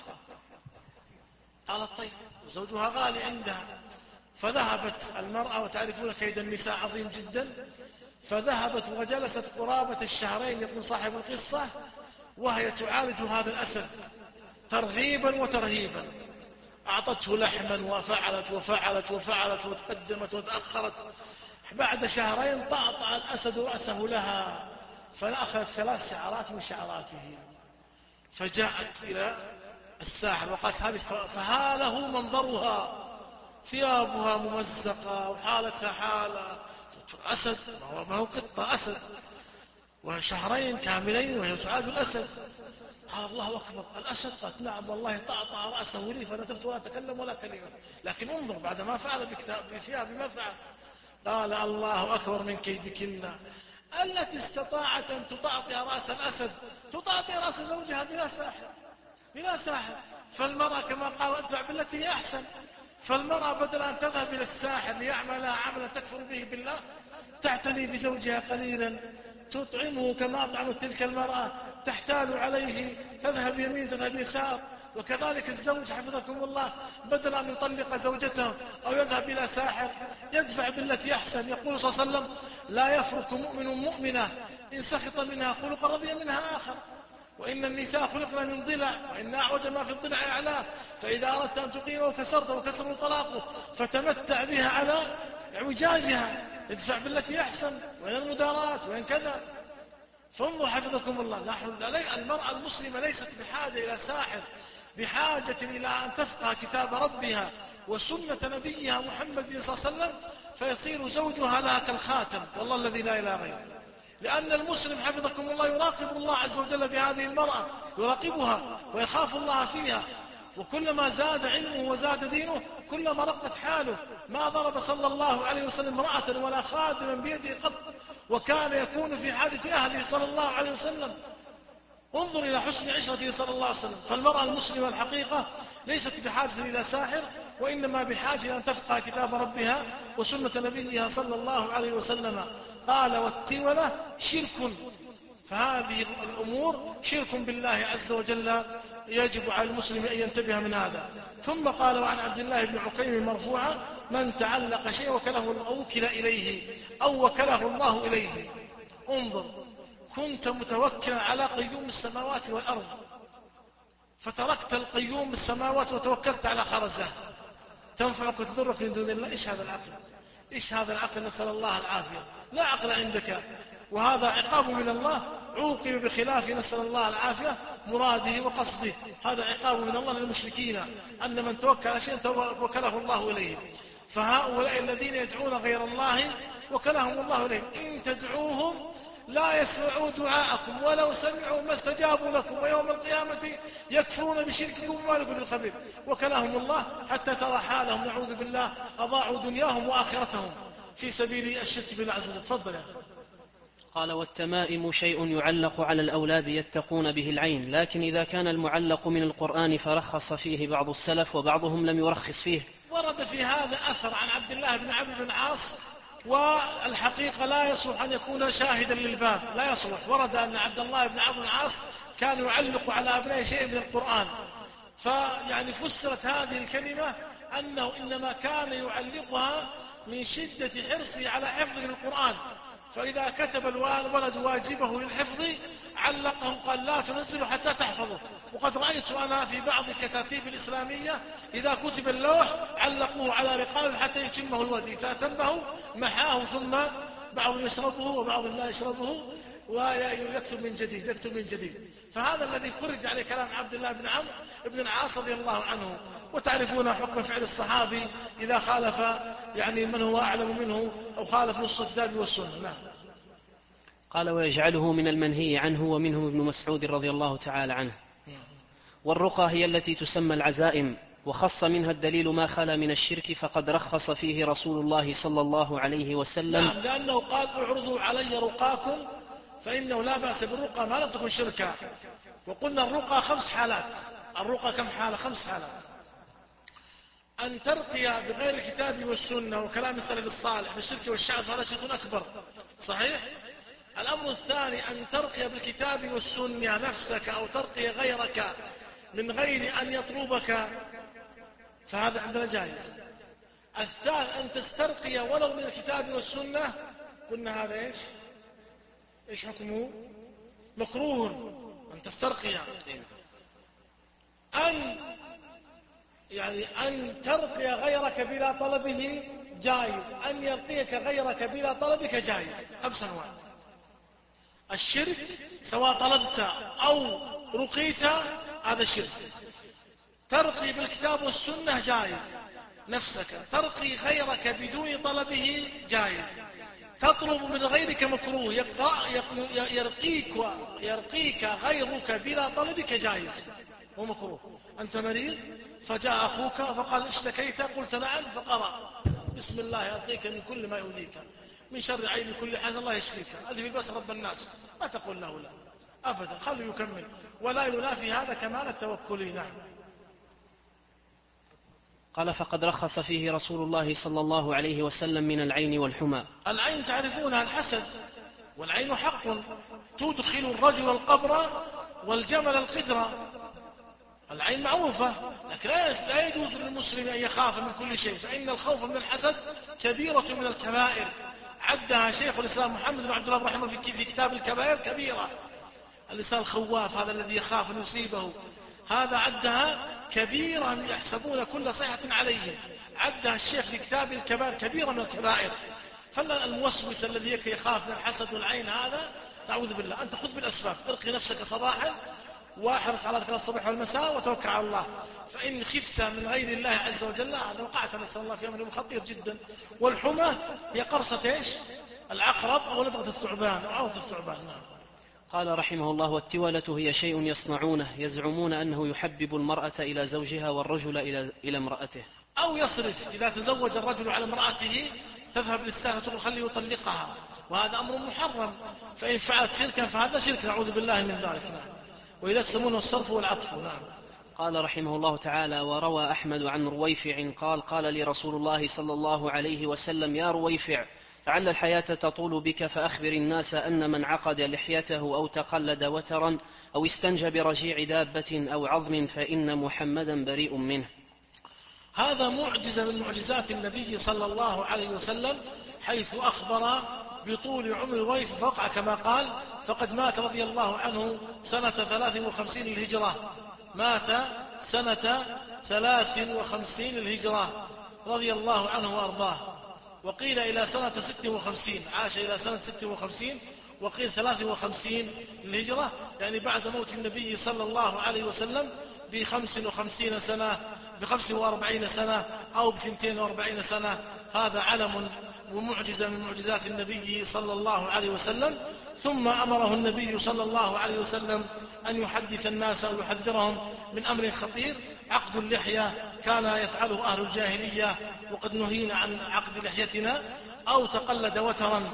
قالت: طيب. وزوجها غالي عندها. فذهبت المرأة، وتعرفون كيد النساء عظيم جدا، فذهبت وجلست قرابة الشهرين يقول صاحب القصة وهي تعالج هذا الأسد ترغيبا وترهيبا، أعطته لحما وفعلت وفعلت وفعلت وتقدمت وتأخرت. بعد شهرين طأطأ الأسد رأسه لها فأخذت ثلاث شعرات من شعراته، فجاءت إلى الساحر وقالت هذه فهاله منظرها، ثيابها ممزقة وحالتها حالة أسد، ما هو قطة أسد، وشهرين كاملين وهي تعالج الأسد. قال الله أكبر الأسد؟ قالت نعم والله طأطأ رأسه لي فنتفت ولا تكلم ولا كلمة، لكن انظر بعد ما فعل بثياب ما فعل. قال الله أكبر من كيدكن، التي استطاعت أن تطأطئ رأس الأسد تطأطئ رأس زوجها بلا ساحر بلا ساحر. فالمرأة كما قال ادفع بالتي هي أحسن، فالمرأة بدل أن تذهب إلى الساحر ليعملها عملا تكفر به بالله تعتني بزوجها قليلا، تطعمه كما أطعمت تلك المرأة، تحتال عليه، تذهب يمين تذهب يسار. وكذلك الزوج حفظكم الله بدل أن يطلق زوجته أو يذهب إلى ساحر يدفع بالتي أحسن. يقول صلى الله عليه وسلم لا يفرق مؤمن مؤمنة إن سخط منها خلق رضي منها آخر، وإن النساء خلقنا من ضلع وإن أعوج ما في الضلع أعلاه، فإذا أردت أن تقيمه كسرته وكسر طلاقه فتمتع بها على اعوجاجها، ادفع بالتي أحسن وإن المدارات وإن كذا. فانظر حفظكم الله، المرأة المسلمة ليست بحاجة إلى ساحر، بحاجة إلى أن تفقه كتاب ربها وسنة نبيها محمد صلى الله عليه وسلم فيصير زوجها لها كالخاتم، والله الذي لا إله غيره. لأن المسلم حفظكم الله يراقب الله عز وجل بهذه المرأة، يراقبها ويخاف الله فيها، وكلما زاد علمه وزاد دينه كلما رقت حاله. ما ضرب صلى الله عليه وسلم امرأة ولا خادما بيده قط، وكان يكون في حاجة أهله صلى الله عليه وسلم. انظر إلى حسن عشرته صلى الله عليه وسلم. فالمرأة المسلمة الحقيقة ليست بحاجة إلى ساحر، وإنما بحاجة إلى أن تفقه كتاب ربها وسنة نبيها صلى الله عليه وسلم. قال والتولة شرك، فهذه الأمور شرك بالله عز وجل، يجب على المسلم أن ينتبه من هذا. ثم قال وعن عبد الله بن عكيم مرفوعا من تعلق شيء وكله أو وكل إليه أو وكله الله إليه. انظر كنت متوكلا على قيوم السماوات والأرض فتركت القيوم السماوات وتوكلت على خرزة تنفعك وتضرك من دون الله. إيش هذا العقل؟ إيش هذا العقل؟ نسأل الله العافية. لا عقل عندك، وهذا عقاب من الله، عوقب بخلاف نسأل الله العافية مراده وقصده. هذا عقاب من الله للمشركين أن من توكل على شيء وكله الله إليه. فهؤلاء الذين يدعون غير الله وكلهم الله إليه إن تدعوهم لا يسمعوا دعاءكم ولو سمعوا ما استجابوا لكم، ويوم القيامة يكفرون بشرككم وما لكم الخبير. وكلهم الله حتى ترى حالهم نعوذ بالله أضاعوا دنياهم وآخرتهم في سبيل الشرك بالله عز وجل. تفضل يا قال والتمائم شيء يعلق على الأولاد يتقون به العين، لكن إذا كان المعلق من القرآن فرخص فيه بعض السلف وبعضهم لم يرخص فيه. ورد في هذا أثر عن عبد الله بن عمرو بن العاص، والحقيقة لا يصلح أن يكون شاهدا للباب، لا يصلح. ورد أن عبد الله بن عمرو بن العاص كان يعلق على أبنائه شيء من القرآن، فيعني فسرت هذه الكلمة أنه إنما كان يعلقها من شدة حرصه على حفظ القرآن، فإذا كتب الولد واجبه للحفظ علقه قال لا تنزله حتى تحفظه. وقد رأيت أنا في بعض الكتاتيب الإسلامية إذا كتب اللوح علقوه على رقابه حتى يتمه الولد، إذا تمه محاه ثم بعضهم يشربه وبعضهم لا يشربه ويكتب من جديد يكتب من جديد. فهذا الذي خرج عليه كلام عبد الله بن عمرو بن العاص رضي الله عنه. وتعرفون حكم فعل الصحابي إذا خالف يعني من هو أعلم منه أو خالف نص الكتاب والسنة. نعم. قال ويجعله من المنهي عنه ومنه ابن مسعود رضي الله تعالى عنه. والرقى هي التي تسمى العزائم، وخص منها الدليل ما خلا من الشرك فقد رخص فيه رسول الله صلى الله عليه وسلم. نعم، لأنه قال اعرضوا علي رقاكم فإنه لا بأس بالرقى ما لم تكن شركا. وقلنا الرقى خمس حالات. الرقى كم حالة؟ خمس حالات. أن ترقي بغير الكتاب والسنة وكلام السلف الصالح بالشرك والشعب هذا شرك أكبر، صحيح؟ الأمر الثاني أن ترقي بالكتاب والسنة نفسك أو ترقي غيرك من غير أن يطلبك، فهذا عندنا جائز. الثالث أن تسترقي ولو من الكتاب والسنة قلنا هذا إيش إيش حكمه؟ مكروه أن تسترقي، أن يعني أن ترقي غيرك بلا طلبه جائز، أن يرقيك غيرك بلا طلبك جائز. خمس أنواع. الشرك سواء طلبت أو رقيت هذا شرك. ترقي بالكتاب والسنة جائز نفسك، ترقي غيرك بدون طلبه جائز. تطلب من غيرك مكروه، يرقيك يرقيك غيرك بلا طلبك جائز ومكروه. أنت مريض فجاء أخوك فقال اشتكيت، قلت نعم، فقرأ بسم الله يرقيك من كل ما يؤذيك، من شر عين كل حاجة الله يشفيك، أذهب البأس رب الناس. ما تقول له لا أبدا، خلوا يكمل، ولا ينافي هذا كمال التوكل. نعم. قال فقد رخص فيه رسول الله صلى الله عليه وسلم من العين والحمى. العين تعرفونها الحسد، والعين حق تدخل الرجل القبر والجمل القدر. العين معروفة، لكن لا يجوز للمسلم أن يخاف من كل شيء، فإن الخوف من الحسد كبيرة من الكبائر. عدها شيخ الإسلام محمد بن عبد الله رحمه الله في كتاب الكبائر كبيرة. الإنسان الخواف هذا الذي يخاف أن يصيبه، هذا عدها كبيرة يحسبون كل صيحة عليهم. عدها الشيخ في كتاب الكبائر كبيرة من الكبائر. فالموسوس الذي يخاف من الحسد والعين هذا نعوذ بالله. أنت خذ بالأسباب، ارقي نفسك صباحا واحرص على ذكر الصباح والمساء وتوكل على الله. فإن خفت من غير الله عز وجل هذا وقعت، نسأل الله في أمر خطير جدا. والحمى هي قرصة إيش؟ العقرب أو لدغة الثعبان أو عوض الثعبان. نعم. قال رحمه الله والتولة هي شيء يصنعونه يزعمون أنه يحبب المرأة إلى زوجها والرجل إلى, إلى امرأته. أو يصرف، إذا تزوج الرجل على امرأته تذهب للساهة تقول خليه يطلقها، وهذا أمر محرم. فإن فعلت شركا فهذا شرك نعوذ بالله من ذلك. نعم. وإذا يقسمونه الصرف والعطف. نعم. قال رحمه الله تعالى وروى أحمد عن رويفع قال قال لي رسول الله صلى الله عليه وسلم يا رويفع لعل الحياة تطول بك فأخبر الناس أن من عقد لحيته أو تقلد وترا أو استنجى برجيع دابة أو عظم فإن محمدا بريء منه. هذا معجزة من معجزات النبي صلى الله عليه وسلم، حيث أخبر بطول عمر رويفع فوقع كما قال. فقد مات رضي الله عنه سنة ثلاث وخمسين الهجرة، مات سنة ثلاث وخمسين الهجرة رضي الله عنه وأرضاه. وقيل إلى سنة ست وخمسين، عاش إلى سنة ست وخمسين، وقيل ثلاث وخمسين الهجرة، يعني بعد موت النبي صلى الله عليه وسلم بخمس وخمسين سنة، بخمس واربعين سنة أو بثنتين واربعين سنة. هذا علم ومعجزة من معجزات النبي صلى الله عليه وسلم. ثم أمره النبي صلى الله عليه وسلم أن يحدث الناس أو يحذرهم من أمر خطير. عقد اللحية كان يفعله أهل الجاهلية وقد نهينا عن عقد لحيتنا، أو تقلد وترا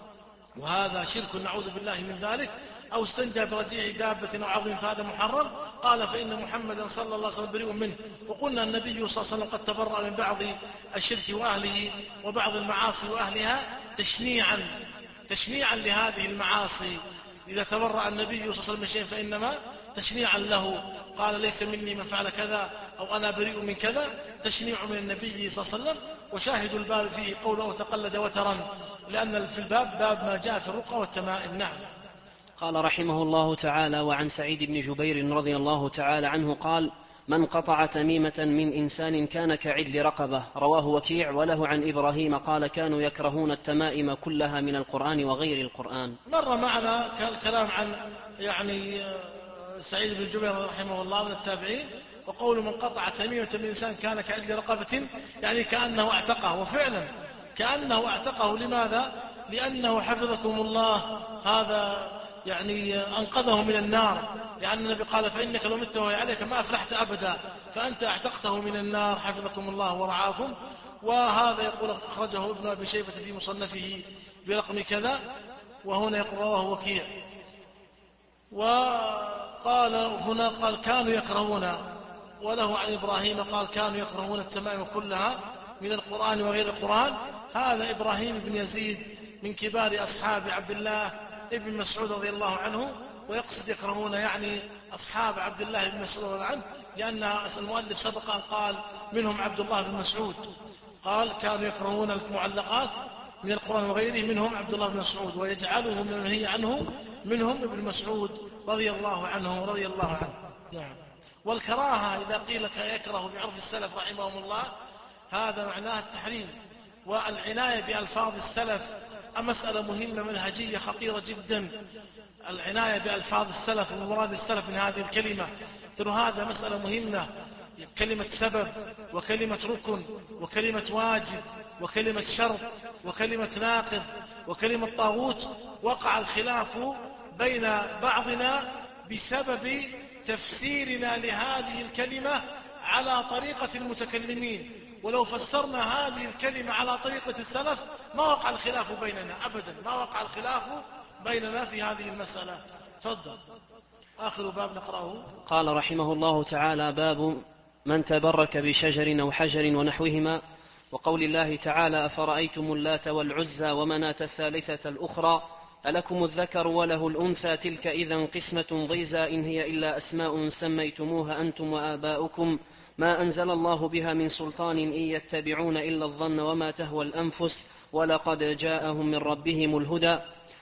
وهذا شرك نعوذ بالله من ذلك، أو استنجى برجيع دابة أو عظم فهذا محرم. قال فإن محمدا صلى الله عليه وسلم بريء منه. وقلنا النبي صلى الله عليه وسلم قد تبرأ من بعض الشرك وأهله وبعض المعاصي وأهلها تشنيعا تشنيعا لهذه المعاصي. إذا تبرأ النبي صلى الله عليه وسلم من شيء فإنما تشنيعا له، قال ليس مني من فعل كذا أو أنا بريء من كذا، تشنيع من النبي صلى الله عليه وسلم. وشاهد الباب فيه قوله تقلد وترا، لأن في الباب باب ما جاء في الرقى والتمائم. نعم. قال رحمه الله تعالى وعن سعيد بن جبير رضي الله تعالى عنه قال من قطع تميمة من إنسان كان كعدل رقبة. رواه وكيع وله عن إبراهيم قال كانوا يكرهون التمائم كلها من القرآن وغير القرآن. مر معنا الكلام عن يعني سعيد بن جبير رحمه الله من التابعين، وقول من قطع تميمة من إنسان كان كعدل رقبة يعني كأنه اعتقه، وفعلا كأنه اعتقه. لماذا؟ لأنه حفظكم الله هذا يعني أنقذه من النار، لأن النبي قال فإنك لو مت وهي عليك ما أفلحت أبدا، فأنت اعتقته من النار حفظكم الله ورعاكم. وهذا يقول أخرجه ابن أبي شيبة في مصنفه برقم كذا، وهنا يقول رواه وكيع. وقال هنا قال كانوا يكرهون، وله عن إبراهيم قال كانوا يكرهون التمائم كلها من القرآن وغير القرآن. هذا إبراهيم بن يزيد من كبار أصحاب عبد الله ابن مسعود رضي الله عنه، ويقصد يكرهون يعني أصحاب عبد الله بن مسعود رضي الله عنه، لأن المؤلف سبق أن قال منهم عبد الله بن مسعود. قال كانوا يكرهون المعلقات من القرآن وغيره منهم عبد الله بن مسعود، ويجعله من المنهي عنه منهم ابن مسعود رضي الله عنه رضي الله عنه. نعم. والكراهة إذا قيل يكره بعرف السلف رحمهم الله هذا معناه التحريم. والعناية بألفاظ السلف مسألة مهمة منهجية خطيرة جدا، العناية بألفاظ السلف ومراد السلف من هذه الكلمة، ترى هذا مسألة مهمة. كلمة سبب وكلمة ركن وكلمة واجب وكلمة شرط وكلمة ناقض وكلمة طاغوت، وقع الخلاف بين بعضنا بسبب تفسيرنا لهذه الكلمة على طريقة المتكلمين. ولو فسرنا هذه الكلمة على طريقة السلف ما وقع الخلاف بيننا أبدا، ما وقع الخلاف بيننا في هذه المسألة. تفضل. آخر باب نقرأه. قال رحمه الله تعالى: باب من تبرك بشجر أو حجر ونحوهما، وقول الله تعالى: أفرأيتم اللات والعزى ومناة الثالثة الأخرى ألكم الذكر وله الأنثى تلك إذا قسمة ضيزى إن هي إلا أسماء سميتموها أنتم وآباؤكم ما أنزل الله بها من سلطان إن يتبعون إلا الظن وما تهوى الأنفس ولقد جاءهم من ربهم الهدى.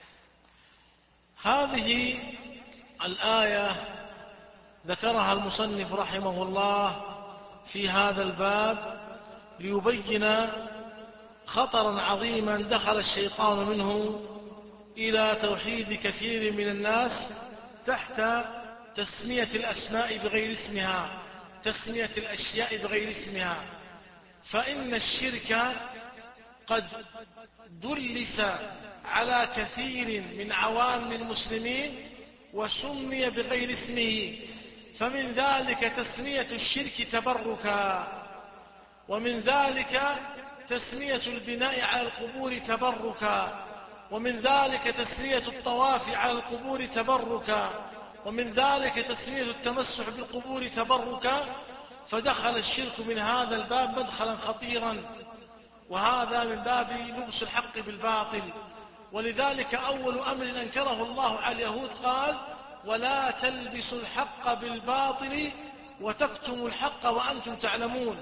هذه الآية ذكرها المصنف رحمه الله في هذا الباب ليبين خطرا عظيما دخل الشيطان منه إلى توحيد كثير من الناس تحت تسمية الأسماء بغير اسمها، تسمية الأشياء بغير اسمها. فإن الشرك قد دلس على كثير من عوام المسلمين وسمي بغير اسمه، فمن ذلك تسمية الشرك تبركا، ومن ذلك تسمية البناء على القبور تبركا، ومن ذلك تسمية الطواف على القبور تبركا، ومن ذلك تسمية التمسح بالقبور تبركا. فدخل الشرك من هذا الباب مدخلا خطيرا، وهذا من باب لبس الحق بالباطل. ولذلك أول أمر أنكره الله على اليهود قال: ولا تلبسوا الحق بالباطل وتكتموا الحق وأنتم تعلمون.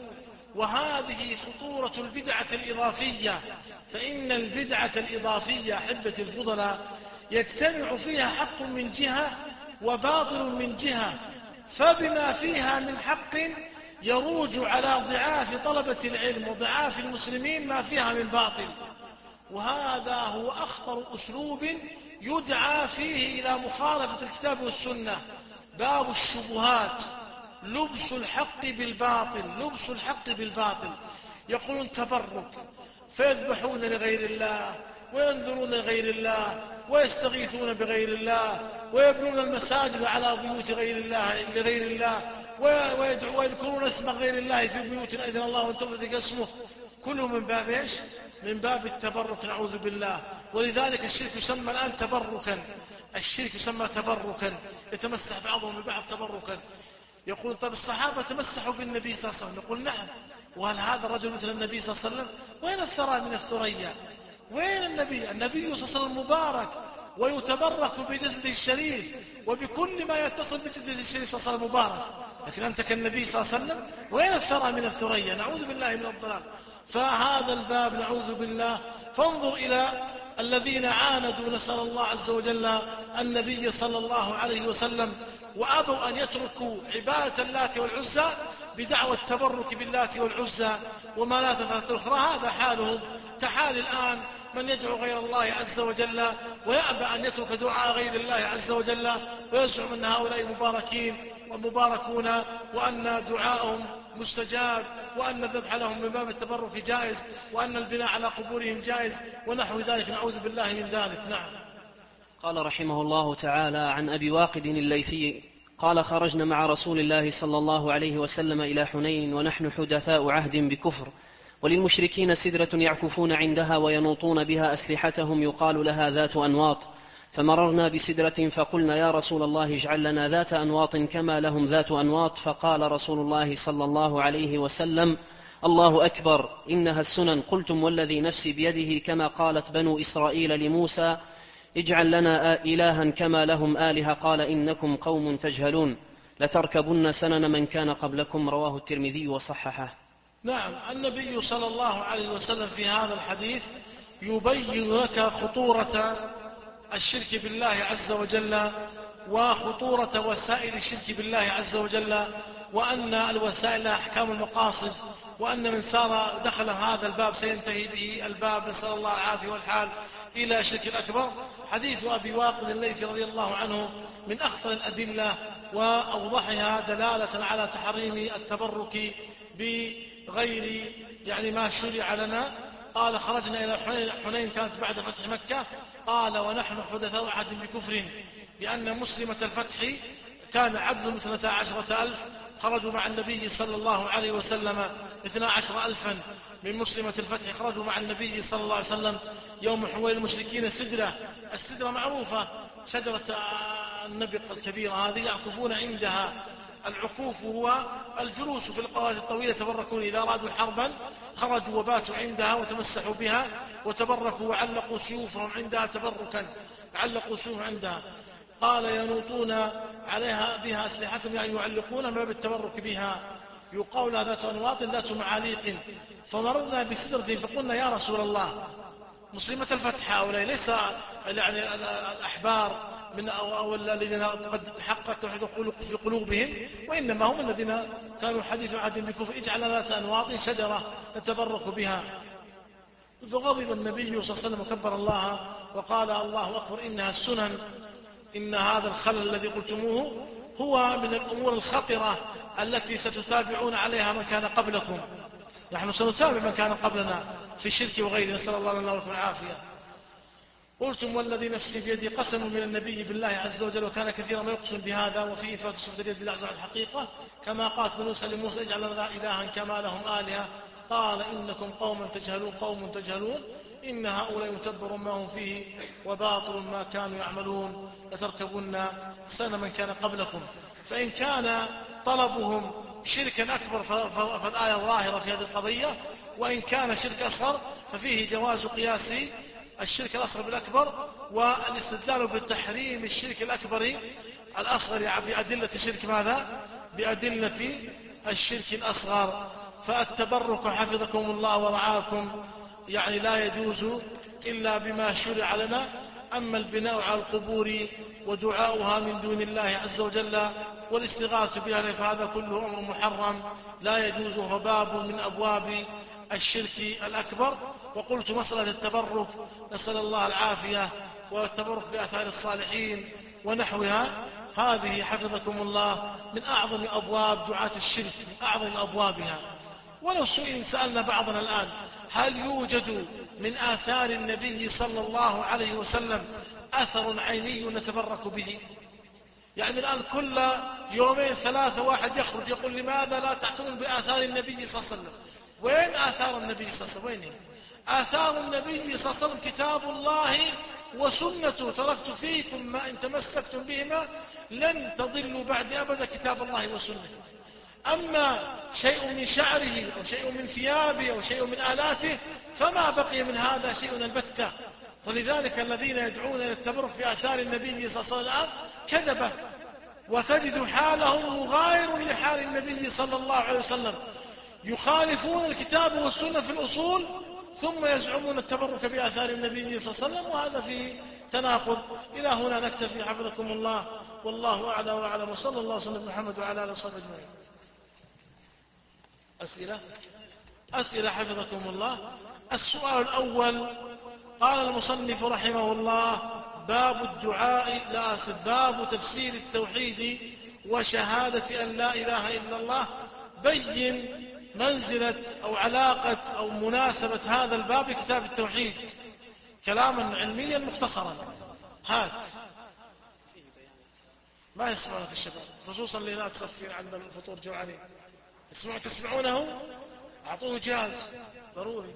وهذه خطورة البدعة الإضافية، فإن البدعة الإضافية أحبة الفضلاء يجتمع فيها حق من جهة وباطل من جهة، فبما فيها من حق يروج على ضعاف طلبة العلم وضعاف المسلمين ما فيها من باطل. وهذا هو أخطر أسلوب يدعى فيه إلى مخالفة الكتاب والسنة، باب الشبهات، لبس الحق بالباطل، لبس الحق بالباطل. يقولون تبرك، فيذبحون لغير الله وينذرون لغير الله ويستغيثون بغير الله ويبنون المساجد على بيوت غير الله لغير الله ويذكرون اسم غير الله في بيوت أذن الله أن ترفع اسمه، كله من باب ايش؟ من باب التبرك، نعوذ بالله. ولذلك الشرك يسمى الآن تبركا، الشرك يسمى تبركا، يتمسح بعضهم ببعض تبركا. يقول طيب الصحابة تمسحوا بالنبي صلى الله عليه وسلم، نقول نعم، وهل هذا الرجل مثل النبي صلى الله عليه وسلم؟ وين الثرى من الثريا؟ وين النبي؟ النبي صلى الله عليه وسلم مبارك ويتبرك بجسده الشريف وبكل ما يتصل بجسده الشريف صلى الله عليه وسلم مبارك، لكن أنت كالنبي صلى الله عليه وسلم؟ وين الثرى من الثريا؟ نعوذ بالله من الضلال. فهذا الباب نعوذ بالله. فانظر إلى الذين عاندوا نسأل الله عز وجل النبي صلى الله عليه وسلم وأبوا أن يتركوا عبادة اللات والعزى بدعوى التبرك باللات والعزى وما لا تثلاث الأخرى. هذا حالهم كحال الآن من يدعو غير الله عز وجل ويأبى أن يترك دعاء غير الله عز وجل ويزعم أن هؤلاء مباركين ومباركون وأن دعاءهم مستجاب وأن الذبح لهم من باب التبرك جائز وأن البناء على قبورهم جائز ونحو ذلك، نعوذ بالله من ذلك. نعم. قال رحمه الله تعالى: عن أبي واقد الليثي قال: خرجنا مع رسول الله صلى الله عليه وسلم إلى حنين ونحن حدثاء عهد بكفر، وللمشركين سدرة يعكفون عندها وينوطون بها أسلحتهم يقال لها ذات أنواط، فمررنا بسدرة فقلنا: يا رسول الله اجعل لنا ذات أنواط كما لهم ذات أنواط. فقال رسول الله صلى الله عليه وسلم: الله أكبر، إنها السنن. قلتم والذي نفسي بيده كما قالت بنو إسرائيل لموسى: اجعل لنا إلها كما لهم آلهة. قال: إنكم قوم تجهلون، لتركبن سنن من كان قبلكم. رواه الترمذي وصححه. نعم. النبي صلى الله عليه وسلم في هذا الحديث يبين لك خطورة الشرك بالله عز وجل وخطورة وسائل الشرك بالله عز وجل، وأن الوسائل أحكام المقاصد، وأن من سار دخل هذا الباب سينتهي به الباب، نسأل الله العافية والحال، إلى الشرك الأكبر. حديث أبي واقد الليثي رضي الله عنه من أخطر الأدلة وأوضحها دلالة على تحريم التبرك بغير يعني ما شرع لنا. قال: خرجنا إلى حنين, حنين كانت بعد فتح مكة. قال: ونحن حدثاء عهد بكفر، لأن مسلمة الفتح كان عدل اثنتا عشرة ألف، خرجوا مع النبي صلى الله عليه وسلم اثنا عشر ألفا من مسلمة الفتح، خرجوا مع النبي صلى الله عليه وسلم يوم حويل المشركين سدرة. السدرة معروفة، شجرة النبق الكبيرة هذه يعكفون عندها. العكوف هو الجلوس في القوات الطويلة، تبركون إذا أرادوا حربا خرجوا وباتوا عندها وتمسحوا بها وتبركوا وعلقوا سيوفهم عندها تبركا، علقوا سيوفهم عندها. قال: ينوطون عليها بها أسلحتهم، يعني يعلقون ما بالتبرك بها. يقال لها ذات أنواط ذات معاليق. فمررنا بسدرة فقلنا: يا رسول الله، مسلمة الفتح هؤلاء ليس يعني الأحبار من أو, أو الذين قد تحقق التوحيد في قلوبهم، وإنما هم الذين كانوا حديث عهد بكفر، اجعل ذات أنواط شجرة نتبرك بها. فغضب النبي صلى الله عليه وسلم وكبر الله وقال: الله أكبر، إنها السنن، إن هذا الخلل الذي قلتموه هو من الأمور الخطرة التي ستتابعون عليها من كان قبلكم. نحن سنتابع من كان قبلنا في الشرك وغيره، نسأل الله لنا ولكم العافية. قلتم: والذي نفسي بيدي، قسم من النبي بالله عز وجل، وكان كثيرا ما يقسم بهذا، وفيه إثبات صفة اليد لله عز وجل الحقيقة، كما قالت موسى لموسى: اجعل لنا إلها كما لهم آلهة. قال: إنكم قوم تجهلون قوم تجهلون إن هؤلاء متبر ما هم فيه وباطل ما كانوا يعملون، لتركبن سنن من كان قبلكم. فإن كان طلبهم شركا أكبر فالآية ظاهرة في هذه القضية، وإن كان شرك أصغر ففيه جواز قياس الشرك الأصغر بالأكبر، والاستدلال بتحريم الشرك الأكبر الأصغر بأدلة الشرك ماذا؟ بأدلة الشرك الأصغر. فالتبرك حفظكم الله ورعاكم يعني لا يجوز إلا بما شرع لنا. أما البناء على القبور ودعاؤها من دون الله عز وجل والاستغاثة بها فهذا كله أمر محرم لا يجوز، وهو باب من أبواب الشرك الأكبر. وقلت: مسألة التبرك، نسأل الله العافية، والتبرك بآثار الصالحين ونحوها، هذه حفظكم الله من أعظم أبواب دعاة الشرك، من أعظم أبوابها. ولو سئل سألنا بعضنا الآن: هل يوجد من آثار النبي صلى الله عليه وسلم أثر عيني نتبرك به؟ يعني الآن كل يومين ثلاثة واحد يخرج يقول: لماذا لا تعتنون بآثار النبي صلى الله عليه وسلم؟ وين آثار النبي صلى الله عليه وسلم؟ وين آثار النبي صلى الله عليه وسلم؟ كتاب الله وسنته، تركت فيكم ما إن تمسكتم بهما لن تضلوا بعد أبدا، كتاب الله وسنته. أما شيء من شعره أو شيء من ثيابه أو شيء من آلاته فما بقي من هذا شيء البتة. ولذلك الذين يدعون إلى التبرك بآثار النبي صلى الله عليه وسلم كذبة، وتجد حالهم مغاير لحال النبي صلى الله عليه وسلم، يخالفون الكتاب والسنة في الأصول ثم يزعمون التبرك بآثار النبي صلى الله عليه وسلم، وهذا فيه تناقض. إلى هنا نكتفي حفظكم الله، والله أعلى وأعلم، وصلى الله وسلم محمد وعلى آله وصحبه أجمعين. أسئلة أسئلة حفظكم الله. السؤال الأول: قال المصنف رحمه الله: باب الدعاء لا أسف باب تفسير التوحيد وشهادة أن لا إله إلا الله. بين منزلة أو علاقة أو مناسبة هذا الباب بكتاب التوحيد كلاما علميا مختصرا. هات ما يسمعونك الشباب، خصوصا اللي هناك صفين عند الفطور جوعانين. اسمعوا تسمعونه؟ أعطوه جهاز ضروري.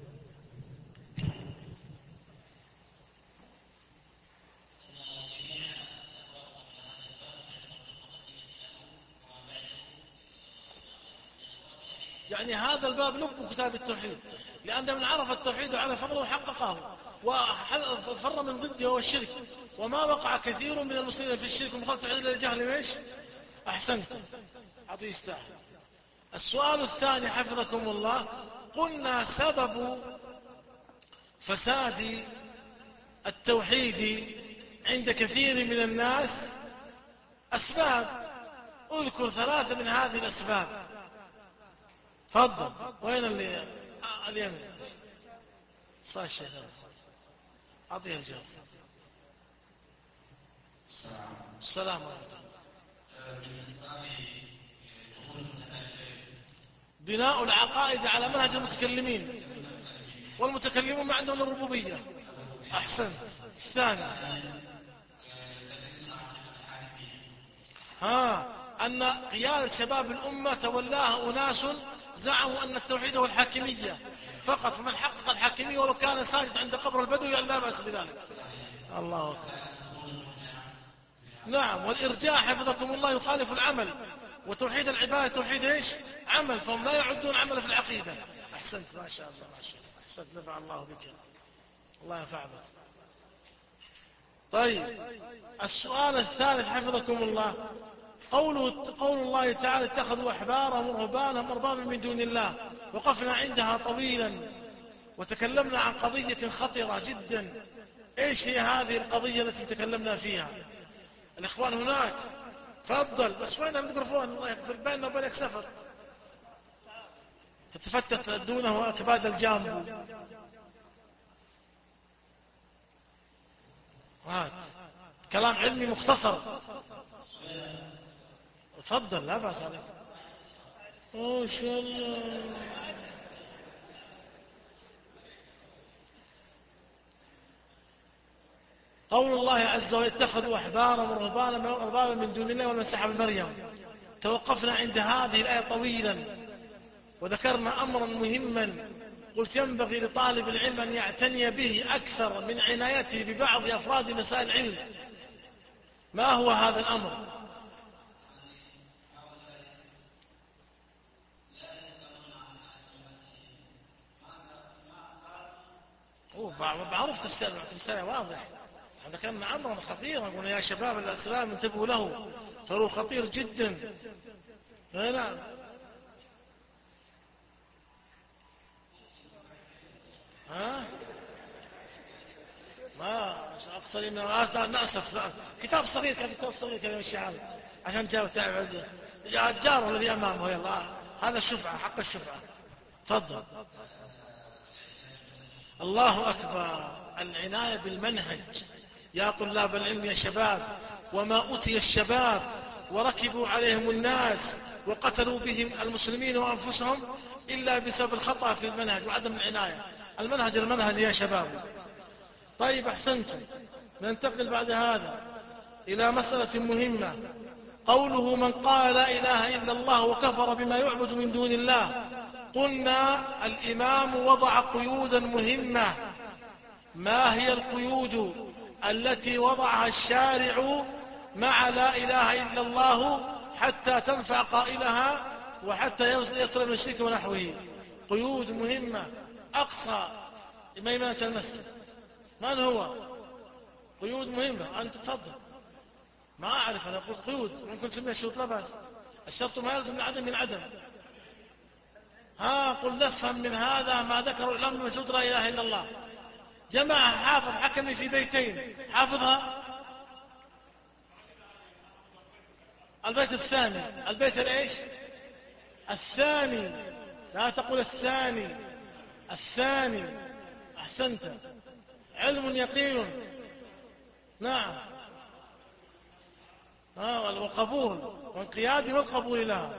يعني هذا الباب لب كتاب التوحيد، لأن من عرف التوحيد على فضله وحققه وفر من ضده هو الشرك، وما وقع كثير من المسلمين في الشرك ومخالفة التوحيد إلى الجهل. ماش أحسنت، أعطيه يستاهل. السؤال الثاني حفظكم الله: قلنا سبب فساد التوحيد عند كثير من الناس أسباب. اذكر ثلاثة من هذه الأسباب. تفضل. وين اللي آه اليمين؟ صار الشيخ أعطيه الجلسة. السلام عليكم. بناء العقائد على منهج المتكلمين، والمتكلمون ما عندهم الربوبية. أحسنت. الثاني ها أن قيادة شباب الأمة تولاها أناس زعموا أن التوحيد هو الحاكمية فقط، فمن حقق الحاكمية ولو كان ساجد عند قبر البدوي لا بأس بذلك. الله أكبر. نعم. والإرجاء حفظكم الله يخالف العمل، وتوحيد العبادة توحيد إيش؟ عمل، فهم لا يعدون عمل في العقيدة. أحسنت ما شاء الله ما شاء الله. أحسنت. نفع الله بك. الله ينفع بك. طيب السؤال الثالث حفظكم الله، قوله قول الله تعالى اتخذوا أحبارهم ورهبانهم أربابا من دون الله. وقفنا عندها طويلا وتكلمنا عن قضية خطرة جدا. ايش هي هذه القضية التي تكلمنا فيها؟ الإخوان هناك. تفضل. بس وين الميكروفون؟ الله يغفر بيننا وبينك سفر. تتفتت دونه أكباد الجامبو. هات كلام علمي مختصر. تفضل. لا بأس عليك. ما شاء الله. قول الله عز وجل اتخذوا أحبارهم ورهبانهم أربابا من دون الله والمسيح ابن مريم. توقفنا عند هذه الآية طويلا وذكرنا أمرا مهما قلت ينبغي لطالب العلم أن يعتني به أكثر من عنايته ببعض أفراد مسائل العلم. ما هو هذا الأمر؟ معروف تفسير تفسير واضح. هذا كان أمرا خطيرا. قلنا يا شباب الإسلام انتبهوا له، ترى خطير جدا. نعم. ها ما أقصر من نأسف. كتاب صغير كان كتاب صغير كذا مش عارف عشان جاء تعب الجار الذي أمامه. يلا هذا الشفعة حق الشفعة. تفضل. الله أكبر. العناية بالمنهج يا طلاب العلم يا شباب. وما أتي الشباب وركبوا عليهم الناس وقتلوا بهم المسلمين وأنفسهم إلا بسبب الخطأ في المنهج وعدم العناية. المنهج المنهج يا شباب. طيب أحسنتم. ننتقل بعد هذا إلى مسألة مهمة. قوله من قال لا إله إلا الله وكفر بما يعبد من دون الله. قلنا الإمام وضع قيودا مهمة. ما هي القيود التي وضعها الشارع مع لا إله إلا الله حتى تنفع قائلها وحتى يصل من الشرك ونحوه؟ قيود مهمة. أقصى ميمنة المسجد من هو؟ قيود مهمة. أنت تفضل. ما أعرف. أنا أقول قيود ممكن تسميها شروط لا بأس. الشرط ما يلزم من عدم من عدم. ها قل نفهم من هذا ما ذكروا العلماء من شروط لا إله إلا الله. جماعة حافظ حكمي في بيتين حافظها. البيت الثاني. البيت الايش؟ الثاني. لا تقول الثاني. الثاني. أحسنت. علم يقين. نعم. والقبول وانقياد والقبول لها.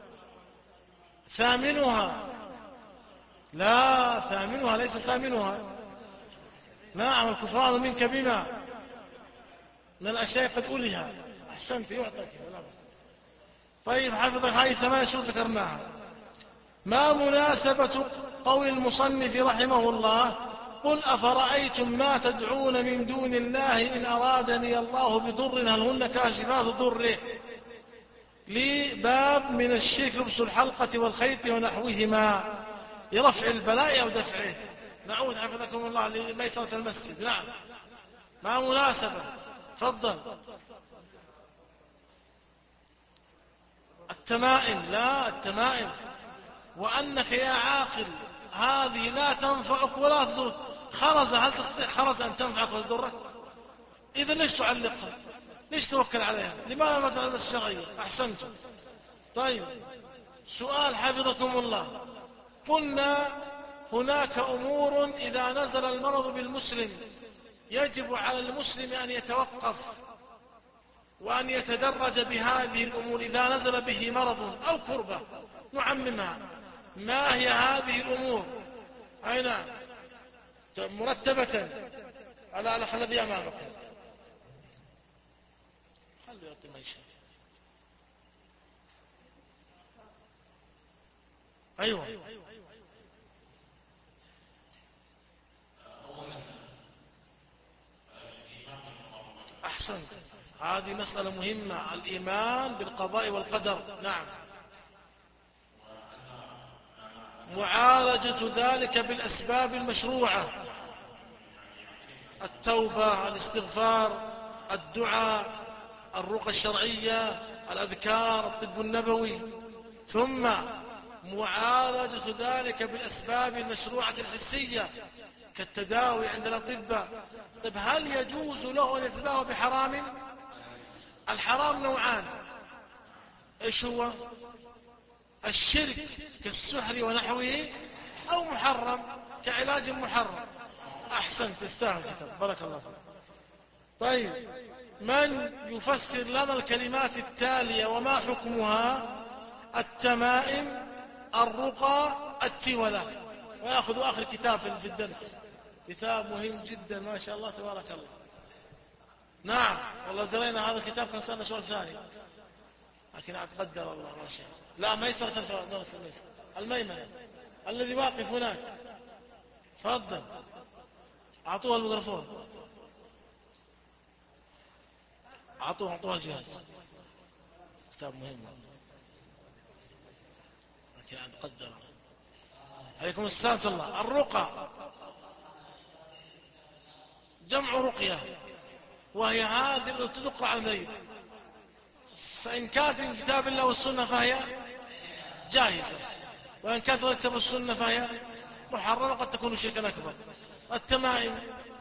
ثامنها. لا ثامنها ليس ثامنها. نعم. الكفران منك بما من الأشياء قد أولها. أحسنت. يعطيك. طيب حفظ هذه ثمان شروط ذكرناها. ما مناسبة قول المصنف رحمه الله قل أفرأيتم ما تدعون من دون الله إن أرادني الله بضر هل هن كاشفات ضره؟ لباب من الشرك لبس الحلقة والخيط ونحوهما لرفع البلاء أو دفعه. نعود حفظكم الله لميسرة المسجد. نعم. ما مناسبة؟ تفضل. التمائم. لا التمائم. وأنك يا عاقل هذه لا تنفعك ولا تضرك. خرز، هل تستطيع خرز أن تنفعك وتضرك؟ إذا ليش تعلقها؟ ليش توكل عليها؟ لماذا ما تعلم الشرعية؟ أحسنتم. طيب سؤال حفظكم الله. قلنا هناك أمور إذا نزل المرض بالمسلم يجب على المسلم أن يتوقف وأن يتدرج بهذه الأمور إذا نزل به مرض أو كربة، نعممها. ما هي هذه الأمور؟ أين مرتبة على الأخ الذي أمامكم؟ خلوا يعطي ما يشاء. أيوة أحسنت، هذه مسألة مهمة، الإيمان بالقضاء والقدر. نعم. معالجة ذلك بالأسباب المشروعة، التوبة، الاستغفار، الدعاء، الرقى الشرعية، الأذكار، الطب النبوي. ثم معالجة ذلك بالأسباب المشروعة الحسية كالتداوي عند الأطباء. طيب هل يجوز له أن يتداوى بحرام؟ الحرام نوعان، ايش هو؟ الشرك كالسحر ونحوه، أو محرم كعلاج محرم. أحسنت، تستاهل كتاب، بارك الله فيك. طيب من يفسر لنا الكلمات التالية وما حكمها؟ التمائم، الرقى، التولة. ويأخذ آخر كتاب في الدرس، كتاب مهم جدا ما شاء الله تبارك الله. نعم والله درينا هذا الكتاب كان سألنا سؤال ثاني، لكن أتقدر الله ما شاء الله. لا ميسرة الفوائد، الميمنة الذي واقف هناك، تفضل أعطوه الميكروفون، أعطوه أعطوه الجهاز، كتاب مهم لكن أتقدر. عليكم السلام الله. الرقى جمع رقية، وهي هذه التي تقرأ على المريض، فإن كانت من كتاب الله والسنة فهي جائزة، وإن كانت من كتاب السنة فهي محرمة، قد تكون شركا أكبر. التمائم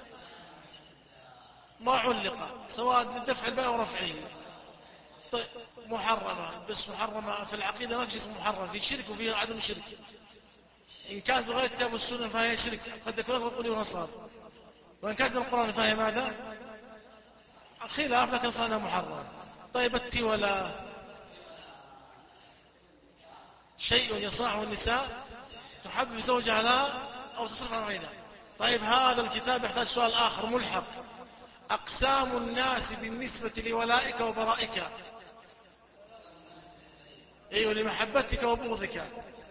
ما علق سواء لدفع البيع أو رفعه، طيب محرمة، بس محرمة في العقيدة، ما في اسم محرم، في شرك وفي عدم شرك. إن كانت بغير كتاب السنة فهي شرك، قد يكون أكبر قدر ونصار. وإن كانت من القرآن فهي ماذا؟ خلاف، لكن صار محرم. طيب التولى شيء يصنعه النساء تحبب زوجها لها أو تصرف عن غيرها. طيب هذا الكتاب يحتاج سؤال آخر ملحق: أقسام الناس بالنسبة لولائك وبرائك. أيوة، لمحبتك وبغضك،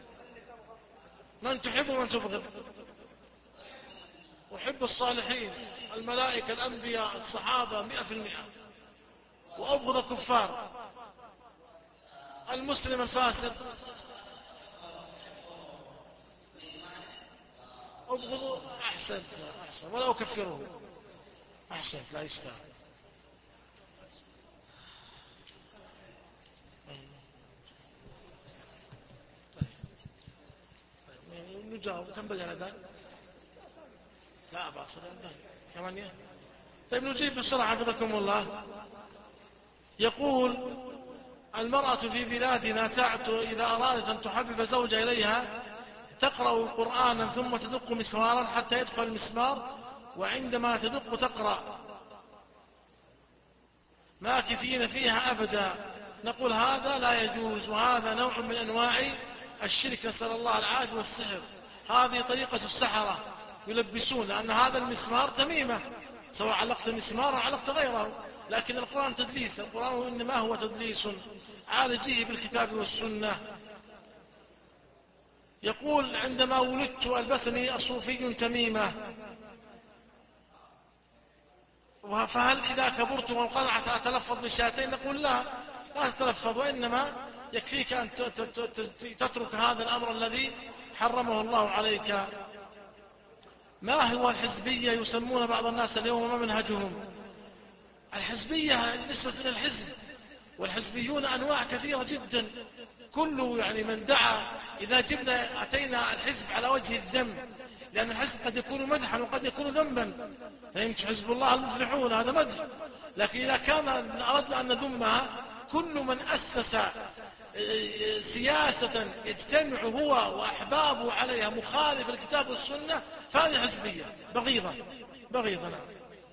من تحب ومن تبغض. أحب الصالحين، الملائكة، الأنبياء، الصحابة مئة في المئة، وأبغض الكفار، المسلم الفاسق أبغض. أحسنت أحسن، ولا أكفره. أحسنت، لا يستاهل. نجاوب. كم بقى الأذان؟ لا بأس، ثمانية. طيب نجيب بسرعة حفظكم الله. يقول: المرأة في بلادنا تعتو إذا أرادت أن تحبب زوجها إليها تقرأ قرآنا ثم تدق مسمارا حتى يدخل المسمار، وعندما تدق تقرأ ماكثين فيها أبدا. نقول هذا لا يجوز، وهذا نوع من أنواع الشرك، نسأل الله العافية، والسحر. هذه طريقة السحرة، يلبسون، لأن هذا المسمار تميمة، سواء علقت مسمارا أو علقت غيره، لكن القرآن تدليس، القرآن إنما هو تدليس، عالجيه بالكتاب والسنة. يقول: عندما ولدت ألبسني صوفي تميمة، فهل إذا كبرت وانقطعت أتلفظ بالشهادتين؟ نقول لا، لا تتلفظ، وإنما يكفيك أن تترك هذا الأمر الذي حرمه الله عليك. ما هو الحزبية؟ يسمون بعض الناس اليوم، وما منهجهم؟ الحزبية نسبة إلى الحزب، والحزبيون أنواع كثيرة جدا، كله يعني من دعا. إذا جبنا أتينا الحزب على وجه الذم، لأن الحزب قد يكون مدحا وقد يكون ذنبا. فهمت؟ حزب الله المفلحون هذا مدح، لكن إذا كان أردنا أن نذمها كل من أسس سياسة يجتمع هو وأحبابه عليها مخالف الكتاب والسنة فهذه حزبية بغيضة بغيضة. نعم.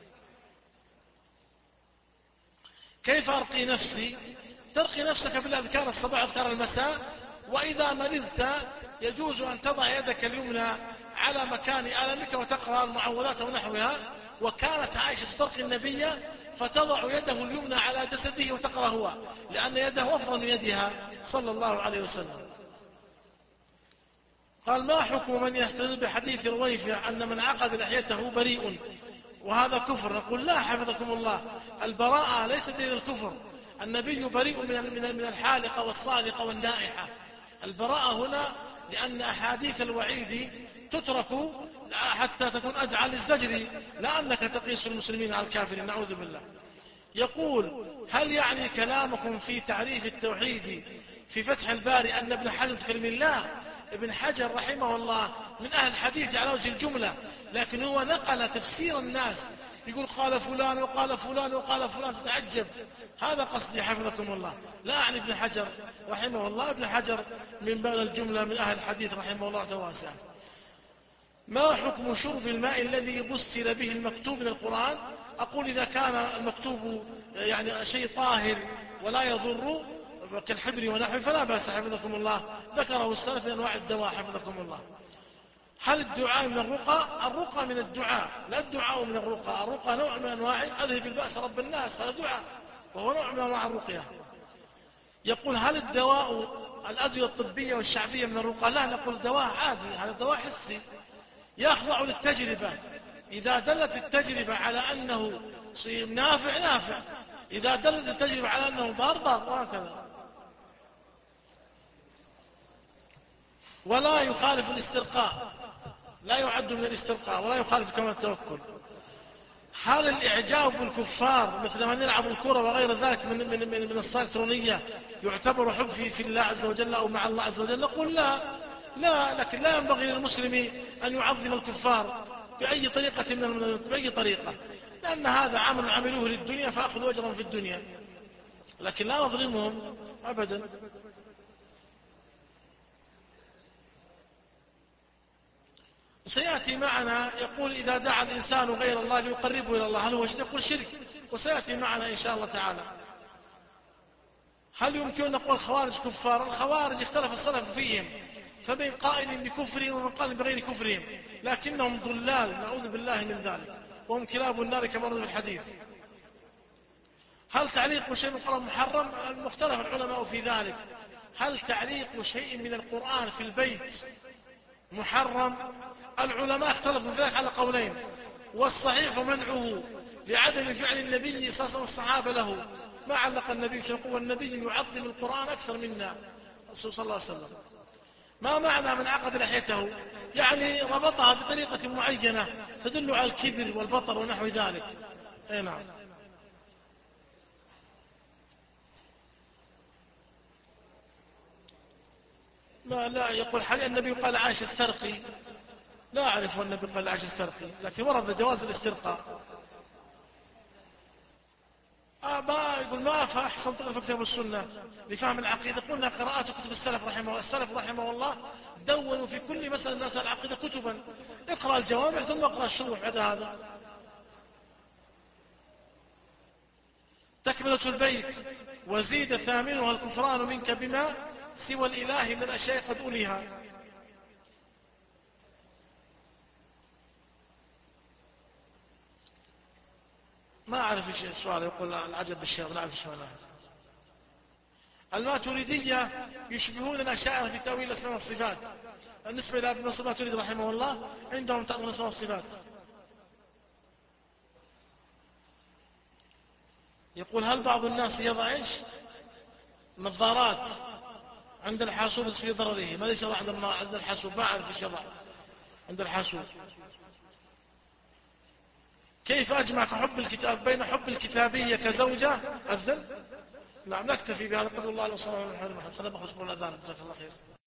كيف أرقي نفسي؟ ترقي نفسك بالأذكار الصباح أذكار المساء، وإذا مرضت يجوز أن تضع يدك اليمنى على مكان ألمك وتقرأ المعوذات ونحوها. وكانت عائشة ترقي النبي فتضع يده اليمنى على جسده وتقرأ هو، لأن يده أفضل من يدها صلى الله عليه وسلم. قال: ما حكم من يستدل بحديث رويفع أن من عقد لحيته بريء وهذا كفر؟ نقول: لا حفظكم الله، البراءة ليست دليل الكفر. النبي بريء من الحالقة والصالقة والنائحة. البراءة هنا لأن أحاديث الوعيد تترك حتى تكون أدعى للزجر، لا أنك تقيس المسلمين على الكافرين، نعوذ بالله. يقول: هل يعني كلامكم في تعريف التوحيد في فتح الباري أن ابن حجر تكلم الله؟ ابن حجر رحمه الله من أهل الحديث على وجه الجملة، لكن هو نقل تفسير الناس، يقول قال فلان وقال فلان وقال فلان، تتعجب. هذا قصدي حفظكم الله، لا أعني ابن حجر رحمه الله. ابن حجر من بين الجملة من أهل الحديث رحمه الله تواسع. ما حكم شرب الماء الذي بسل به المكتوب من القرآن؟ أقول: إذا كان المكتوب يعني شيء طاهر ولا يضر كالحبر ونحوه فلا بأس حفظكم الله، ذكره السلف من أنواع الدواء حفظكم الله. هل الدعاء من الرقى؟ الرقى من الدعاء، لا الدعاء من الرقى. الرقى نوع من أنواع أذهب البأس رب الناس، هذا دعاء وهو نوع من أنواع الرقية. يقول: هل الدواء الأدوية الطبية والشعبية من الرقى؟ لا، نقول دواء عادي، هذا دواء حسي يخضع للتجربة. إذا دلت التجربة على أنه نافع نافع، إذا دلت التجربة على أنه ضار ضار، وهكذا. ولا يخالف الاسترقاء، لا يعد من الاسترقاء ولا يخالف كما التوكل. هل الإعجاب بالكفار مثل من يلعب الكرة وغير ذلك من من من, من الصلاة الإلكترونية يعتبر حب في, في الله عز وجل أو مع الله عز وجل؟ نقول: لا لا، لكن لا ينبغي للمسلم أن يعظم الكفار بأي طريقة من بأي طريقة، لأن هذا عمل عملوه للدنيا فأخذوا أجرا في الدنيا، لكن لا نظلمهم أبدا. سيأتي معنا يقول: إذا دعا الإنسان غير الله ليقربه إلى الله هل هو شرك؟ يقول شرك، وسيأتي معنا إن شاء الله تعالى. هل يمكن أن نقول الخوارج كفار؟ الخوارج اختلف السلف فيهم، فبين قائل بكفرهم ومن قائل بغير كفرهم، لكنهم ضلال نعوذ بالله من ذلك، وهم كلاب النار كما ورد في الحديث. هل تعليق شيء من القرآن محرم؟ مختلف العلماء في ذلك. هل تعليق شيء من القرآن في البيت محرم؟ العلماء اختلفوا في ذلك على قولين، والصحيح منعه لعدم فعل النبي صلى الله عليه وسلم الصحابة له. ما علق النبي في القوة، النبي يعظم القرآن أكثر منا صلى الله عليه وسلم. ما معنى من عقد لحيته؟ يعني ربطها بطريقة معينة تدل على الكبر والبطر ونحو ذلك. اي نعم. لا لا، يقول حال النبي قال عائشة استرقي، لا أعرف النبي قال عائشة استرقي، لكن ورد جواز الاسترقاء. آه ما يقول ما فأحسن تقرأ في كتاب السنة لفهم العقيدة. قلنا قراءة كتب السلف رحمه الله، السلف رحمه الله دونوا في كل مسألة من مسائل العقيدة كتبا، اقرأ الجوامع ثم اقرأ الشروح بعد هذا. تكملة البيت: وزيد ثامنها الكفران منك بما سوى الإله من الأشياء قد أوليها. ما أعرف ايش السؤال، يقول العجب بالشيء، ما أعرف ايش معناه. الماتريدية يشبهون الأشاعرة في تأويل الأسماء والصفات. بالنسبة إلى ابن نصر الماتريدي رحمه الله عندهم تأويل الأسماء والصفات. يقول: هل بعض الناس يضع ايش؟ نظارات عند الحاسوب في ضرره؟ ماذا يضع عند الحاسوب؟ ما أعرف ايش يضع عند الحاسوب. كيف أجمع حب الكتاب بين حب الكتابية كزوجة أذن؟ نعم، نكتفي بهذا. قدر الله وصلى الله عليه وسلم. خلينا نخرج من الأذان. جزاك الله خير.